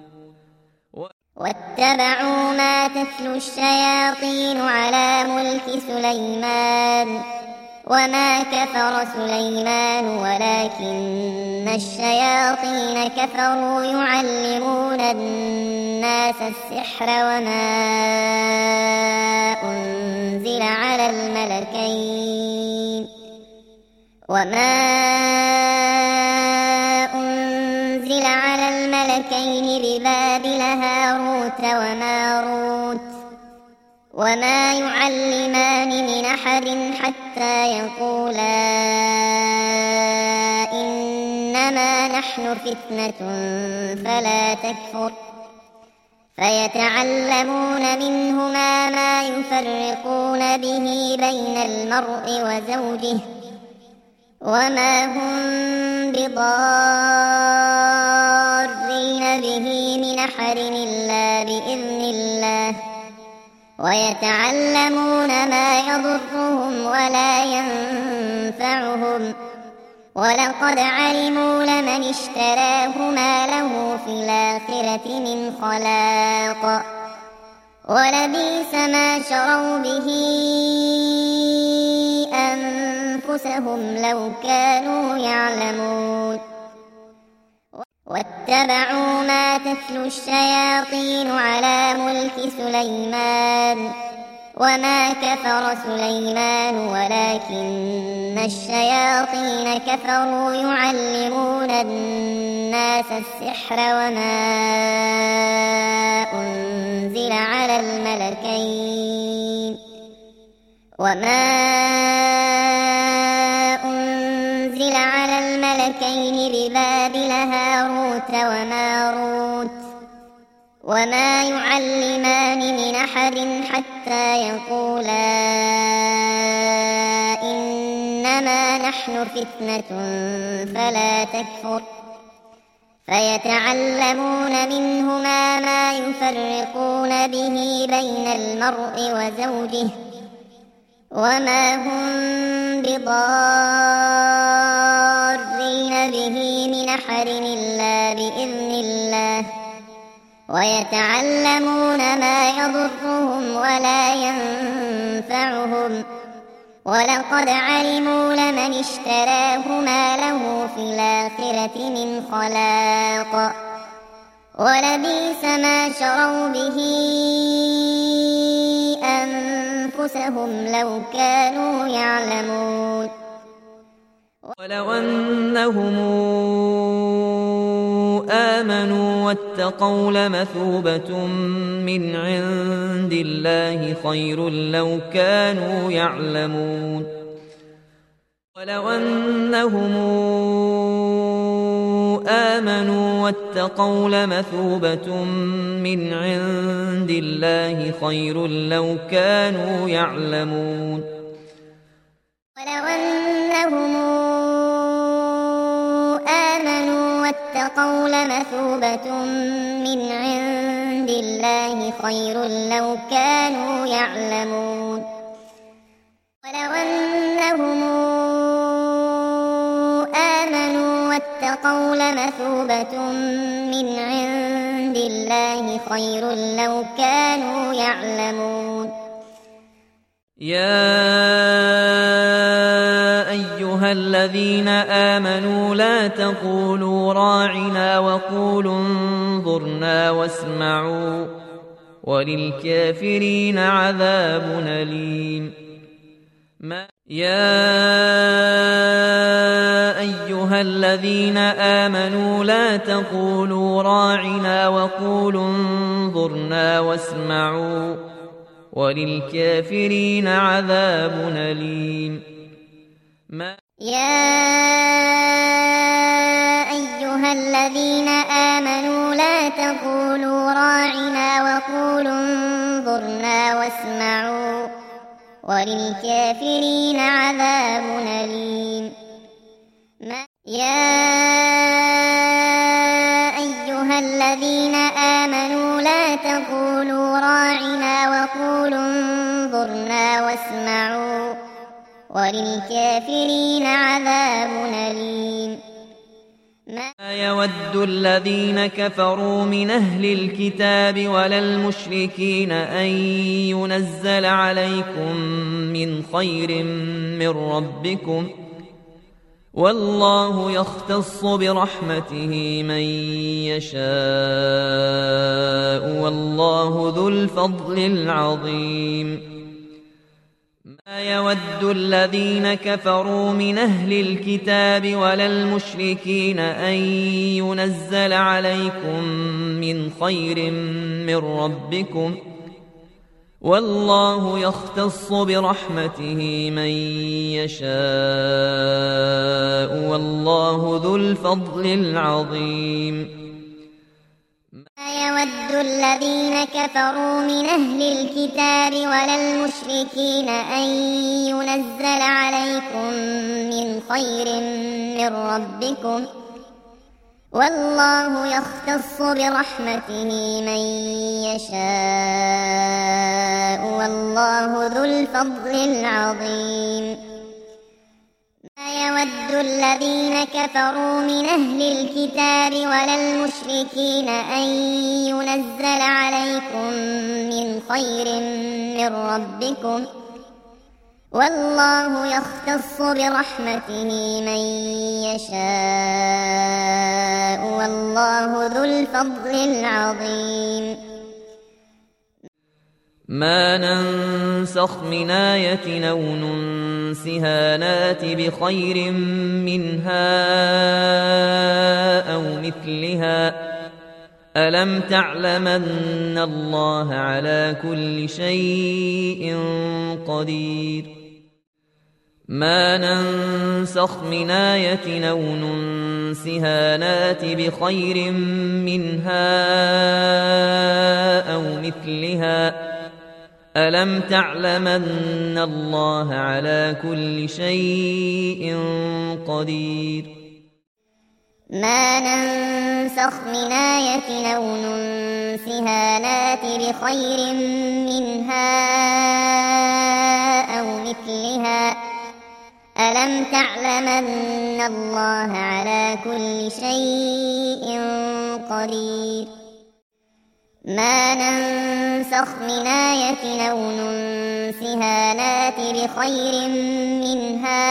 واتبعوا ما تتلو الشياطين على ملك سليمان وما كفر سليمان ولكن الشياطين كفروا يعلمون الناس السحر وما أنزل على الملكين ببابل هاروت وماروت وما يعلمان من أحد حتى يقولا إنما نحن فتنة فلا تكفر فيتعلمون منهما ما يفرقون به بين المرء وزوجه وما هم بضارين به من أحد إلا بإذن الله ويتعلمون ما يضرهم ولا ينفعهم ولقد علموا لمن اشتراه ما له في الآخرة من خلاق ولبئس ما شروا به أنفسهم لو كانوا يعلمون واتبعوا ما تتلو الشياطين على ملك سليمان وما كفر سليمان ولكن الشياطين كفروا يعلمون الناس السحر وما أنزل على الملكين ببابل هاروت وماروت وما يعلمان من أحد حتى يقولا إنما نحن فتنة فلا تكفر فيتعلمون منهما ما يفرقون به بين المرء وزوجه وما هم بضارين به من أحد إلا بإذن الله ويتعلمون ما يضرهم ولا ينفعهم ولقد علموا لمن اشتراه ما له في الآخرة من خلاق ولبئس ما شروا به أنفسهم لو كانوا يعلمون ولو أنهم آمنوا واتقوا لمثوبة من عند الله خير لو كانوا يعلمون ولو أنهم آمنوا واتقوا لمثوبة من عند الله خير لو كانوا يعلمون ولو أنهم آمنوا واتقوا لمثوبة من عند الله خير لو كانوا يعلمون ولو أنهم آمنوا واتقوا لمثوبة من عند الله خير لو كانوا يعلمون يا أيها الذين آمنوا لا تقولوا راعنا وقولوا انظرنا واسمعوا وللكافرين عذاب أليم يا أيها الذين آمنوا لا تقولوا راعنا وقولوا انظرنا واسمعوا وللكافرين عذاب أليم يا أيها الذين آمنوا لا تقولوا راعنا وقولوا انظرنا واسمعوا وللكافرين عذاب أليم يا أيها الذين آمنوا لا تقولوا راعنا وقولوا انظرنا واسمعوا وللكافرين عذاب أليم ما يود الذين كفروا من أهل الكتاب ولا المشركين أن ينزل عليكم من خير من ربكم والله يختص برحمته من يشاء والله ذو الفضل العظيم ما يود الذين كفروا من أهل الكتاب ولا المشركين أن ينزل عليكم من خير من ربكم والله يختص برحمته من يشاء والله ذو الفضل العظيم ما يود الذين كفروا من أهل الكتاب ولا المشركين أن ينزل عليكم من خير من ربكم والله يختص برحمته من يشاء والله ذو الفضل العظيم ما يود الذين كفروا من أهل الكتاب ولا المشركين أن ينزل عليكم من خير من ربكم والله يختص برحمته من يشاء والله ذو الفضل العظيم ما ننسخ من آية أو ننسها نات بخير منها أو مثلها ألم تعلم أن الله على كل شيء قدير ما ننسخ من آية أو ننسها نات بخير منها أو مثلها ألم تعلم أن الله على كل شيء قدير ما ننسخ من آية أو ننسها نات بخير منها أو مثلها ألم تعلم أن الله على كل شيء قدير ما ننسخ من آية أو ننسها نات بخير منها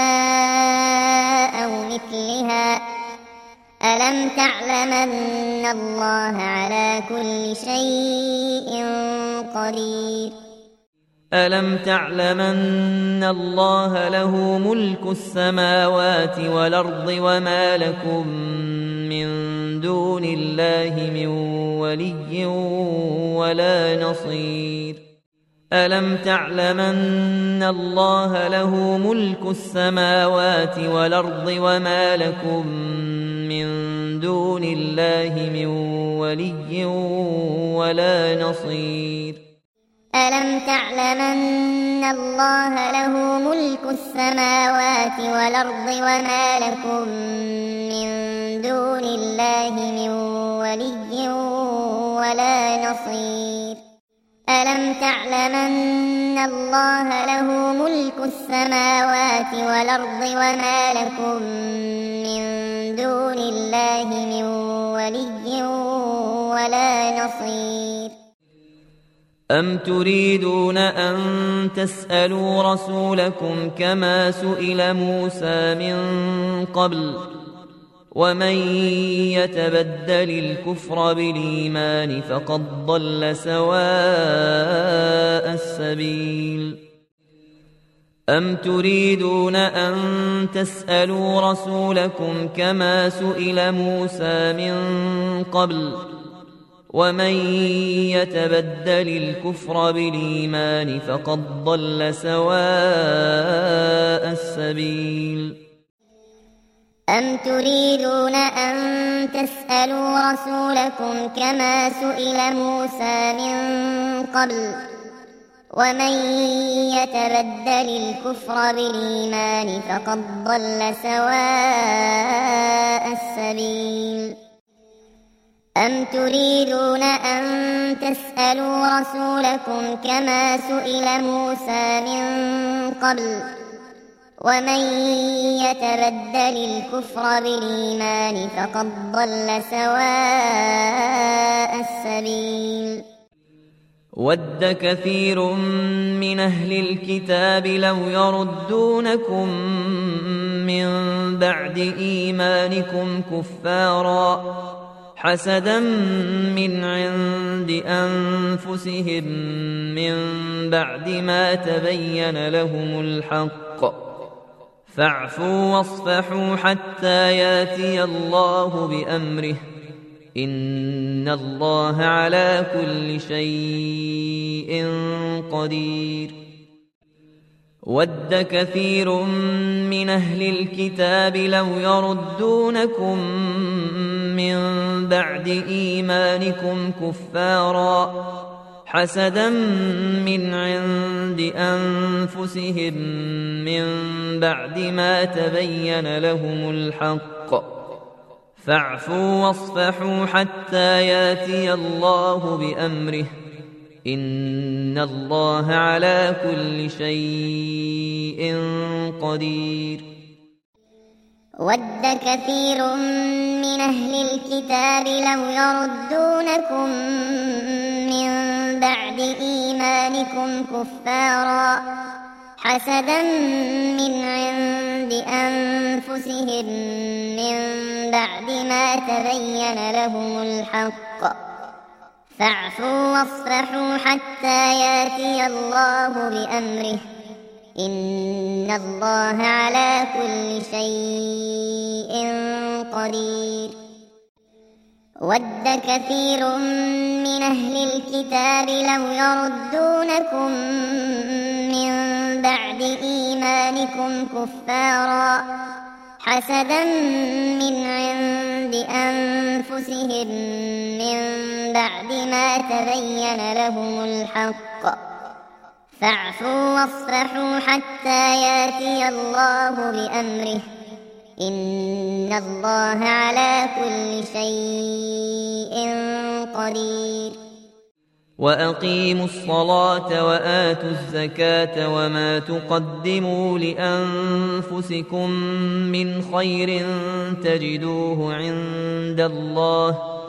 أو مثلها ألم تعلم أن الله على كل شيء قدير ألم تعلم أن الله له ملك السماوات والأرض وما لكم من دون الله من ولي ولا نصير ألم تعلم أن الله له ملك السماوات والأرض وما لكم من دون الله من ولي ولا نصير ألم تعلم أن الله له ملك السماوات والأرض وما لكم من دون الله من ولي ولا نصير ألم تعلم أن الله له ملك السماوات والأرض وما لكم من دون الله من ولي ولا نصير أم تريدون أن تسألوا رسولكم كما سئل موسى من قبل ومن يتبدل الكفر بالإيمان فقد ضل سواء السبيل أم تريدون أن تسألوا رسولكم كما سئل موسى من قبل ومن يتبدل الكفر بالإيمان فقد ضل سواء السبيل أم تريدون أن تسألوا رسولكم كما سئل موسى من قبل ومن يتبدل الكفر بالإيمان فقد ضل سواء السبيل أم تريدون أن تسألوا رسولكم كما سئل موسى من قبل ومن يتبدل الكفر بالإيمان فقد ضل سواء السبيل ود كثير من أهل الكتاب لو يردونكم من بعد إيمانكم كفارا حسدا من عند أنفسهم من بعد ما تبين لهم الحق فاعفوا واصفحوا حتى ياتي الله بأمره إن الله على كل شيء قدير ود كثير من أهل الكتاب لو يردونكم من بعد إيمانكم كفارا حسدا من عند أنفسهم من بعد ما تبين لهم الحق فاعفوا واصفحوا حتى ياتي الله بأمره إن الله على كل شيء قدير ود كثير من أهل الكتاب لو يردونكم من بعد إيمانكم كفارا حسدا من عند أنفسهم من بعد ما تبين لهم الحق فاعفوا واصفحوا حتى يأتي الله بأمره إن الله على كل شيء قدير ود كثير من أهل الكتاب لو يردونكم من بعد إيمانكم كفارا حسدا من عند أنفسهم من بعد ما تبين لهم الحق فاعفوا واصفحوا حتى يأتي الله بأمره إن الله على كل شيء قدير وأقيموا الصلاة وآتوا الزكاة وما تقدموا لأنفسكم من خير تجدوه عند الله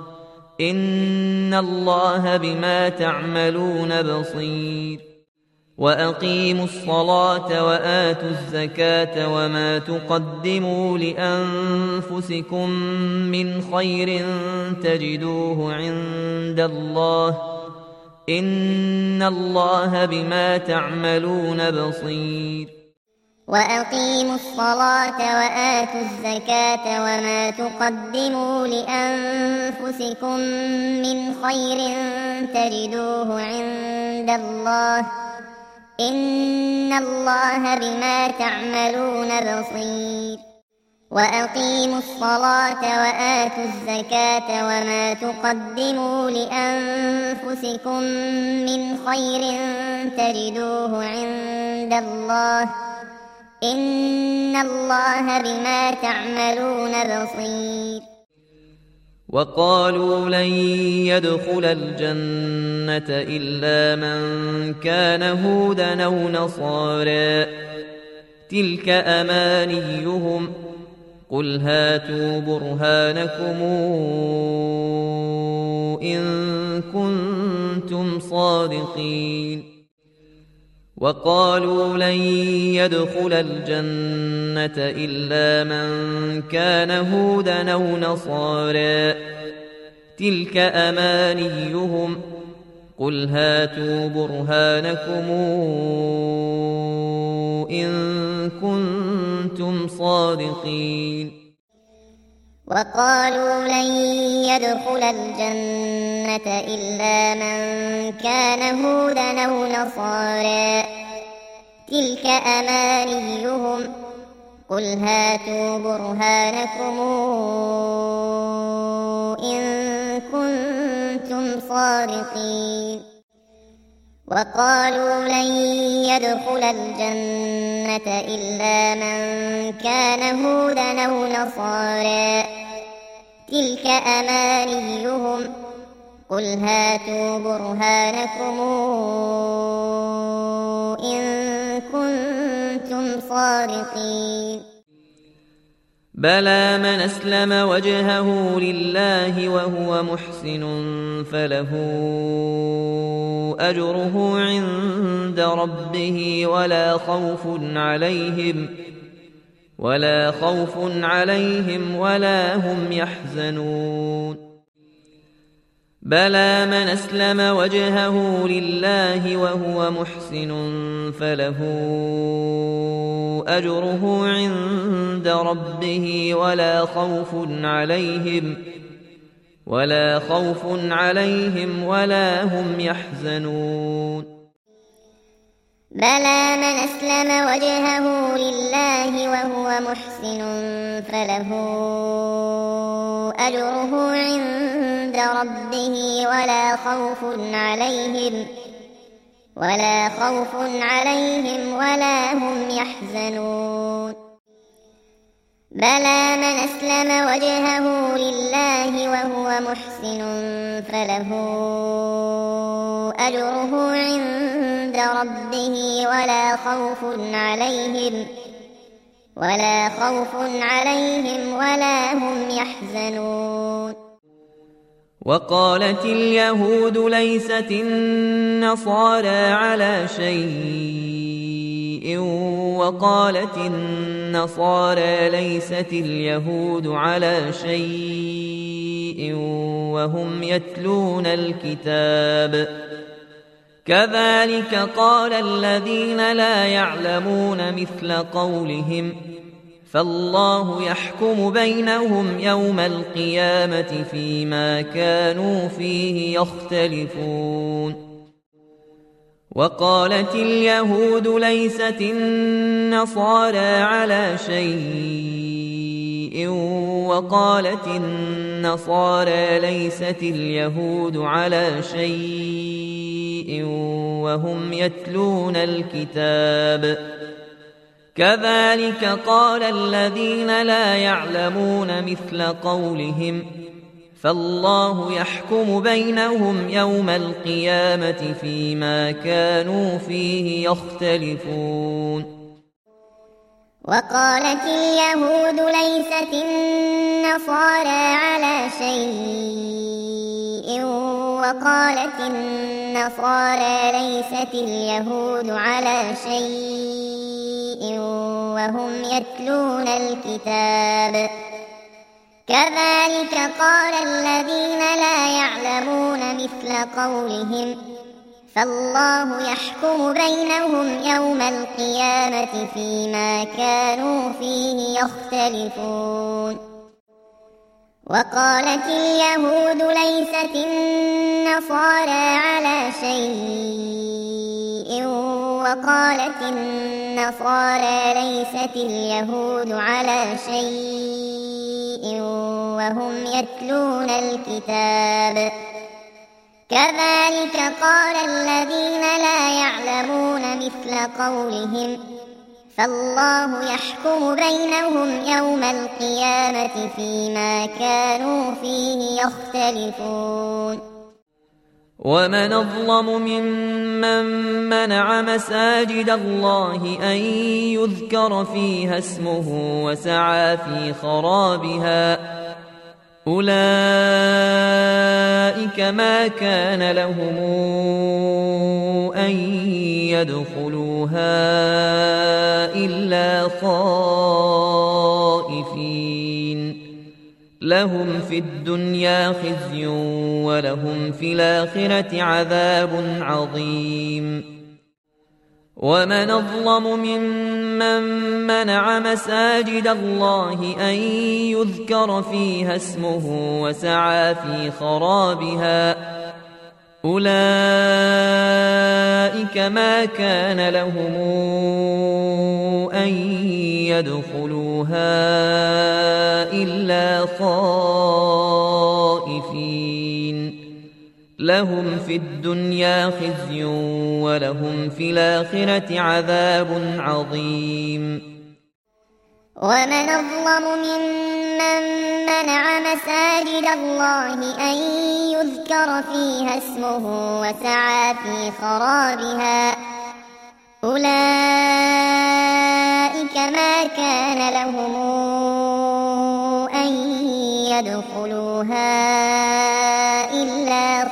إن الله بما تعملون بصير وأقيموا الصلاة وآتوا الزكاة وما تقدموا لأنفسكم من خير تجدوه عند الله إن الله بما تعملون بصير وأقيموا الصلاة وآتوا الزكاة وما تقدموا لأنفسكم من خير تجدوه عند الله إن الله بما تعملون بصير وأقيموا الصلاة وآتوا الزكاة وما تقدموا لأنفسكم من خير تجدوه عند الله إن الله بما تعملون بصير وقالوا لن يدخل الجنة إلا من كان هودا أو نصارى تلك أمانيهم قل هاتوا برهانكم إن كنتم صادقين وقالوا لن يدخل الجنة إلا من كان هودا أو نصارى تلك أمانيهم قل هاتوا برهانكم إن كنتم صادقين وقالوا لن يدخل الجنة إلا من كان هودا أو نصارى تلك أمانيهم قل هاتوا برهانكم إن كنتم صادقين وقالوا لن يدخل الجنة إلا من كان هودا أو نصارى تلك أمانيهم قل هاتوا برهانكم إن كنتم صادقين بلى من أسلم وجهه لله وهو محسن فله أجره عند ربه ولا خوف عليهم ولا هم يحزنون بلى من أسلم وجهه لله وهو محسن فله أجره عند ربه ولا خوف عليهم ولا هم يحزنون بلى من أسلم وجهه لله وهو محسن فله أجره عند ربه ولا خوف عليهم ولا هم يحزنون بلى من أسلم وجهه لله وهو محسن فله أجره عند ربه ولا خوف عليهم ولا هم يحزنون وقالت اليهود ليست النصارى على شيء وقالت النصارى ليست اليهود على شيء وهم يتلون الكتاب كذلك قال الذين لا يعلمون مثل قولهم فالله يحكم بينهم يوم القيامة فيما كانوا فيه يختلفون وقالت اليهود ليست النصارى على شيء وقالت النصارى ليست اليهود على شيء وهم يتلون الكتاب كذلك قال الذين لا يعلمون مثل قولهم فالله يحكم بينهم يوم القيامة فيما كانوا فيه يختلفون وقالت اليهود ليست النصارى على شيء وقالت النصارى ليست اليهود على شيء وهم يتلون الكتاب كذلك قال الذين لا يعلمون مثل قولهم فالله يحكم بينهم يوم القيامة فيما كانوا فيه يختلفون وقالت اليهود ليست النصارى على شيء وقالت النصارى ليست اليهود على شيء وهم يتلون الكتاب كذلك قال الذين لا يعلمون مثل قولهم فالله يحكم بينهم يوم القيامة فيما كانوا فيه يختلفون ومن أظلم ممن منع مساجد الله أن يذكر فيها اسمه وسعى في خرابها أولئك ما كان لهم أن يدخلوها إلا خائفين لهم في الدنيا خزي ولهم في الآخرة عذاب عظيم ومن أظلم ممن منع مساجد الله أن يذكر فيها اسمه وسعى في خرابها أولئك ما كان لهم أن يدخلوها إلا خائفين لهم في الدنيا خزي ولهم في الآخرة عذاب عظيم ومن أظلم ممن منع مساجد الله أن يذكر فيها اسمه وسعى في خرابها أولئك ما كان لهم أن يدخلوها إلا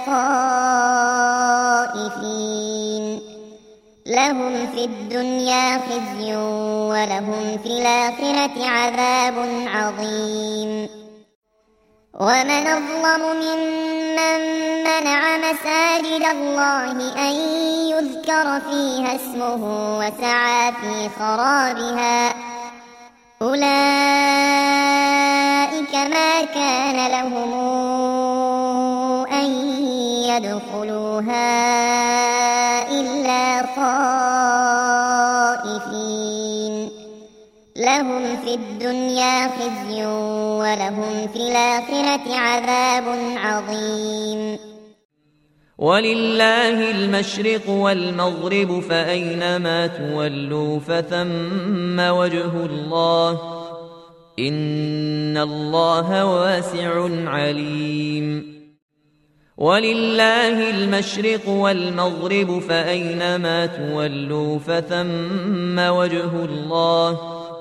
خائفين لهم في الدنيا خزي ولهم في الآخرة عذاب عظيم ومن أظلم ممن منع مساجد الله أن يذكر فيها اسمه وسعى في خرابها أولئك ما كان لهم أن يدخلوها إلا خائفين لهم في الدنيا خزي ولهم في الآخرة عذاب عظيم ولله المشرق والمغرب فأينما تولوا فثم وجه الله إن الله واسع عليم ولله المشرق والمغرب فأينما تولوا فثم وجه الله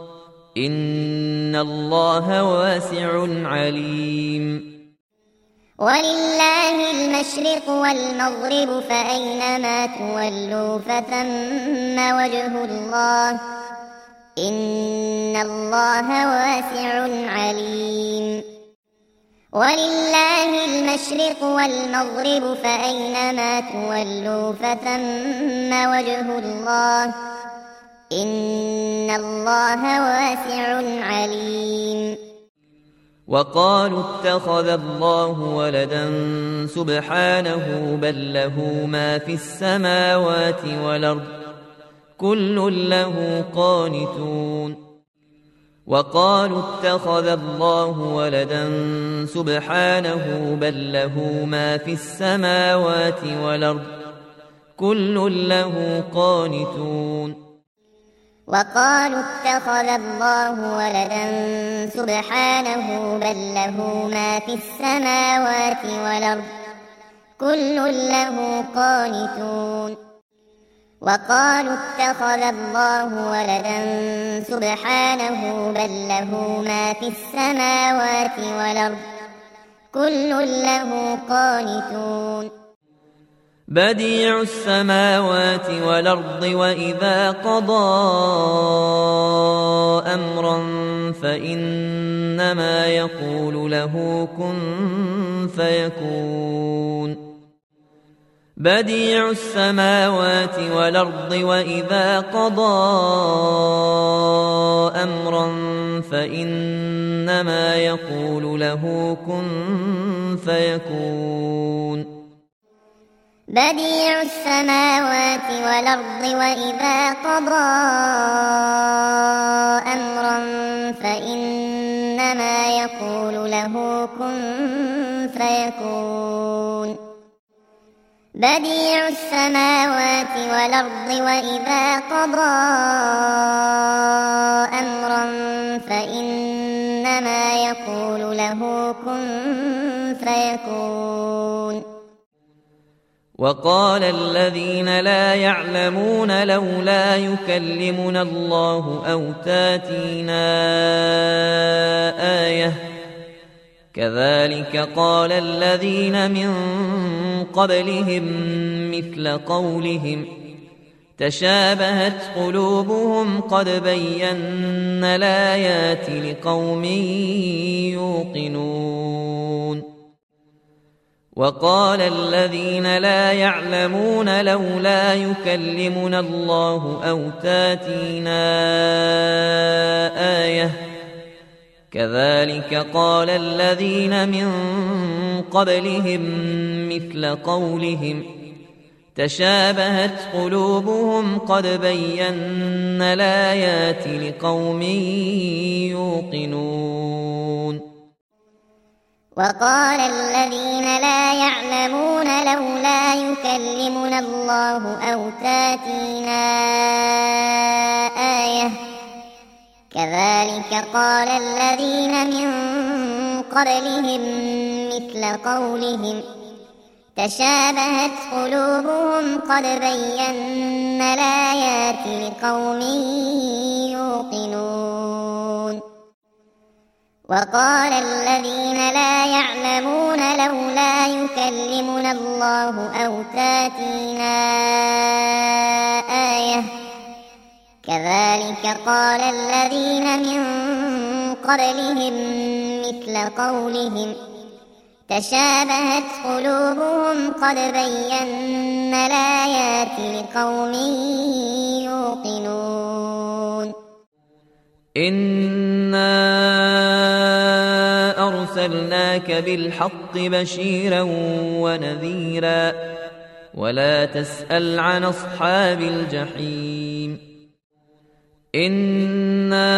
إن الله واسع عليم ولله المشرق والمغرب فأينما تولوا فثم وجه الله إن الله واسع عليم ولله المشرق والمغرب فأينما تولوا فثم وجه الله إن الله واسع عليم وقالوا اتخذ الله ولدا سبحانه بل له ما في السماوات والأرض كل له قانتون وقالوا اتخذ الله ولدا سبحانه بل له ما في السماوات والأرض كل له قانتون وقالوا اتخذ الله ولدا سبحانه بل له ما في السماوات والأرض كل له قانتون وقالوا اتخذ الله ولدا سبحانه بل له ما في السماوات والأرض كل له قانتون بديع السماوات والأرض وإذا قضى أمرا فإنما يقول له كن فيكون بديع السماوات والأرض وإذا قضى أمرا فإنما يقول له كن فيكون بديع السماوات والأرض وإذا قضى أمرا فإنما يقول له كن فيكون بديع السماوات والأرض وإذا قضى أمرا فإنما يقول له كن فيكون وقال الذين لا يعلمون لولا يكلمنا الله أو تاتينا آية كذلك قال الذين من قبلهم مثل قولهم تشابهت قلوبهم قد بينا الآيات لقوم يوقنون وقال الذين لا يعلمون لولا يكلمنا الله أو تاتينا آية كذلك قال الذين من قبلهم مثل قولهم تشابهت قلوبهم قد بينا الآيات لقوم يوقنون وقال الذين لا يعلمون لولا يكلمنا الله أو تاتينا آية كذلك قال الذين من قبلهم مثل قولهم تشابهت قلوبهم قد بينا الآيات لقوم يوقنون وقال الذين لا يعلمون لولا يكلمنا الله أو تاتينا آية كذلك قال الذين من قبلهم مثل قولهم تشابهت قلوبهم قد بينا الآيات لقوم يوقنون إنا أرسلناك بالحق بشيرا ونذيرا ولا تسأل عن أصحاب الجحيم إنا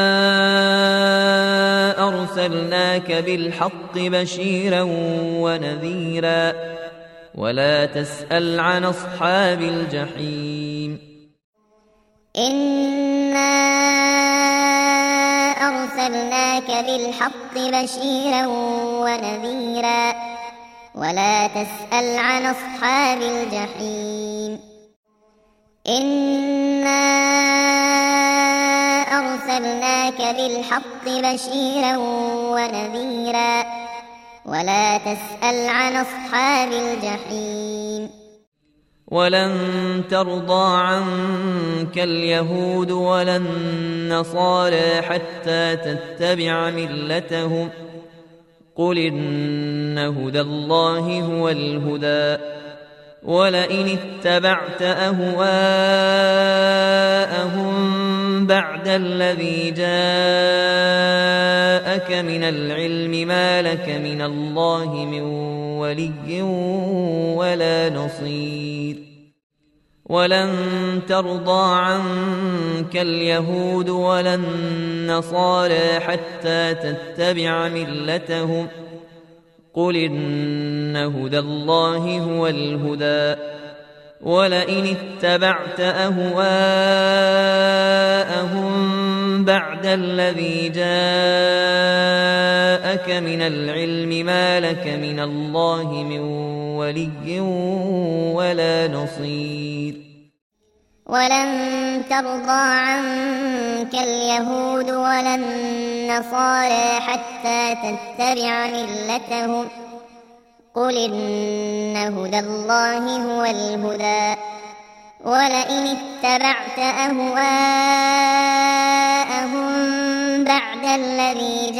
أرسلناك بالحق بشيرا ونذيرا ولا تسأل عن أصحاب الجحيم إنا أرسلناك بالحق بشيرا ونذيرا ولا تسأل عن أصحاب الجحيم إنا أرسلناك بالحق بشيرا ونذيرا ولا تسأل عن أصحاب الجحيم. ولن ترضى عنك اليهود ولا النصارى حتى تتبع ملتهم قل إن هدى الله هو الهدى ولئن اتبعت أهواءهم بعد الذي جاءك من العلم ما لك من الله من ولي ولا نصير. ولن ترضى عنك اليهود ولا النصارى حتى تتبع ملتهم قل إن هدى الله هو الهدى ولئن اتبعت أهواءهم بعد الذي جاءك من العلم ما لك من الله من ولي ولا نصير. ولن ترضى عنك اليهود ولا النصارى حتى تتبع ملتهم قل إن هدى الله هو الهدى ولئن اتبعت أهواءهم بعد الذي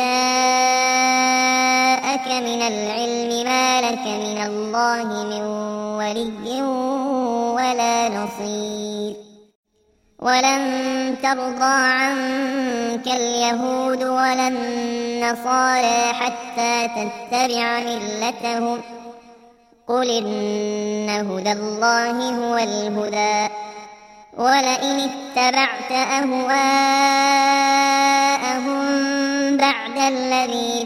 جاءك من العلم ما لك من الله من ولي ولا نصير. ولن ترضى عنك اليهود ولا النصارى حتى تتبع ملتهم قل إن هدى الله هو الهدى ولئن اتبعت أهواءهم بعد الذي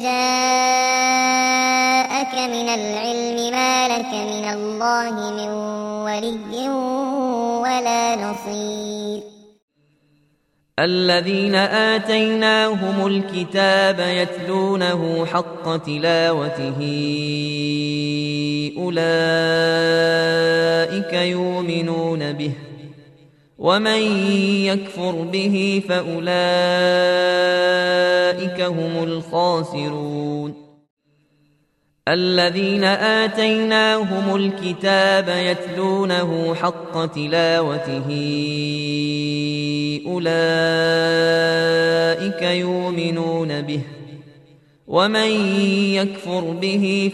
جاءك من العلم ما لك من الله من ولي ولا نصير. الذين آتيناهم الكتاب يتلونه حق تلاوته أولئك يؤمنون به ومن يكفر به فأولئك هم الخاسرون. الذين آتيناهم الكتاب يتلونه حق تلاوته أولئك يؤمنون به ومن يكفر به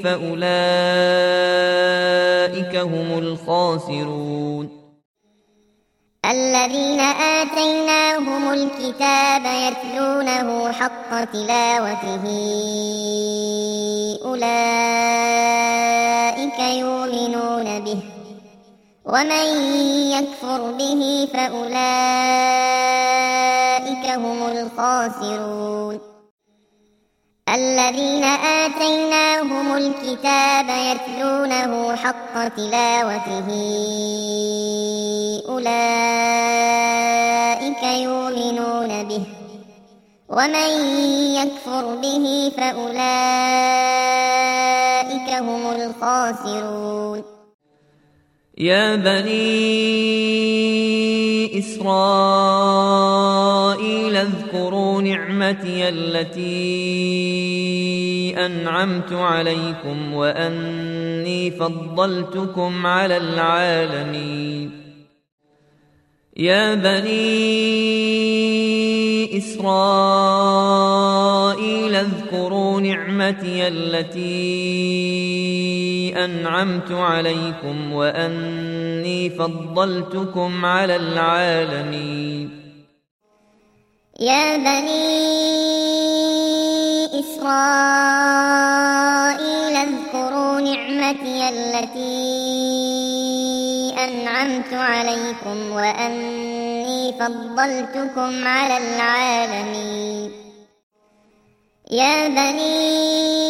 فأولئك هم الخاسرون. الذين آتيناهم الكتاب يتلونه حق تلاوته أولئك يؤمنون به ومن يكفر به فأولئك هم الخاسرون. الذين آتيناهم الكتاب يتلونه حق تلاوته أولئك يؤمنون به ومن يكفر به فأولئك هم الخاسرون. يا بني إسرائيل اذكروا نعمتي التي أنعمت عليكم وأني فضلتكم على العالمين. يا بني إسرائيل اذكروا نعمتي التي أنعمت عليكم وأني فضلتكم على العالمين. يا بني إسرائيل اذكروا نعمتي التي أنعمت عليكم وأني فضلتكم على العالمين. يا بني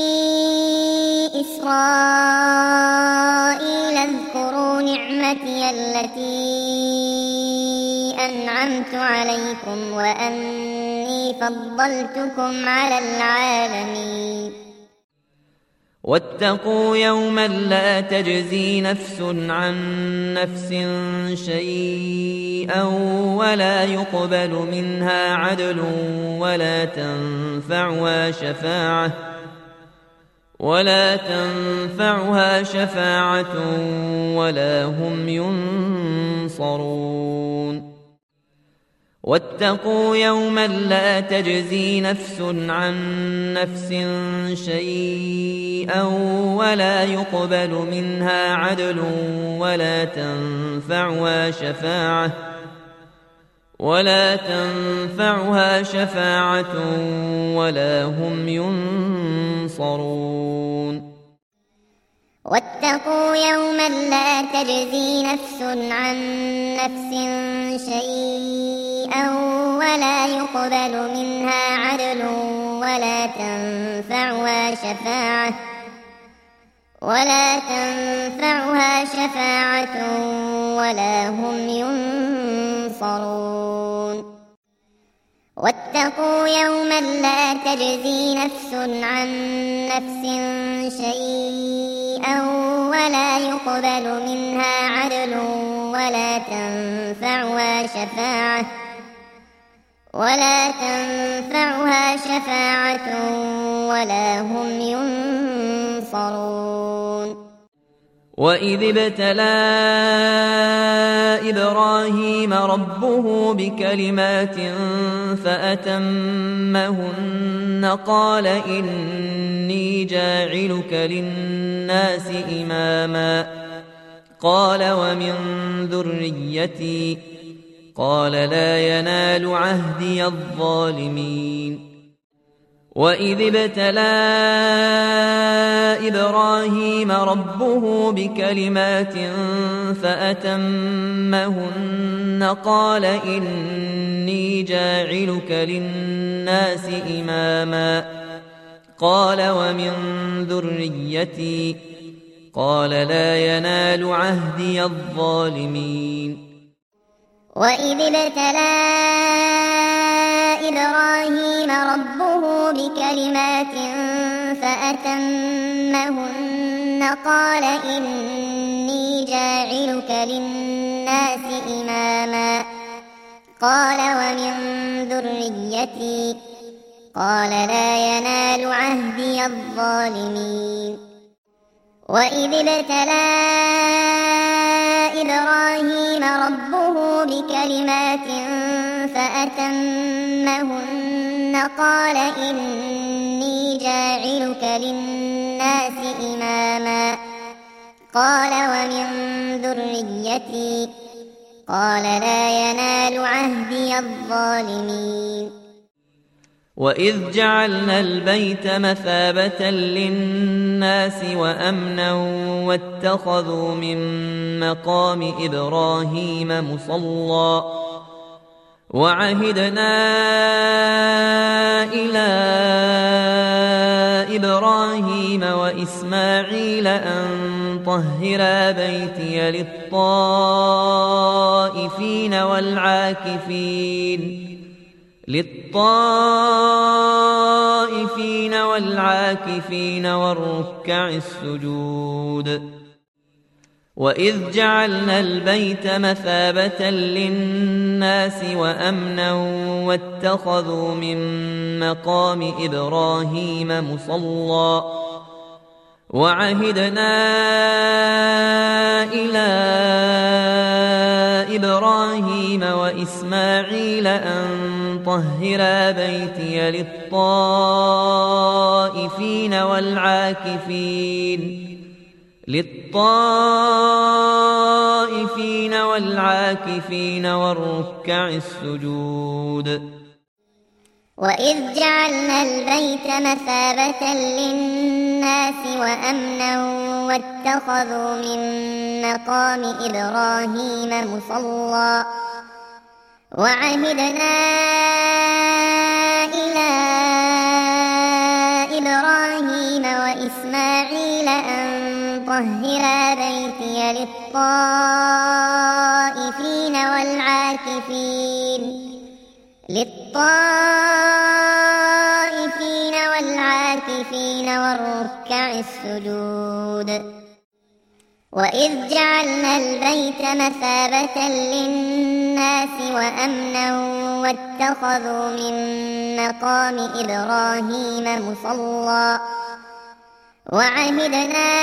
إسرائيل اذكروا نعمتي التي أنعمت عليكم وأني فضلتكم على العالمين. واتقوا يوما لا تجزي نفس عن نفس شيئا ولا يقبل منها عدل ولا تنفعها شفاعة ولا هم ينصرون واتقوا يوما لا تجزي نفس عن نفس شيئا ولا يقبل منها عدل ولا تنفعها شفاعة ولا هم ينصرون واتقوا يوما لا تجزي نفس عن نفس شيئا ولا يقبل منها عدل ولا تنفعها شفاعة ولا هم ينصرون واتقوا يوما لا تجزي نفس عن نفس شيئا ولا يقبل منها عدل ولا تنفعها شفاعة ولا هم ينصرون وإذ ابتلى إبراهيم ربه بكلمات فأتمهن قال إني جاعلك للناس إماما قال ومن ذريتي قال لا ينال عهدي الظالمين وإذ ابتلى إبراهيم ربه بكلمات فأتمهن قال إني جاعلك للناس إماما قال ومن ذريتي قال لا ينال عهدي الظالمين وإذ ابتلى إبراهيم ربه بكلمات فأتمهن قال إني جاعلك للناس إماما قال ومن ذريتي قال لا ينال عهدي الظالمين وإذ ابتلى إبراهيم ربه بكلمات فأتمهن قال إني جاعلك للناس إماما قال ومن ذريتي قال لا ينال عهدي الظالمين وإذ جعلنا البيت مثابة للناس وأمنا واتخذوا من مقام إبراهيم مصلى وعهدنا إلى إبراهيم وإسماعيل أن طهرا بيتي للطائفين والعاكفين والركع السجود وإذ جعلنا البيت مثابة للناس وأمنا واتخذوا من مقام إبراهيم مصلى وعهدنا إلى إبراهيم وإسماعيل أن طهرا بيتي للطائفين والعاكفين والركع السجود وإذ جعلنا البيت مثابة للناس وأمنا واتخذوا من مقام إبراهيم مصلى وعهدنا إلى إبراهيم وإسماعيل أن طهرا بيتي للطائفين والعاكفين والركع السجود وإذ جعلنا البيت مثابة للناس وأمنا واتخذوا من مقام إبراهيم مصلى وعهدنا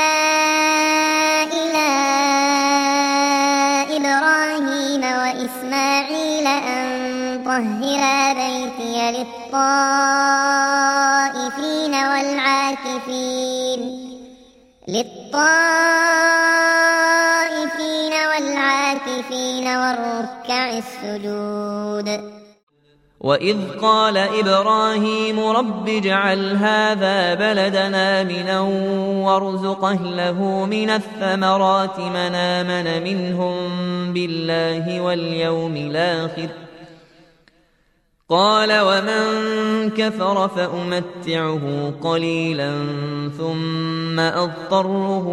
إلى إبراهيم وإسماعيل أن طهرا بيتي للطائفين والركع السجود. وإذ قال إبراهيم رب اجعل هذا بلدنا آمنا وارزق أهله من الثمرات من آمن منهم بالله واليوم الآخر قال ومن كفر فأمتعه قليلا ثم أضطره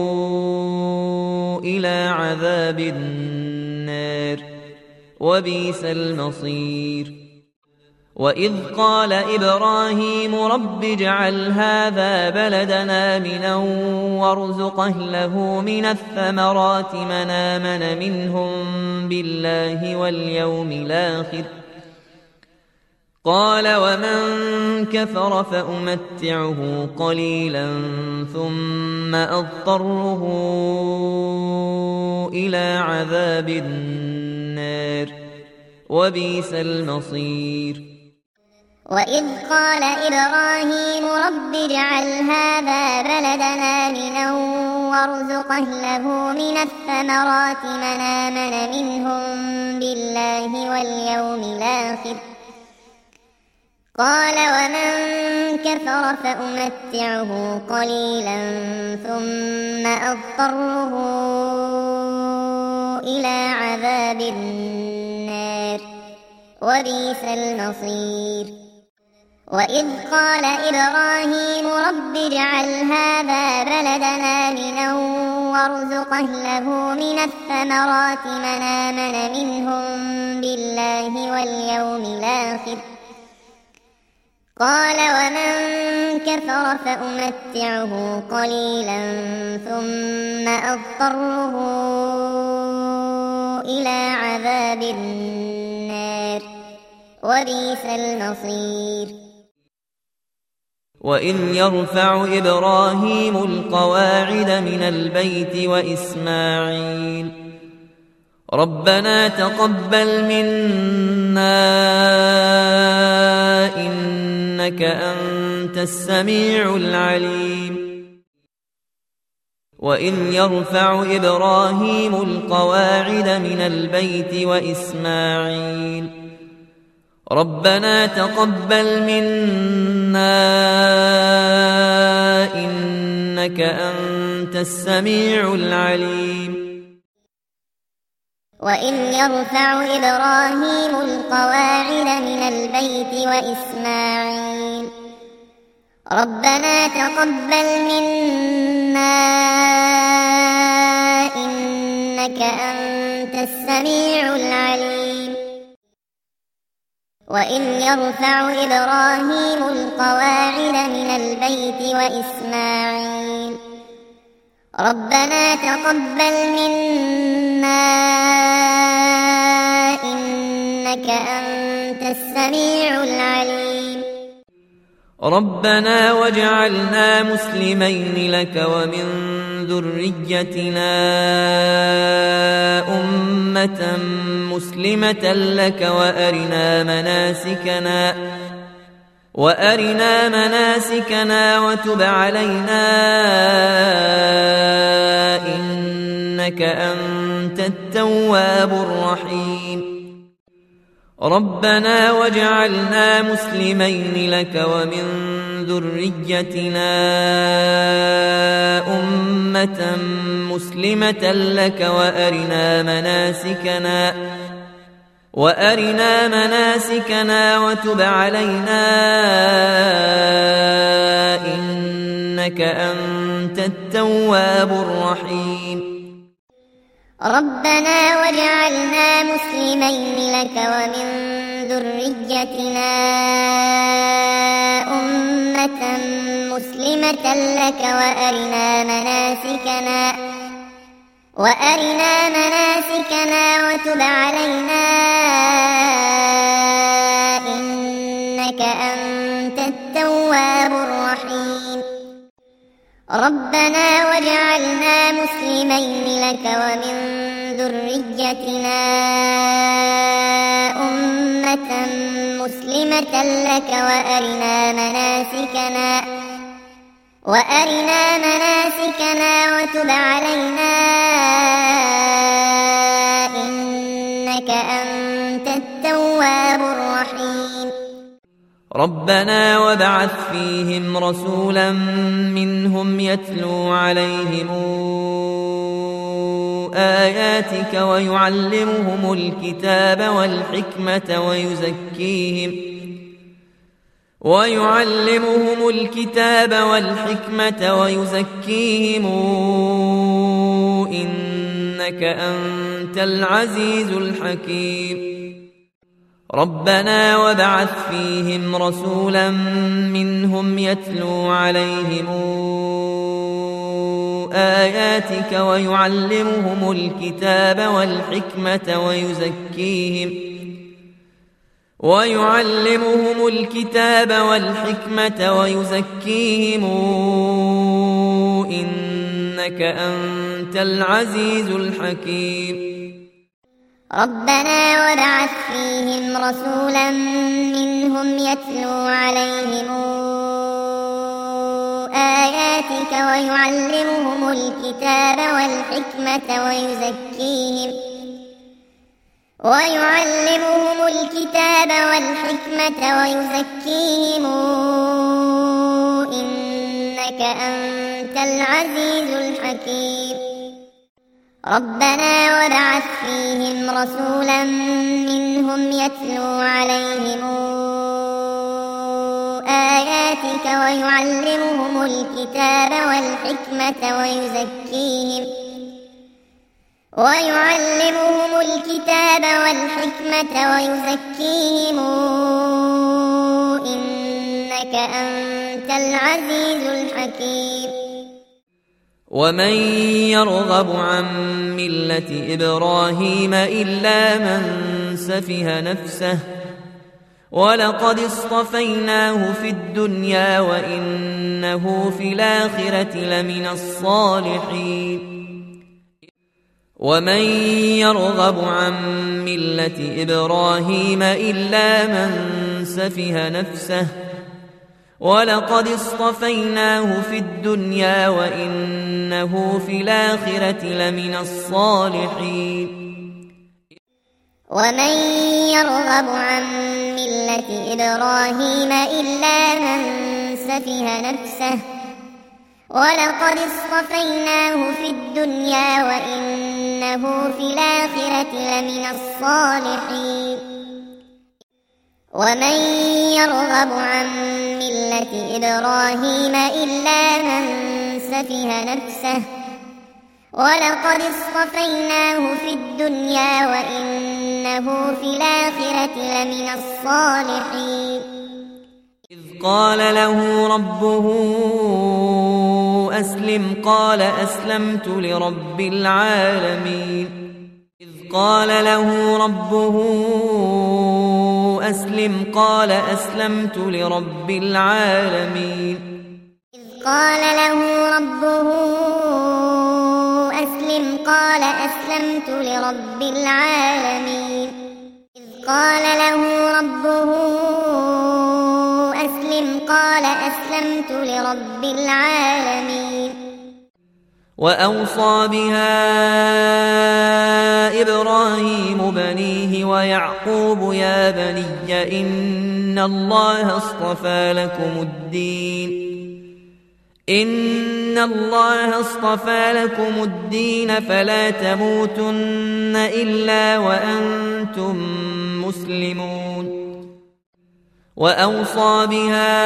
إلى عذاب النار وبئس المصير. وإذ قال إبراهيم رب اجعل هذا بلدنا آمنا وارزق أهله من الثمرات من آمن منهم بالله واليوم الآخر قال ومن كفر فأمتعه قليلا ثم أضطره إلى عذاب النار وبئس المصير. وإذ قال إبراهيم رب اجعل هذا بلدنا آمنا وارزق أهله من الثمرات من آمن منهم بالله واليوم الآخر قال ومن كفر فأمتعه قليلا ثم أضطره إلى عذاب النار وبئس المصير. وإذ قال إبراهيم رب اجعل هذا بلدنا آمنا وارزق أهله من الثمرات من آمن منهم بالله واليوم الآخر قال ومن كفر فأمتعه قليلا ثم أضطره إلى عذاب النار وبئس المصير. وإذ يرفع إبراهيم القواعد من البيت وإسماعيل ربنا تقبل منا إنك أنت السميع العليم. وإذ يرفع إبراهيم القواعد من البيت وإسماعيل ربنا تقبل منا إنك أنت السميع العليم. وإذ يرفع إبراهيم القواعد من البيت وإسماعيل ربنا تقبل منا إنك أنت السميع العليم. وإذ يرفع إبراهيم القواعد من البيت وإسماعيل ربنا تقبل منا إنك أنت السميع العليم. ربنا واجعلنا مسلمين لك ومن ذريتنا أمة مسلمة لك وأرنا مناسكنا وتب علينا إنك أنت التواب الرحيم. ربنا واجعلنا مسلمين لك ومن ذريتنا أمة مسلمة لك وأرنا مناسكنا وتب علينا إنك أنت التواب الرحيم. ربنا واجعلنا مسلمين لك ومن ذريتنا أمة مسلمة لك وأرنا مناسكنا وتب علينا إنك أنت التواب الرحيم. ربنا واجعلنا مسلمين لك ومن ذريتنا أمة مسلمة لك وأرنا مناسكنا وتب علينا إنك أنت التواب الرحيم ربنا وابعث فيهم رسولا منهم يتلو عليهم آياتك ويعلمهم الكتاب والحكمة ويزكيهم إنك أنت العزيز الحكيم ربنا وابعث فيهم رسولا منهم يتلو عليهم آياتك ويعلمهم الكتاب والحكمة ويزكيهم إنك أنت العزيز الحكيم ربنا وابعث فيهم رسولا منهم يتلو عليهم آياتك ويعلمهم الكتاب والحكمة ويزكيهم إنك أنت العزيز الحكيم ربنا وابعث فيهم رسولا منهم يتلو عليهم آياتك ويعلمهم الكتاب والحكمة ويزكيهم إنك أنت العزيز الحكيم ومن يرغب عن ملة إبراهيم إلا من سفه نفسه ولقد اصطفيناه في الدنيا وإنه في الآخرة لمن الصالحين ومن يرغب عن ملة إبراهيم إلا من سفه نفسه ولقد اصطفيناه في الدنيا وإنه في الآخرة لمن الصالحين ومن يرغب عن ملة إبراهيم إلا من سفه نفسه ولقد اصطفيناه في الدنيا وإنه في الآخرة لمن الصالحين ومن يرغب عن ملة إبراهيم إلا من سفه نفسه ولقد اصطفيناه في الدنيا وإنه في الآخرة لمن الصالحين إذ قال له ربه أسلم قال أسلمت لرب العالمين إذ قال له ربه أسلم قال أسلمت لرب العالمين إذ قال له ربه أسلم قال أسلمت لرب العالمين إذ قال له ربه أسلم قال أسلمت لرب العالمين وأوصى بها إبراهيم بنيه ويعقوب يا بني إن الله اصطفى لكم الدين فلا تموتن إلا وأنتم مسلمون وأوصى بها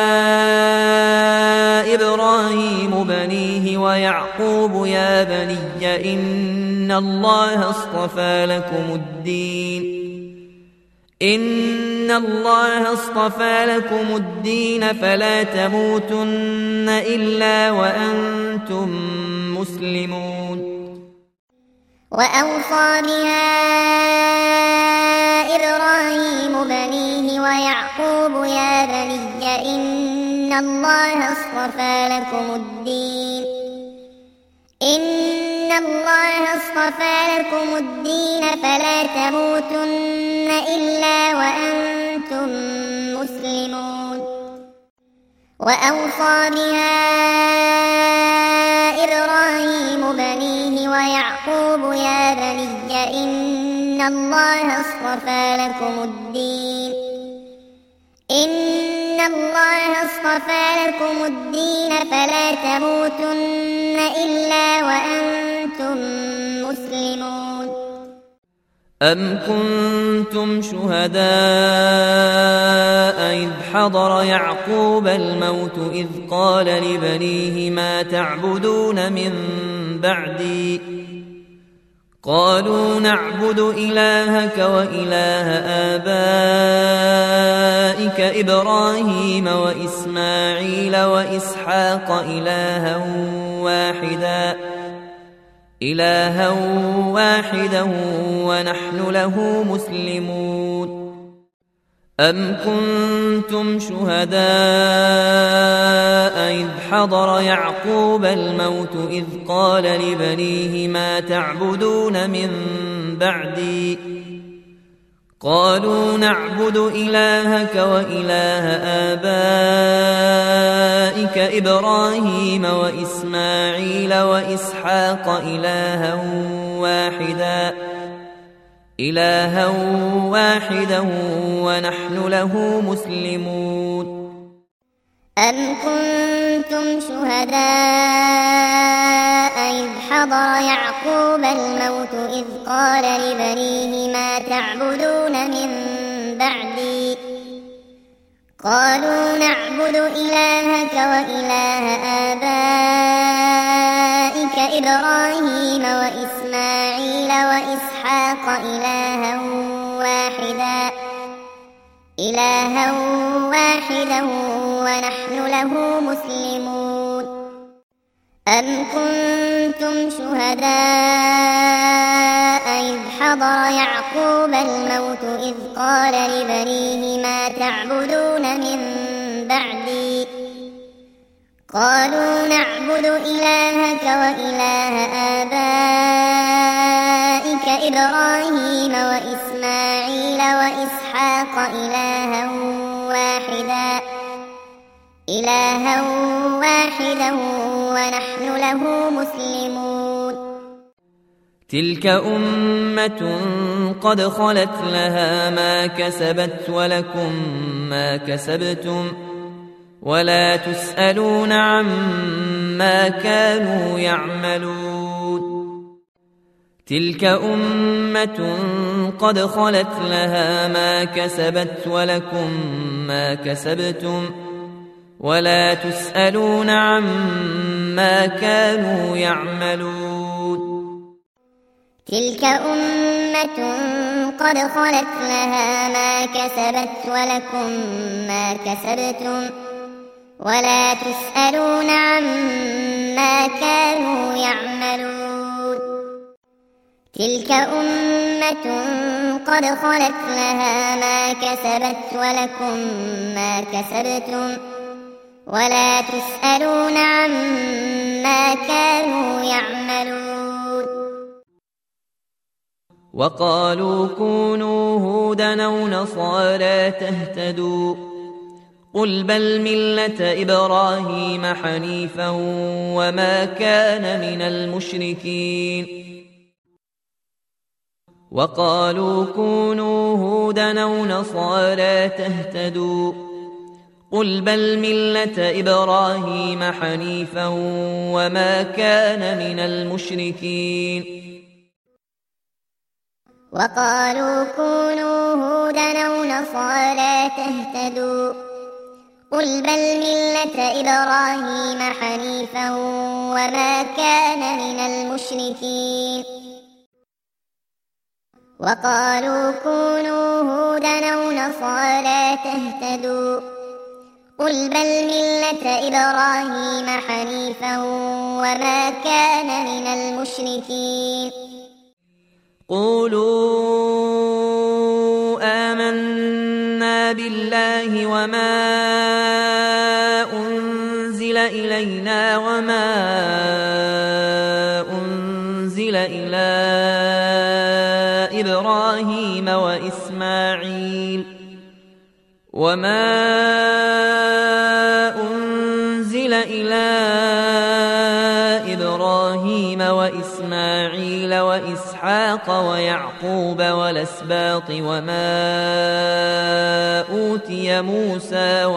إبراهيم بنيه ويعقوب يا بني إن الله اصطفى لكم الدين فلا تموتن إلا وأنتم مسلمون وأوصى بها إبراهيم بنيه ويعقوب يا بني إن الله اصطفى لكم الدين إن الله اصطفى لكم الدين فلا تموتن إلا وأنتم مسلمون وأوصى بها إبراهيم بنيه ويعقوب يا بني إن الله اصطفى لكم الدين فلا تموتن إلا وأنتم مسلمون أم كنتم شهداء إذ حضر يعقوب الموت إذ قال لبنيه ما تعبدون من بعدي قالوا نعبد إلهك وإله آبائك إبراهيم وإسماعيل وإسحاق إلها واحدا ونحن له مسلمون أم كنتم شهداء إذ حضر يعقوب الموت إذ قال لبنيه ما تعبدون من بعدي قالوا نعبد إلهك وإله آبائك إبراهيم وإسماعيل وإسحاق إلها واحدا ونحن له مسلمون أم كنتم شهداء إذ حضر يعقوب الموت إذ قال لبنيه ما تعبدون من بعدي قالوا نعبد إلهك وإله آبائك إبراهيم وإسماعيل وإسحاق إلها واحدا ونحن له مسلمون أم كنتم شهداء إذ حضر يعقوب الموت إذ قال لبنيه ما تعبدون من بعدي قالوا نعبد إلهك وإله آبائك إبراهيم وإسماعيل وإسحاق إلها واحدا ونحن له مسلمون تلك أمة قد خلت لها ما كسبت ولكم ما كسبتم ولا تسألون عما كانوا يعملون تلك أمة قد خلت لها ما كسبت ولكم ما كسبتم ولا تسألون عما كانوا يعملون تلك أمة قد خلت لها ما كسبت ولكم ما كسبتم ولا تسألون عما كانوا يعملون تلك أمة قد خلت لها ما كسبت ولكم ما كسبتم ولا تسألون عما كانوا يعملون وقالوا كونوا هودا أو نصارى تهتدوا قل بل ملة إبراهيم حنيفا وما كان من المشركين وقالوا كونوا هودا أو نصارى تهتدوا قل بل ملة إبراهيم حنيفا وما كان من المشركين وقالوا كونوا هودا أو نصارى تهتدوا قل بل ملة إبراهيم حنيفا وما كان من المشركين وقالوا كونوا هودا أو نصارى تهتدوا قل بل ملة إبراهيم حنيفا وما كان من المشركين قولوا آمنا بالله وما أنزل إلينا وما وما أنزل إلى إبراهيم وإسماعيل وإسحاق ويعقوب والأسباط وما أوتي موسى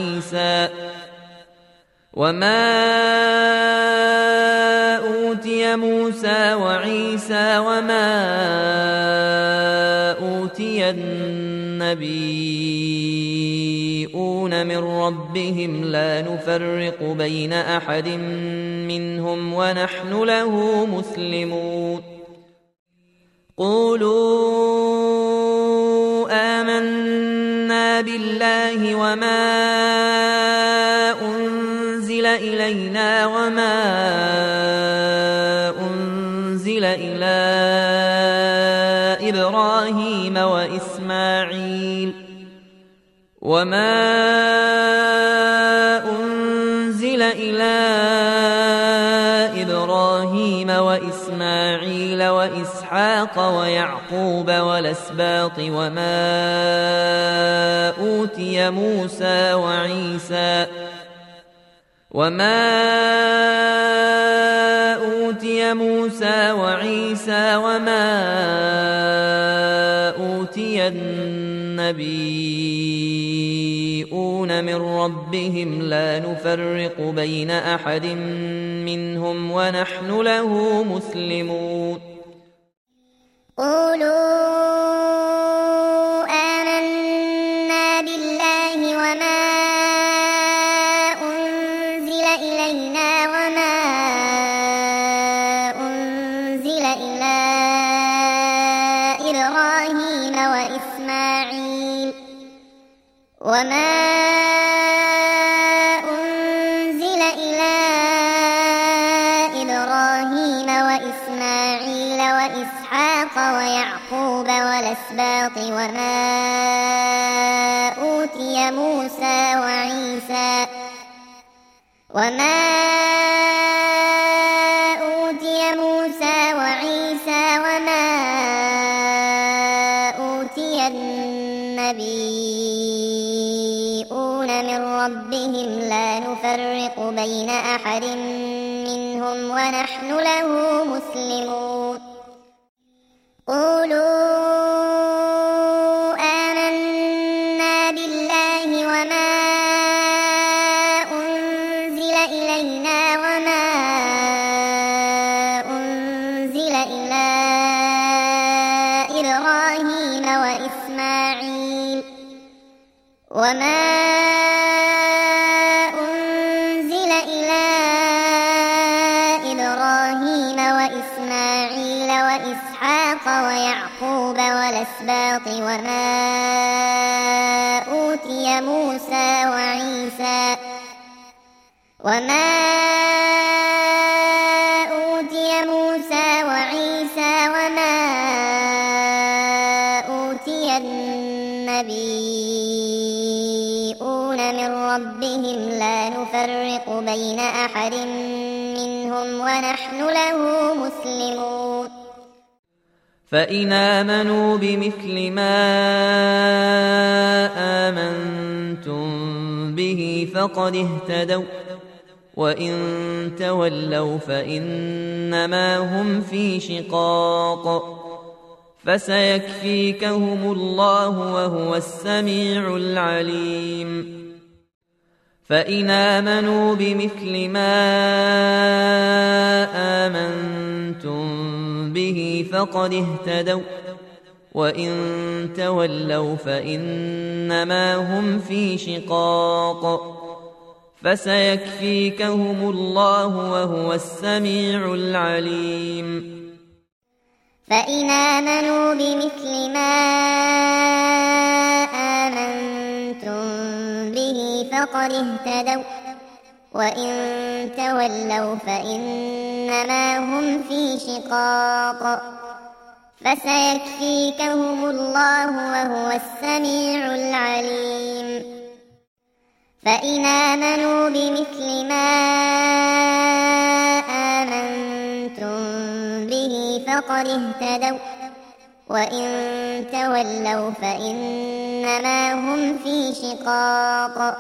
وعيسى وما أوتي النبيون من ربهم لا نفرق بين أحد منهم ونحن له مسلمون قولوا آمنا بالله وما أنزل إلينا وما أنزل إلى إبراهيم وإسماعيل وإسحاق ويعقوب والأسباط وما أوتي موسى وعيسى وما أوتي النبيون من ربهم لا نفرق بين أحد منهم ونحن له مسلمون قولوا آمنا بالله وما أنزل إلينا وما أنزل إلى إبراهيم وإسماعيل وإسحاق ويعقوب والأسباط وما أوتي موسى وعيسى وما أوتي النبيون من ربهم لا نفرق بين أحد منهم ونحن له مسلمون قولوا آمنا بالله وما أنزل إلينا وما أنزل إلى إبراهيم وإسماعيل وإسحاق ويعقوب والأسباط وما أوتي موسى وعيسى وما أوتي النبيون من ربهم لا نفرق بين أحد منهم ونحن له مسلمون فإن آمنوا بمثل ما آمنتم به فقد اهتدوا وإن تولوا فإنما هم في شقاق فسيكفيكهم الله وهو السميع العليم فإن آمنوا بمثل ما آمنتم به فقد اهتدوا وإن تولوا فإنما هم في شقاق فسيكفيكهم الله وهو السميع العليم فإن آمنوا بمثل ما آمنتم به فقد اهتدوا وإن تولوا فإنما هم في شقاق فسيكفيكهم الله وهو السميع العليم فإن آمنوا بمثل ما آمنتم به فقد اهتدوا وإن تولوا فإنما هم في شقاق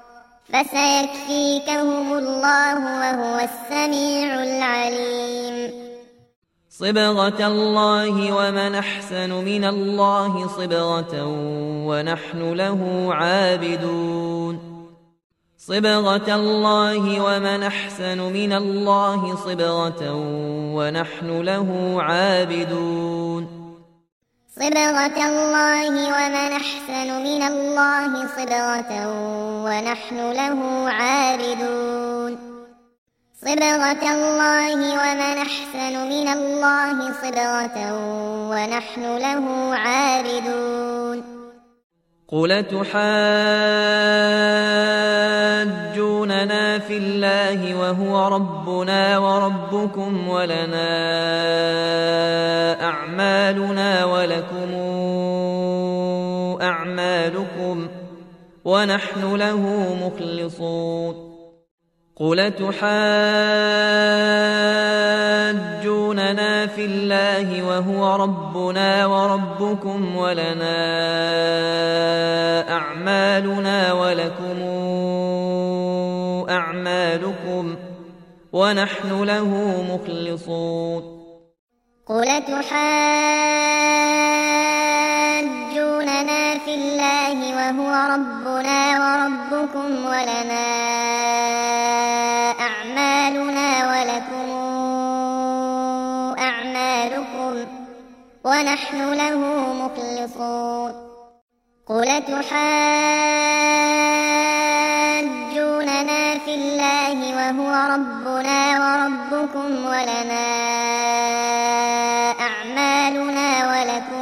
فسيكفيكهم الله وهو السميع العليم صبغة الله ومن أحسن من الله صبغة ونحن له عابدون صبغة الله ومن أحسن من الله صبغة ونحن له عابدون صبغة الله ومن أحسن من الله صبغة ونحن له عابدون صبغة الله ومن أحسن من الله صبغة ونحن له عابدون قل تحاجوننا في الله وهو ربنا وربكم ولنا أعمالنا ولكم أعمالكم ونحن له مخلصون قل تحاجوننا في الله وهو ربنا وربكم ولنا أعمالنا ولكم أعمالكم ونحن له مخلصون قل تحاجوننا في الله وهو ربنا وربكم ولنا أعمالنا ولكم أعمالكم ونحن له مخلصون قل تحاجوننا في الله وهو ربنا وربكم ولنا أعمالنا ولكم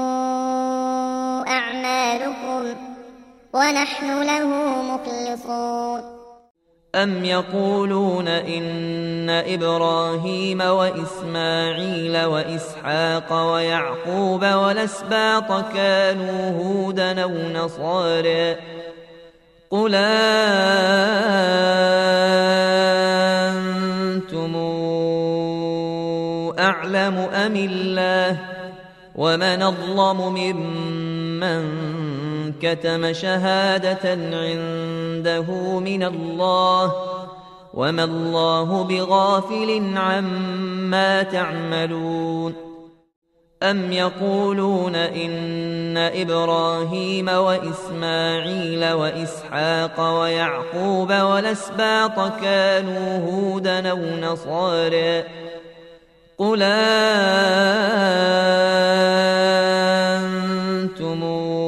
أعمالكم ونحن له مخلصون أم يقولون إن إبراهيم وإسماعيل وإسحاق ويعقوب والأسباط كانوا هودا أو نصارى قل أنتم أعلم أم الله ومن أظلم ممن كتم شهادة عنده من الله وما الله بغافل عما تعملون أم يقولون إن إبراهيم وإسماعيل وإسحاق ويعقوب والأسباط كانوا هودا أو نصارى قل أنتم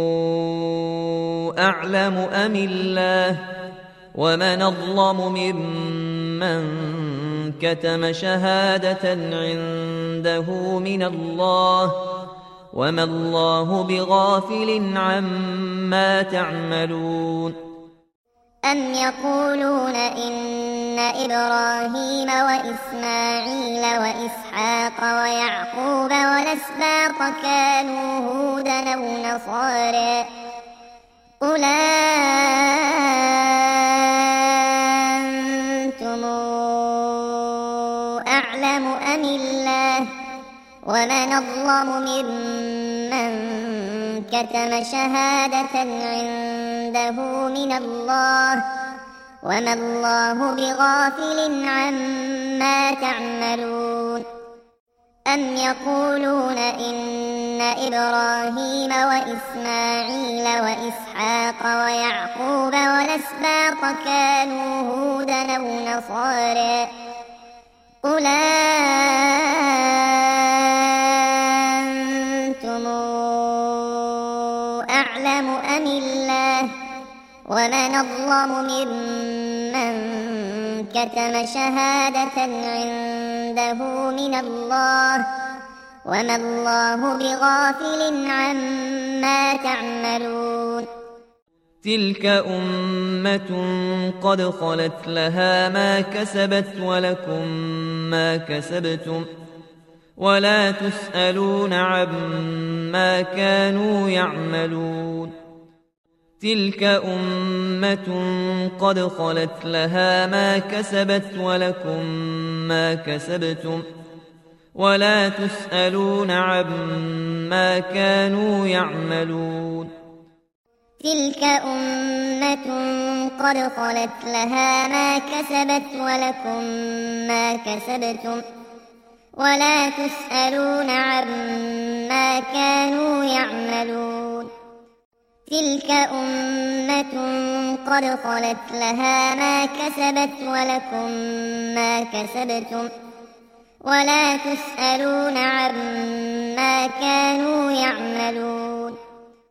أعلم أم الله ومن أظلم ممن كتم شهادة عنده من الله وما الله بغافل عما تعملون أم يقولون إن إبراهيم وإسماعيل وإسحاق ويعقوب والأسباط كانوا هودا أو نصارى قل أنتم أعلم أم الله ومن أظلم ممن كتم شهادة عنده من الله وما الله بغافل عما تعملون أم يقولون إن إبراهيم وإسماعيل وإسحاق ويعقوب والأسباط كانوا هودا أو نصارى قل أنتم أعلم أم الله ومن أظلم ممن كتم شهادة عنده من الله وما الله بغافل عما تعملون تلك أمة قد خلت لها ما كسبت ولكم ما كسبتم ولا تسألون عما كانوا يعملون تلك أمة قد خلت لها ما كسبت ولكم ما كسبتم ولا تسألون عما كانوا يعملون. تلك أمة قد خلت لها ما كسبت ولكم ما كسبتم ولا تسألون عما كانوا يعملون. تلك أمة قد خلت لها ما كسبت ولكم ما كسبتم ولا تسألون عما كانوا يعملون.